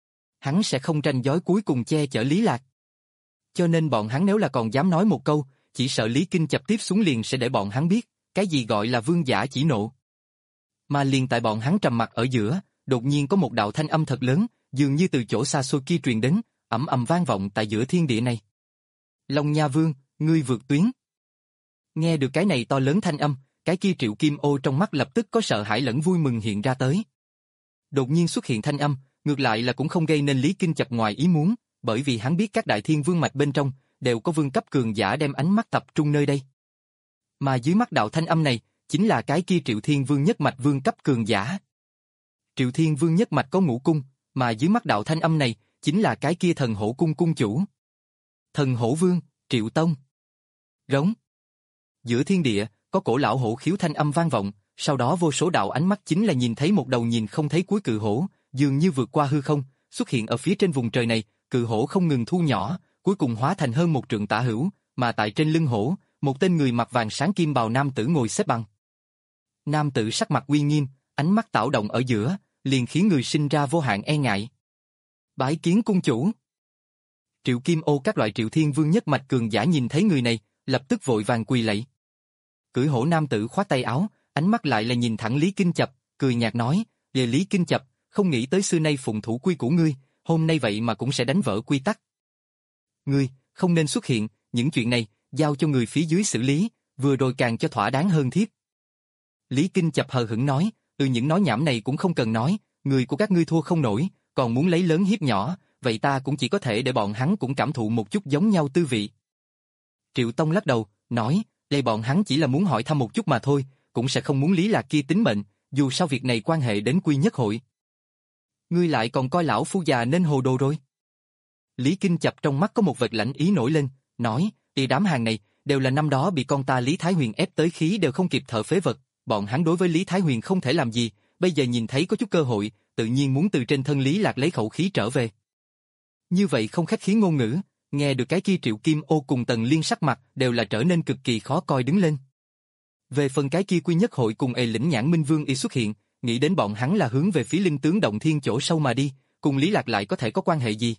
Hắn sẽ không tranh giói cuối cùng che chở Lý Lạc. Cho nên bọn hắn nếu là còn dám nói một câu, chỉ sợ Lý Kinh Chập tiếp xuống liền sẽ để bọn hắn biết, cái gì gọi là vương giả chỉ nộ. Mà liền tại bọn hắn trầm mặc ở giữa, đột nhiên có một đạo thanh âm thật lớn, dường như từ chỗ xa xôi kia truyền đến, ầm ầm vang vọng tại giữa thiên địa này. Long Nha Vương, ngươi vượt tuyến. Nghe được cái này to lớn thanh âm, cái kia Triệu Kim Ô trong mắt lập tức có sợ hãi lẫn vui mừng hiện ra tới. Đột nhiên xuất hiện thanh âm, ngược lại là cũng không gây nên Lý Kinh Chập ngoài ý muốn, bởi vì hắn biết các đại thiên vương mạch bên trong đều có vương cấp cường giả đem ánh mắt tập trung nơi đây. Mà dưới mắt đạo thanh âm này, chính là cái kia Triệu Thiên Vương nhất mạch vương cấp cường giả. Triệu Thiên Vương nhất mạch có ngũ cung, mà dưới mắt đạo thanh âm này, chính là cái kia Thần Hổ cung cung chủ. Thần Hổ Vương, Triệu Tông. Rống. Giữa thiên địa, có cổ lão hổ khiếu thanh âm vang vọng, sau đó vô số đạo ánh mắt chính là nhìn thấy một đầu nhìn không thấy cuối cự hổ, dường như vượt qua hư không, xuất hiện ở phía trên vùng trời này, cự hổ không ngừng thu nhỏ, cuối cùng hóa thành hơn một trượng tả hữu, mà tại trên lưng hổ, một tên người mặc vàng sáng kim bào nam tử ngồi xếp bằng. Nam tử sắc mặt uy nghiêm, ánh mắt tảo động ở giữa, liền khiến người sinh ra vô hạn e ngại. Bái kiến cung chủ. Triệu Kim Ô các loại Triệu Thiên Vương nhất mạch cường giả nhìn thấy người này, lập tức vội vàng quỳ lạy. Cưỡi hổ nam tử khoát tay áo, ánh mắt lại là nhìn thẳng Lý Kinh Chập, cười nhạt nói, về Lý Kinh Chập, không nghĩ tới xưa nay phụng thủ quy của ngươi, hôm nay vậy mà cũng sẽ đánh vỡ quy tắc. Ngươi, không nên xuất hiện, những chuyện này, giao cho người phía dưới xử lý, vừa rồi càng cho thỏa đáng hơn thiếp. Lý Kinh Chập hờ hững nói, từ những nói nhảm này cũng không cần nói, người của các ngươi thua không nổi, còn muốn lấy lớn hiếp nhỏ, vậy ta cũng chỉ có thể để bọn hắn cũng cảm thụ một chút giống nhau tư vị. Triệu Tông lắc đầu, nói, đây bọn hắn chỉ là muốn hỏi thăm một chút mà thôi, cũng sẽ không muốn Lý Lạc kia tính mệnh, dù sao việc này quan hệ đến quy nhất hội. Ngươi lại còn coi lão phu già nên hồ đồ rồi. Lý Kinh Chập trong mắt có một vệt lạnh ý nổi lên, nói, thì đám hàng này, đều là năm đó bị con ta Lý Thái Huyền ép tới khí đều không kịp thở phế vật, bọn hắn đối với Lý Thái Huyền không thể làm gì, bây giờ nhìn thấy có chút cơ hội, tự nhiên muốn từ trên thân Lý Lạc lấy khẩu khí trở về. Như vậy không khách khí ngôn ngữ, nghe được cái kia Triệu Kim Ô cùng Tần Liên sắc mặt đều là trở nên cực kỳ khó coi đứng lên. Về phần cái kia quy nhất hội cùng ê lĩnh nhãn Minh Vương y xuất hiện, nghĩ đến bọn hắn là hướng về phía linh tướng động thiên chỗ sâu mà đi, cùng Lý Lạc lại có thể có quan hệ gì?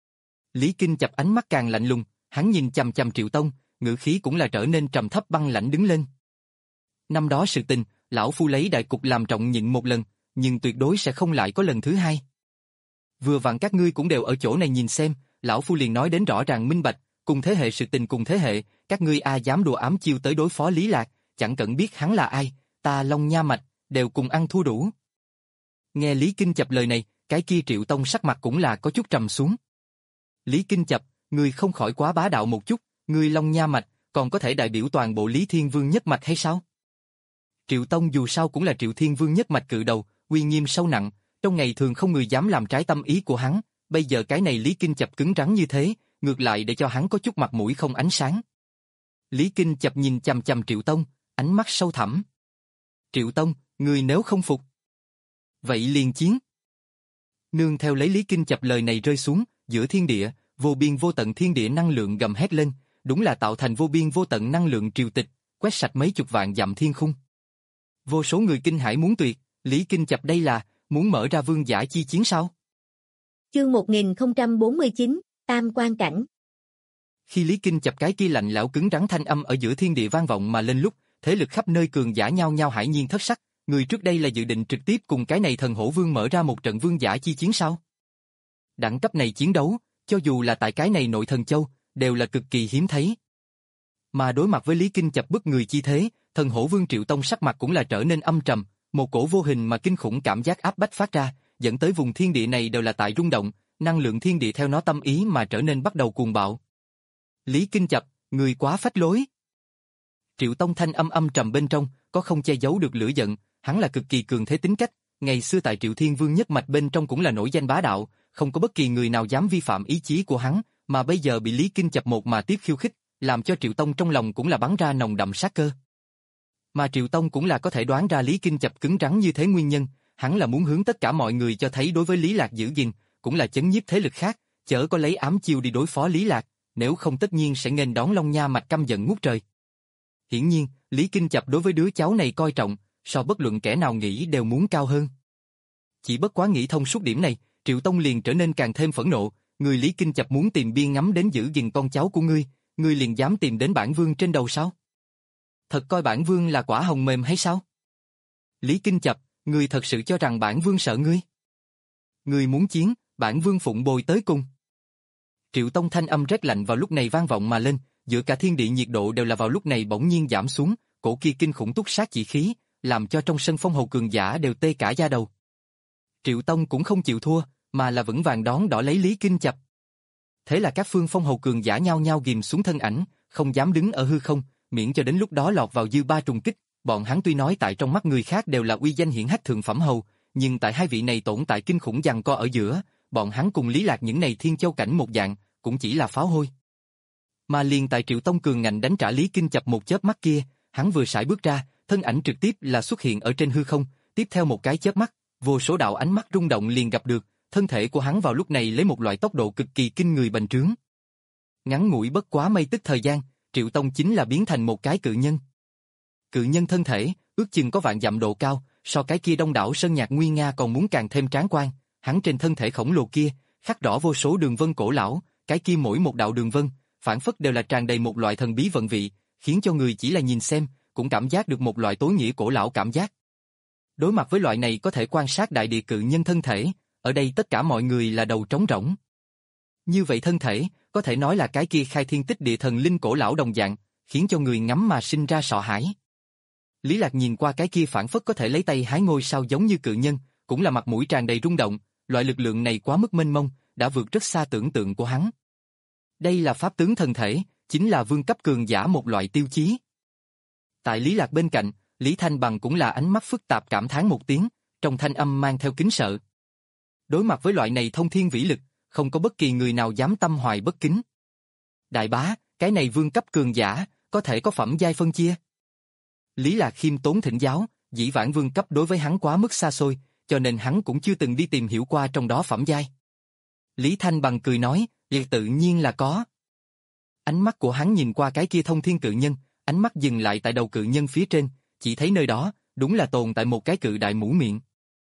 Lý Kinh Chập ánh mắt càng lạnh lùng, hắn nhìn chằm chằm Triệu Tông, ngữ khí cũng là trở nên trầm thấp băng lãnh đứng lên. Năm đó sự tình, lão phu lấy đại cục làm trọng nhịn một lần, nhưng tuyệt đối sẽ không lại có lần thứ hai. Vừa vặn các ngươi cũng đều ở chỗ này nhìn xem, lão phu liền nói đến rõ ràng minh bạch, cùng thế hệ sự tình cùng thế hệ, các ngươi a dám đùa ám chiêu tới đối phó Lý Lạc, chẳng cần biết hắn là ai, ta Long Nha mạch đều cùng ăn thua đủ. Nghe Lý Kinh Chập lời này, cái kia Triệu Tông sắc mặt cũng là có chút trầm xuống. Lý Kinh Chập, ngươi không khỏi quá bá đạo một chút, ngươi Long Nha mạch còn có thể đại biểu toàn bộ Lý Thiên Vương nhất mạch hay sao? Triệu Tông dù sao cũng là Triệu Thiên Vương nhất mạch cự đầu, uy nghiêm sâu nặng, trong ngày thường không người dám làm trái tâm ý của hắn, bây giờ cái này Lý Kinh Chập cứng rắn như thế, ngược lại để cho hắn có chút mặt mũi không ánh sáng. Lý Kinh Chập nhìn chằm chằm Triệu Tông, ánh mắt sâu thẳm. Triệu Tông, ngươi nếu không phục, vậy liền chiến. Nương theo lấy Lý Kinh Chập lời này rơi xuống, giữa thiên địa, vô biên vô tận thiên địa năng lượng gầm hét lên, đúng là tạo thành vô biên vô tận năng lượng triều tịch, quét sạch mấy chục vạn dặm thiên khung. Vô số người kinh hãi muốn tuyệt, Lý Kinh Chập đây là muốn mở ra vương giả chi chiến sao? Chương một nghìn không trăm bốn mươi chín, Tam Quan Cảnh. Khi Lý Kinh Chập cái kia lạnh lẽo cứng rắn thanh âm ở giữa thiên địa vang vọng mà lên lúc, thế lực khắp nơi cường giả nhao nhao hải nhiên thất sắc, người trước đây là dự định trực tiếp cùng cái này thần hổ vương mở ra một trận vương giả chi chiến sao? Đẳng cấp này chiến đấu, cho dù là tại cái này nội thần châu, đều là cực kỳ hiếm thấy. Mà đối mặt với Lý Kinh Chập bức người chi thế, thần hổ vương Triệu Tông sắc mặt cũng là trở nên âm trầm, một cổ vô hình mà kinh khủng cảm giác áp bách phát ra, dẫn tới vùng thiên địa này đều là tại rung động, năng lượng thiên địa theo nó tâm ý mà trở nên bắt đầu cuồng bạo. Lý Kinh Chập, người quá phách lối. Triệu Tông thanh âm âm trầm bên trong, có không che giấu được lửa giận, hắn là cực kỳ cường thế tính cách, ngày xưa tại Triệu Thiên Vương nhất mạch bên trong cũng là nổi danh bá đạo, không có bất kỳ người nào dám vi phạm ý chí của hắn, mà bây giờ bị Lý Kinh Chập một mà tiếp khiêu khích, làm cho Triệu Tông trong lòng cũng là bắn ra nồng đậm sát cơ. Mà Triệu Tông cũng là có thể đoán ra Lý Kinh Chập cứng rắn như thế nguyên nhân, hắn là muốn hướng tất cả mọi người cho thấy đối với Lý Lạc giữ gìn, cũng là chấn nhiếp thế lực khác, chớ có lấy ám chiêu đi đối phó Lý Lạc, nếu không tất nhiên sẽ nghênh đón Long Nha mạch căm giận ngút trời. Hiển nhiên, Lý Kinh Chập đối với đứa cháu này coi trọng, so bất luận kẻ nào nghĩ đều muốn cao hơn. Chỉ bất quá nghĩ thông suốt điểm này, Triệu Tông liền trở nên càng thêm phẫn nộ, người Lý Kinh Chập muốn tìm biên ngắm đến giữ gìn con cháu của ngươi, ngươi liền dám tìm đến bản vương trên đầu sao? Thật coi bản vương là quả hồng mềm hay sao? Lý Kinh Chập, ngươi thật sự cho rằng bản vương sợ ngươi? Ngươi muốn chiến, bản vương phụng bồi tới cùng. Triệu Tông thanh âm rét lạnh vào lúc này vang vọng mà lên, giữa cả thiên địa nhiệt độ đều là vào lúc này bỗng nhiên giảm xuống, cổ kia kinh khủng túc sát chỉ khí, làm cho trong sân phong hầu cường giả đều tê cả da đầu. Triệu Tông cũng không chịu thua, mà là vững vàng đón đỡ lấy Lý Kinh Chập. Thế là các phương phong hầu cường giả nhao nhao ghim xuống thân ảnh, không dám đứng ở hư không, miễn cho đến lúc đó lọt vào dư ba trùng kích. Bọn hắn tuy nói tại trong mắt người khác đều là uy danh hiển hách thượng phẩm hầu, nhưng tại hai vị này tồn tại kinh khủng giằng co ở giữa, bọn hắn cùng Lý Lạc những này thiên châu cảnh một dạng, cũng chỉ là pháo hôi. Mà liền tại Triệu Tông cường ngạnh đánh trả Lý Kinh Chập một chớp mắt kia, hắn vừa sải bước ra, thân ảnh trực tiếp là xuất hiện ở trên hư không, tiếp theo một cái chớp mắt, vô số đạo ánh mắt rung động liền gặp được, thân thể của hắn vào lúc này lấy một loại tốc độ cực kỳ kinh người bành trướng. Ngắn ngủi bất quá mây tức thời gian, Triệu Tông chính là biến thành một cái cự nhân. Cự nhân thân thể, ước chừng có vạn dặm độ cao, so cái kia đông đảo sơn nhạc nguy nga còn muốn càng thêm tráng quan, hắn trên thân thể khổng lồ kia, khắc rõ vô số đường vân cổ lão, cái kia mỗi một đạo đường vân, phản phất đều là tràn đầy một loại thần bí vận vị, khiến cho người chỉ là nhìn xem, cũng cảm giác được một loại tối nghĩa cổ lão cảm giác. Đối mặt với loại này có thể quan sát đại địa cự nhân thân thể, ở đây tất cả mọi người là đầu trống rỗng. Như vậy thân thể, có thể nói là cái kia khai thiên tích địa thần linh cổ lão đồng dạng, khiến cho người ngắm mà sinh ra sợ hãi. Lý Lạc nhìn qua cái kia phản phất có thể lấy tay hái ngôi sao giống như cự nhân, cũng là mặt mũi tràn đầy rung động, loại lực lượng này quá mức mênh mông, đã vượt rất xa tưởng tượng của hắn. Đây là pháp tướng thần thể, chính là vương cấp cường giả một loại tiêu chí. Tại Lý Lạc bên cạnh, Lý Thanh Bằng cũng là ánh mắt phức tạp cảm thán một tiếng, trong thanh âm mang theo kính sợ. Đối mặt với loại này thông thiên vĩ lực, không có bất kỳ người nào dám tâm hoài bất kính. Đại bá, cái này vương cấp cường giả, có thể có phẩm giai phân chia. Lý Lạc khiêm tốn thỉnh giáo, dĩ vãng vương cấp đối với hắn quá mức xa xôi, cho nên hắn cũng chưa từng đi tìm hiểu qua trong đó phẩm giai. Lý Thanh Bằng cười nói, liệt tự nhiên là có. Ánh mắt của hắn nhìn qua cái kia thông thiên cự nhân, ánh mắt dừng lại tại đầu cự nhân phía trên, chỉ thấy nơi đó, đúng là tồn tại một cái cự đại mũ miệng.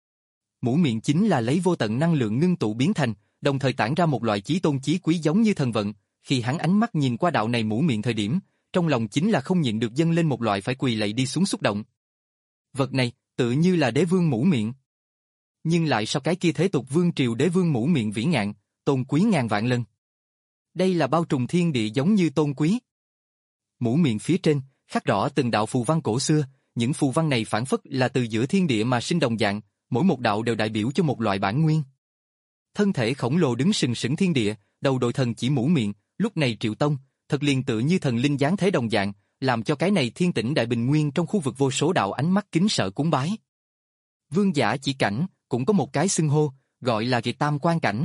Mũ miệng chính là lấy vô tận năng lượng ngưng tụ biến thành, đồng thời tản ra một loại chí tôn chí quý giống như thần vận, khi hắn ánh mắt nhìn qua đạo này mũ miệng thời điểm, trong lòng chính là không nhịn được dâng lên một loại phải quỳ lạy đi xuống xúc động. Vật này, tự như là đế vương mũ miệng. Nhưng lại so cái kia thế tục vương triều đế vương mũ miệng vĩ ngạn, tôn quý ngàn vạn lần. Đây là bao trùm thiên địa giống như tôn quý. Mũ miệng phía trên, khắc rõ từng đạo phù văn cổ xưa, những phù văn này phản phất là từ giữa thiên địa mà sinh đồng dạng, mỗi một đạo đều đại biểu cho một loại bản nguyên. Thân thể khổng lồ đứng sừng sững thiên địa, đầu đội thần chỉ mũ miệng, lúc này Triệu Tông, thật liền tự như thần linh dáng thế đồng dạng, làm cho cái này thiên tĩnh đại bình nguyên trong khu vực vô số đạo ánh mắt kính sợ cúng bái. Vương giả chỉ cảnh, cũng có một cái xưng hô, gọi là kỳ tam quan cảnh.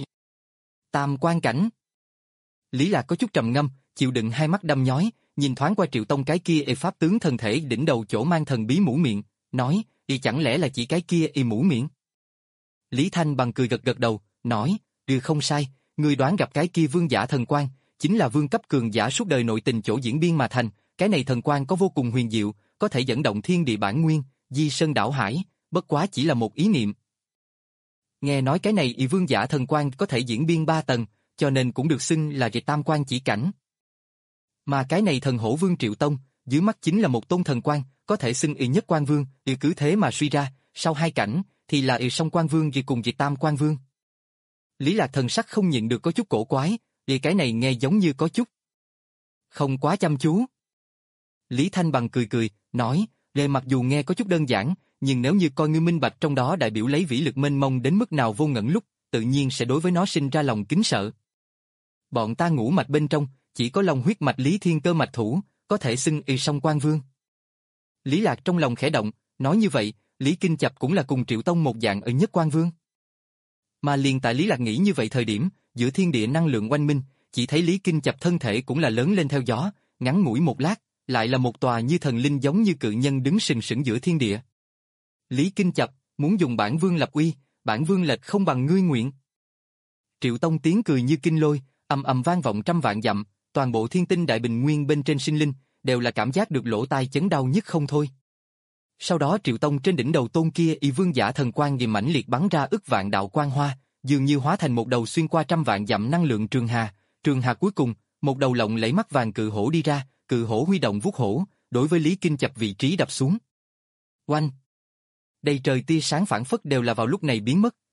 Tam quan cảnh. Lý Lạc có chút trầm ngâm, chịu đựng hai mắt đăm nhói, nhìn thoáng qua Triệu Tông cái kia y pháp tướng thân thể đỉnh đầu chỗ mang thần bí mũ miệng, nói, y chẳng lẽ là chỉ cái kia y mũ miệng? Lý Thanh Bằng cười gật gật đầu, nói, ừ không sai, người đoán gặp cái kia vương giả thần quan, chính là vương cấp cường giả suốt đời nội tình chỗ diễn biên mà thành, cái này thần quan có vô cùng huyền diệu, có thể dẫn động thiên địa bản nguyên, di sơn đảo hải, bất quá chỉ là một ý niệm. Nghe nói cái này y vương giả thần quan có thể diễn biên ba tầng, cho nên cũng được xưng là kỳ tam quan chỉ cảnh. Mà cái này thần hổ vương Triệu Tông, dưới mắt chính là một tôn thần quan, có thể xưng y nhất quan vương, y cứ thế mà suy ra, sau hai cảnh, thì là y song quan vương y cùng y tam quan vương. Lý Lạc thần sắc không nhịn được có chút cổ quái, y cái này nghe giống như có chút không quá chăm chú. Lý Thanh Bằng cười cười, nói, lời mặc dù nghe có chút đơn giản, nhưng nếu như coi như minh bạch trong đó đại biểu lấy vĩ lực mênh mông đến mức nào vô ngẩn lúc, tự nhiên sẽ đối với nó sinh ra lòng kính sợ. Bọn ta ngũ mạch bên trong, chỉ có long huyết mạch Lý Thiên Cơ mạch thủ, có thể xưng y song quan vương. Lý Lạc trong lòng khẽ động, nói như vậy, Lý Kinh Chập cũng là cùng Triệu Tông một dạng ở nhất quan vương. Mà liền tại Lý Lạc nghĩ như vậy thời điểm, giữa thiên địa năng lượng oanh minh, chỉ thấy Lý Kinh Chập thân thể cũng là lớn lên theo gió, ngắn ngủi một lát, lại là một tòa như thần linh giống như cự nhân đứng sừng sững giữa thiên địa. Lý Kinh Chập, muốn dùng bản vương lập uy, bản vương lệch không bằng ngươi nguyện. Triệu Tông tiếng cười như kinh lôi, ầm ầm vang vọng trăm vạn dặm, toàn bộ thiên tinh đại bình nguyên bên trên sinh linh, đều là cảm giác được lỗ tai chấn đau nhức không thôi. Sau đó Triệu Tông trên đỉnh đầu tôn kia y vương giả thần quang ghim mãnh liệt bắn ra ức vạn đạo quang hoa, dường như hóa thành một đầu xuyên qua trăm vạn dặm năng lượng trường hà, trường hà cuối cùng, một đầu lộng lẫy mắt vàng cự hổ đi ra, cự hổ huy động vuốt hổ, đối với Lý Kinh Chập vị trí đập xuống. Oanh! Đầy trời tia sáng phản phất đều là vào lúc này biến mất,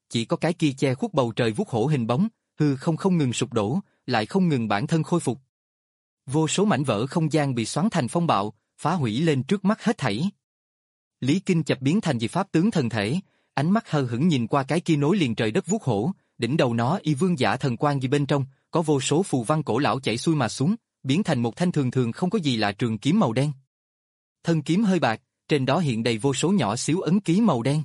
chỉ có cái kia che khuất bầu trời vuốt hổ hình bóng, hư không không ngừng sụp đổ, lại không ngừng bản thân khôi phục. Vô số mảnh vỡ không gian bị xoắn thành phong bạo, phá hủy lên trước mắt hết thảy. Lý Kinh Chập biến thành dị pháp tướng thần thể, ánh mắt hờ hững nhìn qua cái kia nối liền trời đất vuốt hổ, đỉnh đầu nó y vương giả thần quang gì bên trong, có vô số phù văn cổ lão chảy xuôi mà xuống, biến thành một thanh thường thường không có gì lạ trường kiếm màu đen. Thân kiếm hơi bạc, trên đó hiện đầy vô số nhỏ xíu ấn ký màu đen.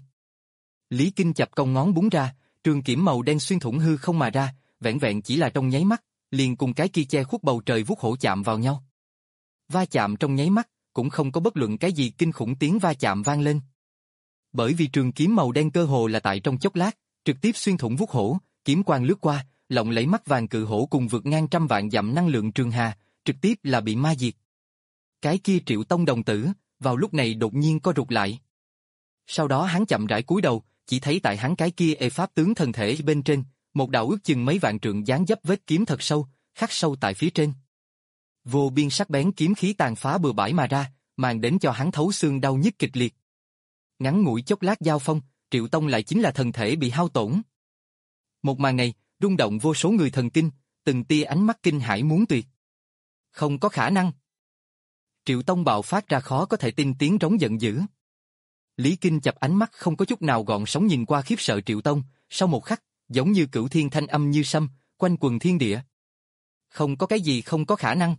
Lý Kinh Chập cong ngón búng ra, trường kiếm màu đen xuyên thủng hư không mà ra, vẹn vẹn chỉ là trong nháy mắt, liền cùng cái kia che khuất bầu trời vuốt hổ chạm vào nhau. Va chạm trong nháy mắt, cũng không có bất luận cái gì kinh khủng tiếng va chạm vang lên. Bởi vì trường kiếm màu đen cơ hồ là tại trong chốc lát, trực tiếp xuyên thủng vuốt hổ, kiếm quang lướt qua, lộng lẫy mắt vàng cự hổ cùng vượt ngang trăm vạn dặm năng lượng trường hà, trực tiếp là bị ma diệt. Cái kia Triệu Tông đồng tử, vào lúc này đột nhiên co rụt lại. Sau đó hắn chậm rãi cúi đầu, chỉ thấy tại hắn cái kia ê pháp tướng thân thể bên trên, một đạo ước chừng mấy vạn trượng dáng dấp vết kiếm thật sâu, khắc sâu tại phía trên. Vô biên sắc bén kiếm khí tàn phá bừa bãi mà ra, mang đến cho hắn thấu xương đau nhức kịch liệt. Ngắn ngủi chốc lát giao phong, Triệu Tông lại chính là thần thể bị hao tổn. Một màn này, rung động vô số người thần kinh, từng tia ánh mắt kinh hãi muốn tuyệt. Không có khả năng. Triệu Tông bạo phát ra khó có thể tin tiếng rống giận dữ. Lý Kinh Chập ánh mắt không có chút nào gọn sóng nhìn qua khiếp sợ Triệu Tông, sau một khắc, giống như cửu thiên thanh âm như sấm, quanh quần thiên địa. Không có cái gì không có khả năng.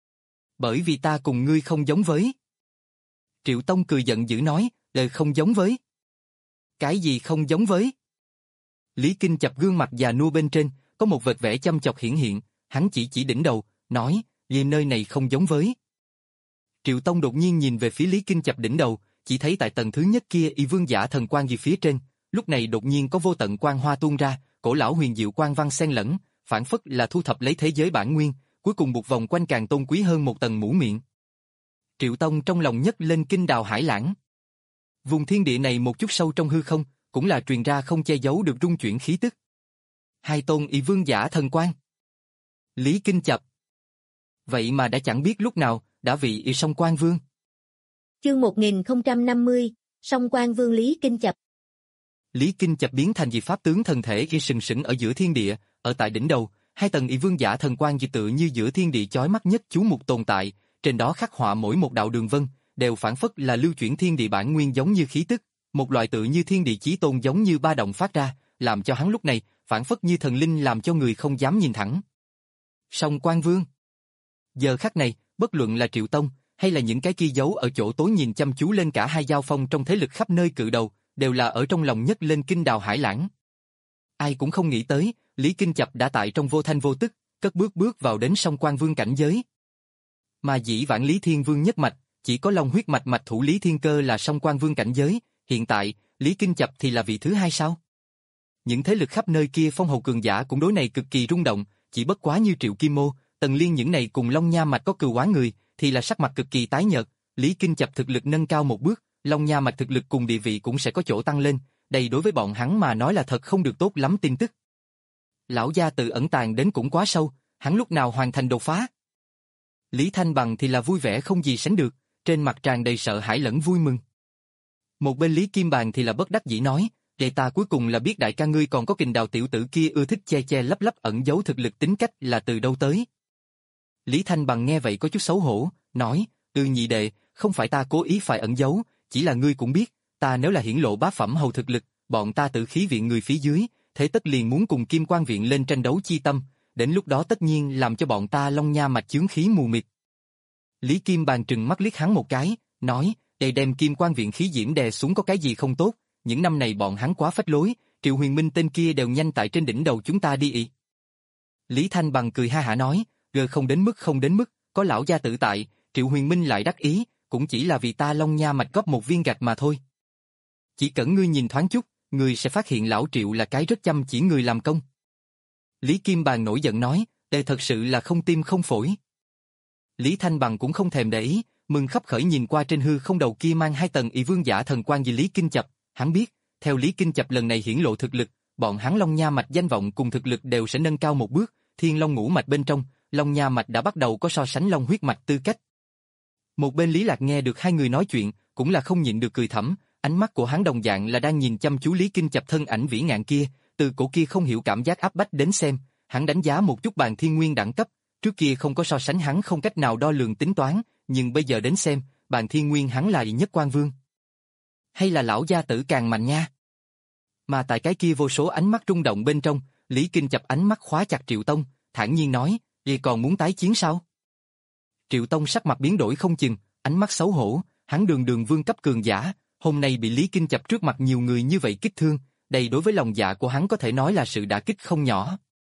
Bởi vì ta cùng ngươi không giống với. Triệu Tông cười giận dữ nói, lời không giống với. Cái gì không giống với? Lý Kinh Chập gương mặt già nua bên trên, có một vệt vẻ chăm chọc hiển hiện, hắn chỉ chỉ đỉnh đầu, nói, vì nơi này không giống với. Triệu Tông đột nhiên nhìn về phía Lý Kinh Chập đỉnh đầu, chỉ thấy tại tầng thứ nhất kia y vương giả thần quang gì phía trên, lúc này đột nhiên có vô tận quang hoa tuôn ra, cổ lão huyền diệu quang văn xen lẫn, phản phất là thu thập lấy thế giới bản nguyên, cuối cùng buộc vòng quanh càng tôn quý hơn một tầng mũ miệng. Triệu Tông trong lòng nhấc lên kinh đào hải lãng. Vùng thiên địa này một chút sâu trong hư không, cũng là truyền ra không che giấu được rung chuyển khí tức. Hai tôn y vương giả thần quang. Lý Kinh Chập. Vậy mà đã chẳng biết lúc nào, đã vị y song Quang Vương. Chương một nghìn không trăm năm mươi, Song Quang Vương Lý Kinh Chập. Lý Kinh Chập biến thành dị pháp tướng thần thể ghi sừng sững ở giữa thiên địa, ở tại đỉnh đầu, hai tầng y vương giả thần quang dị tự như giữa thiên địa chói mắt nhất chú mục tồn tại, trên đó khắc họa mỗi một đạo đường vân, đều phản phất là lưu chuyển thiên địa bản nguyên giống như khí tức, một loại tự như thiên địa chí tôn giống như ba động phát ra, làm cho hắn lúc này phản phất như thần linh làm cho người không dám nhìn thẳng. Song Quang Vương. Giờ khắc này, bất luận là Triệu Tông hay là những cái kia giấu ở chỗ tối nhìn chăm chú lên cả hai giao phong trong thế lực khắp nơi cự đầu, đều là ở trong lòng nhất lên kinh đào hải lãng. Ai cũng không nghĩ tới, Lý Kinh Chập đã tại trong vô thanh vô tức, cất bước bước vào đến Song Quang Vương cảnh giới. Mà dĩ vãng Lý Thiên Vương nhất mạch, chỉ có long huyết mạch mạch thủ Lý Thiên Cơ là Song Quang Vương cảnh giới, hiện tại, Lý Kinh Chập thì là vị thứ hai sao? Những thế lực khắp nơi kia phong hầu cường giả cũng đối này cực kỳ rung động, chỉ bất quá như Triệu Kim Mô, Tần Liên những này cùng Long Nha mạch có cừu oán người, thì là sắc mặt cực kỳ tái nhợt, Lý Kinh Chập thực lực nâng cao một bước, Long Nha mạch thực lực cùng địa vị cũng sẽ có chỗ tăng lên, đây đối với bọn hắn mà nói là thật không được tốt lắm tin tức. Lão gia tự ẩn tàng đến cũng quá sâu, hắn lúc nào hoàn thành đột phá? Lý Thanh Bằng thì là vui vẻ không gì sánh được, trên mặt tràn đầy sợ hãi lẫn vui mừng. Một bên Lý Kim Bàn thì là bất đắc dĩ nói, để ta cuối cùng là biết đại ca ngươi còn có kình đào tiểu tử kia ưa thích che che lấp lấp ẩn giấu thực lực tính cách là từ đâu tới. Lý Thanh Bằng nghe vậy có chút xấu hổ, nói, từ nhị đệ, không phải ta cố ý phải ẩn giấu, chỉ là ngươi cũng biết, ta nếu là hiển lộ bá phẩm hầu thực lực, bọn ta Tử Khí viện người phía dưới, thế tất liền muốn cùng Kim Quang viện lên tranh đấu chi tâm, đến lúc đó tất nhiên làm cho bọn ta Long Nha mạch chướng khí mù mịt. Lý Kim Bàn trừng mắt liếc hắn một cái, nói, để đem Kim Quang viện khí diễm đè xuống có cái gì không tốt, những năm này bọn hắn quá phách lối, Triệu Huyền Minh tên kia đều nhanh tại trên đỉnh đầu chúng ta đi ị. Lý Thanh Bằng cười ha hả nói, gờ không đến mức không đến mức, có lão gia tự tại, Triệu Huyền Minh lại đắc ý, cũng chỉ là vì ta Long Nha mạch góp một viên gạch mà thôi. Chỉ cần ngươi nhìn thoáng chút, ngươi sẽ phát hiện lão Triệu là cái rất chăm chỉ người làm công. Lý Kim Bàn nổi giận nói, đây thật sự là không tim không phổi. Lý Thanh Bằng cũng không thèm để ý, mừng khắp khởi nhìn qua trên hư không đầu kia mang hai tầng y vương giả thần quang gì Lý Kinh Chập, hắn biết, theo Lý Kinh Chập lần này hiển lộ thực lực, bọn hắn Long Nha mạch danh vọng cùng thực lực đều sẽ nâng cao một bước, Thiên Long ngũ mạch bên trong, Long Nha mạch đã bắt đầu có so sánh Long huyết mạch tư cách. Một bên Lý Lạc nghe được hai người nói chuyện, cũng là không nhịn được cười thầm, ánh mắt của hắn đồng dạng là đang nhìn chăm chú Lý Kinh Chập thân ảnh vĩ ngạn kia, từ cổ kia không hiểu cảm giác áp bách đến xem, hắn đánh giá một chút Bàn Thiên Nguyên đẳng cấp, trước kia không có so sánh hắn không cách nào đo lường tính toán, nhưng bây giờ đến xem, Bàn Thiên Nguyên hắn là Nhất Quan Vương. Hay là lão gia tử càng mạnh nha. Mà tại cái kia vô số ánh mắt rung động bên trong, Lý Kinh Chập ánh mắt khóa chặt Triệu Tông, thản nhiên nói, "Ngươi còn muốn tái chiến sao?" Triệu Tông sắc mặt biến đổi không chừng, ánh mắt xấu hổ, hắn đường đường vương cấp cường giả, hôm nay bị Lý Kinh Chập trước mặt nhiều người như vậy kích thương, đây đối với lòng dạ của hắn có thể nói là sự đả kích không nhỏ.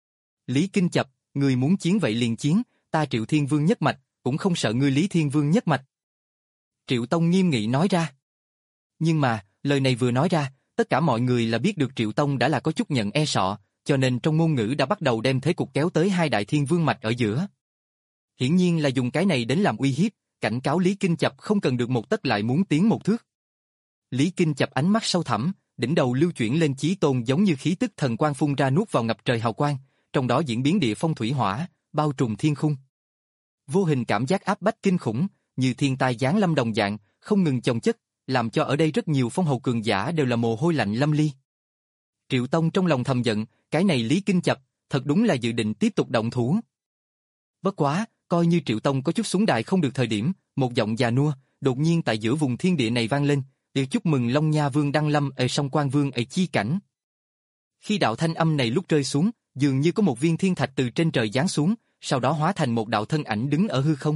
Lý Kinh Chập, ngươi muốn chiến vậy liền chiến, ta Triệu Thiên Vương nhất mạch, cũng không sợ ngươi Lý Thiên Vương nhất mạch. Triệu Tông nghiêm nghị nói ra. Nhưng mà, lời này vừa nói ra, tất cả mọi người là biết được Triệu Tông đã là có chút nhận e sợ, cho nên trong ngôn ngữ đã bắt đầu đem thế cục kéo tới hai đại thiên vương mạch ở giữa. Hiển nhiên là dùng cái này đến làm uy hiếp, cảnh cáo Lý Kinh Chập không cần được một tấc lại muốn tiến một thước. Lý Kinh Chập ánh mắt sâu thẳm, đỉnh đầu lưu chuyển lên chí tôn giống như khí tức thần quang phun ra nuốt vào ngập trời hào quang, trong đó diễn biến địa phong thủy hỏa, bao trùm thiên khung. Vô hình cảm giác áp bách kinh khủng, như thiên tai giáng lâm đồng dạng, không ngừng chồng chất, làm cho ở đây rất nhiều phong hầu cường giả đều là mồ hôi lạnh lâm ly. Triệu Tông trong lòng thầm giận, cái này Lý Kinh Chập, thật đúng là dự định tiếp tục động thủ. Bất quá, coi như Triệu Tông có chút súng đại không được thời điểm, một giọng già nua, đột nhiên tại giữa vùng thiên địa này vang lên, "Điều chúc mừng Long Nha Vương đăng lâm ở song Quan Vương ở chi cảnh." Khi đạo thanh âm này lúc rơi xuống, dường như có một viên thiên thạch từ trên trời giáng xuống, sau đó hóa thành một đạo thân ảnh đứng ở hư không.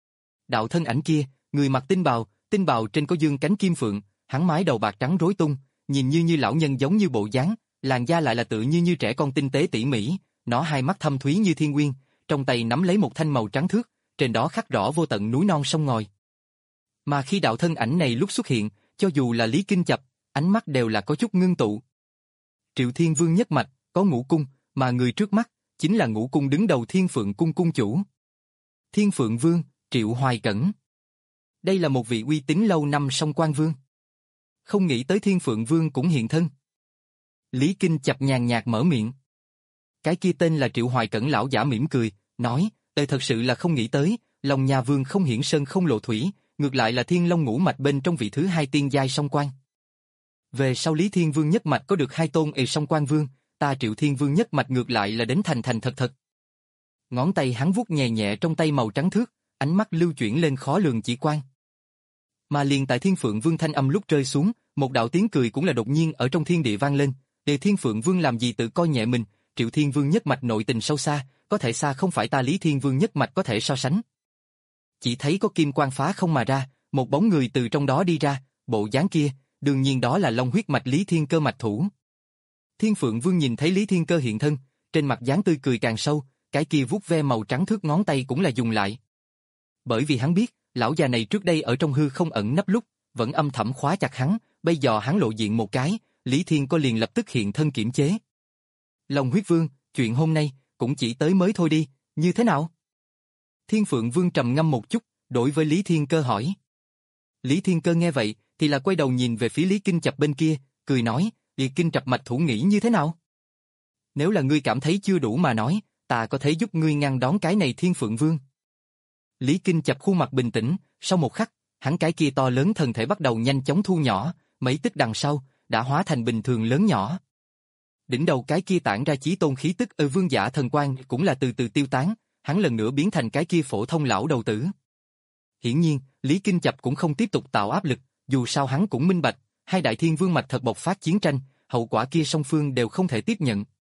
Đạo thân ảnh kia, người mặc tinh bào, tinh bào trên có dương cánh kim phượng, hắn mái đầu bạc trắng rối tung, nhìn như như lão nhân giống như bộ dáng, làn da lại là tự như như trẻ con tinh tế tỉ mỉ, nó hai mắt thâm thúy như thiên nguyên, trong tay nắm lấy một thanh màu trắng thước, trên đó khắc rõ vô tận núi non sông ngòi. Mà khi đạo thân ảnh này lúc xuất hiện, cho dù là Lý Kinh Chập, ánh mắt đều là có chút ngưng tụ. Triệu Thiên Vương nhất mạch, có ngũ cung, mà người trước mắt, chính là ngũ cung đứng đầu Thiên Phượng Cung cung chủ. Thiên Phượng Vương, Triệu Hoài Cẩn. Đây là một vị uy tín lâu năm song Quan Vương. Không nghĩ tới Thiên Phượng Vương cũng hiện thân. Lý Kinh Chập nhàn nhạt mở miệng. Cái kia tên là Triệu Hoài Cẩn lão giả mỉm cười, nói, "Tôi thật sự là không nghĩ tới, Long Nha Vương không hiển sơn không lộ thủy, ngược lại là Thiên Long ngũ mạch bên trong vị thứ hai tiên giai song quan. Về sau Lý Thiên Vương nhất mạch có được hai tôn ề song Quan Vương, ta Triệu Thiên Vương nhất mạch ngược lại là đến thành thành thật thật." Ngón tay hắn vuốt nhẹ nhẹ trong tay màu trắng thước, ánh mắt lưu chuyển lên khó lường chỉ quan. Mà liền tại Thiên Phượng Vương thanh âm lúc rơi xuống, một đạo tiếng cười cũng là đột nhiên ở trong thiên địa vang lên. Để Thiên Phượng Vương làm gì tự coi nhẹ mình, Triệu Thiên Vương nhất mạch nội tình sâu xa, có thể xa không phải ta Lý Thiên Vương nhất mạch có thể so sánh. Chỉ thấy có kim quang phá không mà ra, một bóng người từ trong đó đi ra, bộ dáng kia, đương nhiên đó là Long huyết mạch Lý Thiên Cơ mạch thủ. Thiên Phượng Vương nhìn thấy Lý Thiên Cơ hiện thân, trên mặt dáng tươi cười càng sâu, cái kia vuốt ve màu trắng thước ngón tay cũng là dùng lại. Bởi vì hắn biết, lão già này trước đây ở trong hư không ẩn nấp lúc, vẫn âm thầm khóa chặt hắn, bây giờ hắn lộ diện một cái, Lý Thiên Cơ liền lập tức hiện thân kiểm chế. Long huyết vương, chuyện hôm nay, cũng chỉ tới mới thôi đi, như thế nào? Thiên Phượng Vương trầm ngâm một chút, đối với Lý Thiên Cơ hỏi. Lý Thiên Cơ nghe vậy, thì là quay đầu nhìn về phía Lý Kinh Chập bên kia, cười nói, Lý Kinh Chập mạch thủ nghĩ như thế nào? Nếu là ngươi cảm thấy chưa đủ mà nói, ta có thể giúp ngươi ngăn đón cái này Thiên Phượng Vương. Lý Kinh Chập khuôn mặt bình tĩnh, sau một khắc, hắn cái kia to lớn thân thể bắt đầu nhanh chóng thu nhỏ, mấy tức đằng sau, đã hóa thành bình thường lớn nhỏ. Đỉnh đầu cái kia tản ra chí tôn khí tức ở vương giả thần quang cũng là từ từ tiêu tán, hắn lần nữa biến thành cái kia phổ thông lão đầu tử. Hiển nhiên, Lý Kinh Chập cũng không tiếp tục tạo áp lực, dù sao hắn cũng minh bạch, hai đại thiên vương mạch thật bộc phát chiến tranh, hậu quả kia song phương đều không thể tiếp nhận.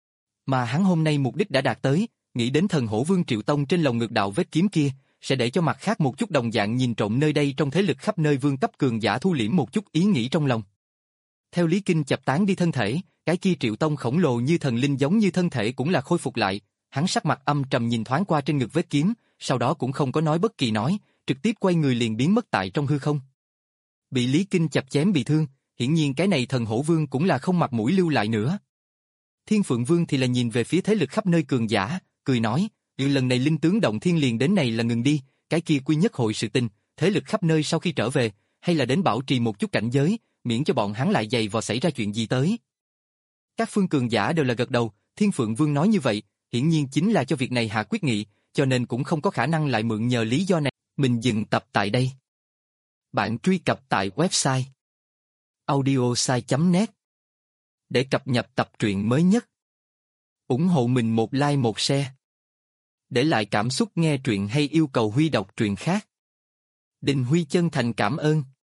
Mà hắn hôm nay mục đích đã đạt tới, nghĩ đến thần hổ vương Triệu Tông trên lồng ngực đạo vết kiếm kia, sẽ để cho mặt khác một chút đồng dạng nhìn trộm nơi đây trong thế lực khắp nơi vương cấp cường giả thu liễm một chút ý nghĩ trong lòng. Theo Lý Kinh Chập tán đi thân thể, cái kia Triệu Tông khổng lồ như thần linh giống như thân thể cũng là khôi phục lại, hắn sắc mặt âm trầm nhìn thoáng qua trên ngực vết kiếm, sau đó cũng không có nói bất kỳ nói, trực tiếp quay người liền biến mất tại trong hư không. Bị Lý Kinh Chập chém bị thương, hiển nhiên cái này thần hổ vương cũng là không mặt mũi lưu lại nữa. Thiên Phượng Vương thì là nhìn về phía thế lực khắp nơi cường giả, cười nói, lần này linh tướng động thiên liền đến này là ngừng đi, cái kia quy nhất hội sự tình, thế lực khắp nơi sau khi trở về, hay là đến bảo trì một chút cảnh giới, miễn cho bọn hắn lại dày vò xảy ra chuyện gì tới. Các phương cường giả đều là gật đầu, Thiên Phượng Vương nói như vậy, hiển nhiên chính là cho việc này hạ quyết nghị, cho nên cũng không có khả năng lại mượn nhờ lý do này. Mình dừng tập tại đây. Bạn truy cập tại website audiosite chấm net để cập nhật tập truyện mới nhất. Ủng hộ mình một like một share. Để lại cảm xúc nghe truyện hay yêu cầu Huy đọc truyện khác. Đình Huy chân thành cảm ơn.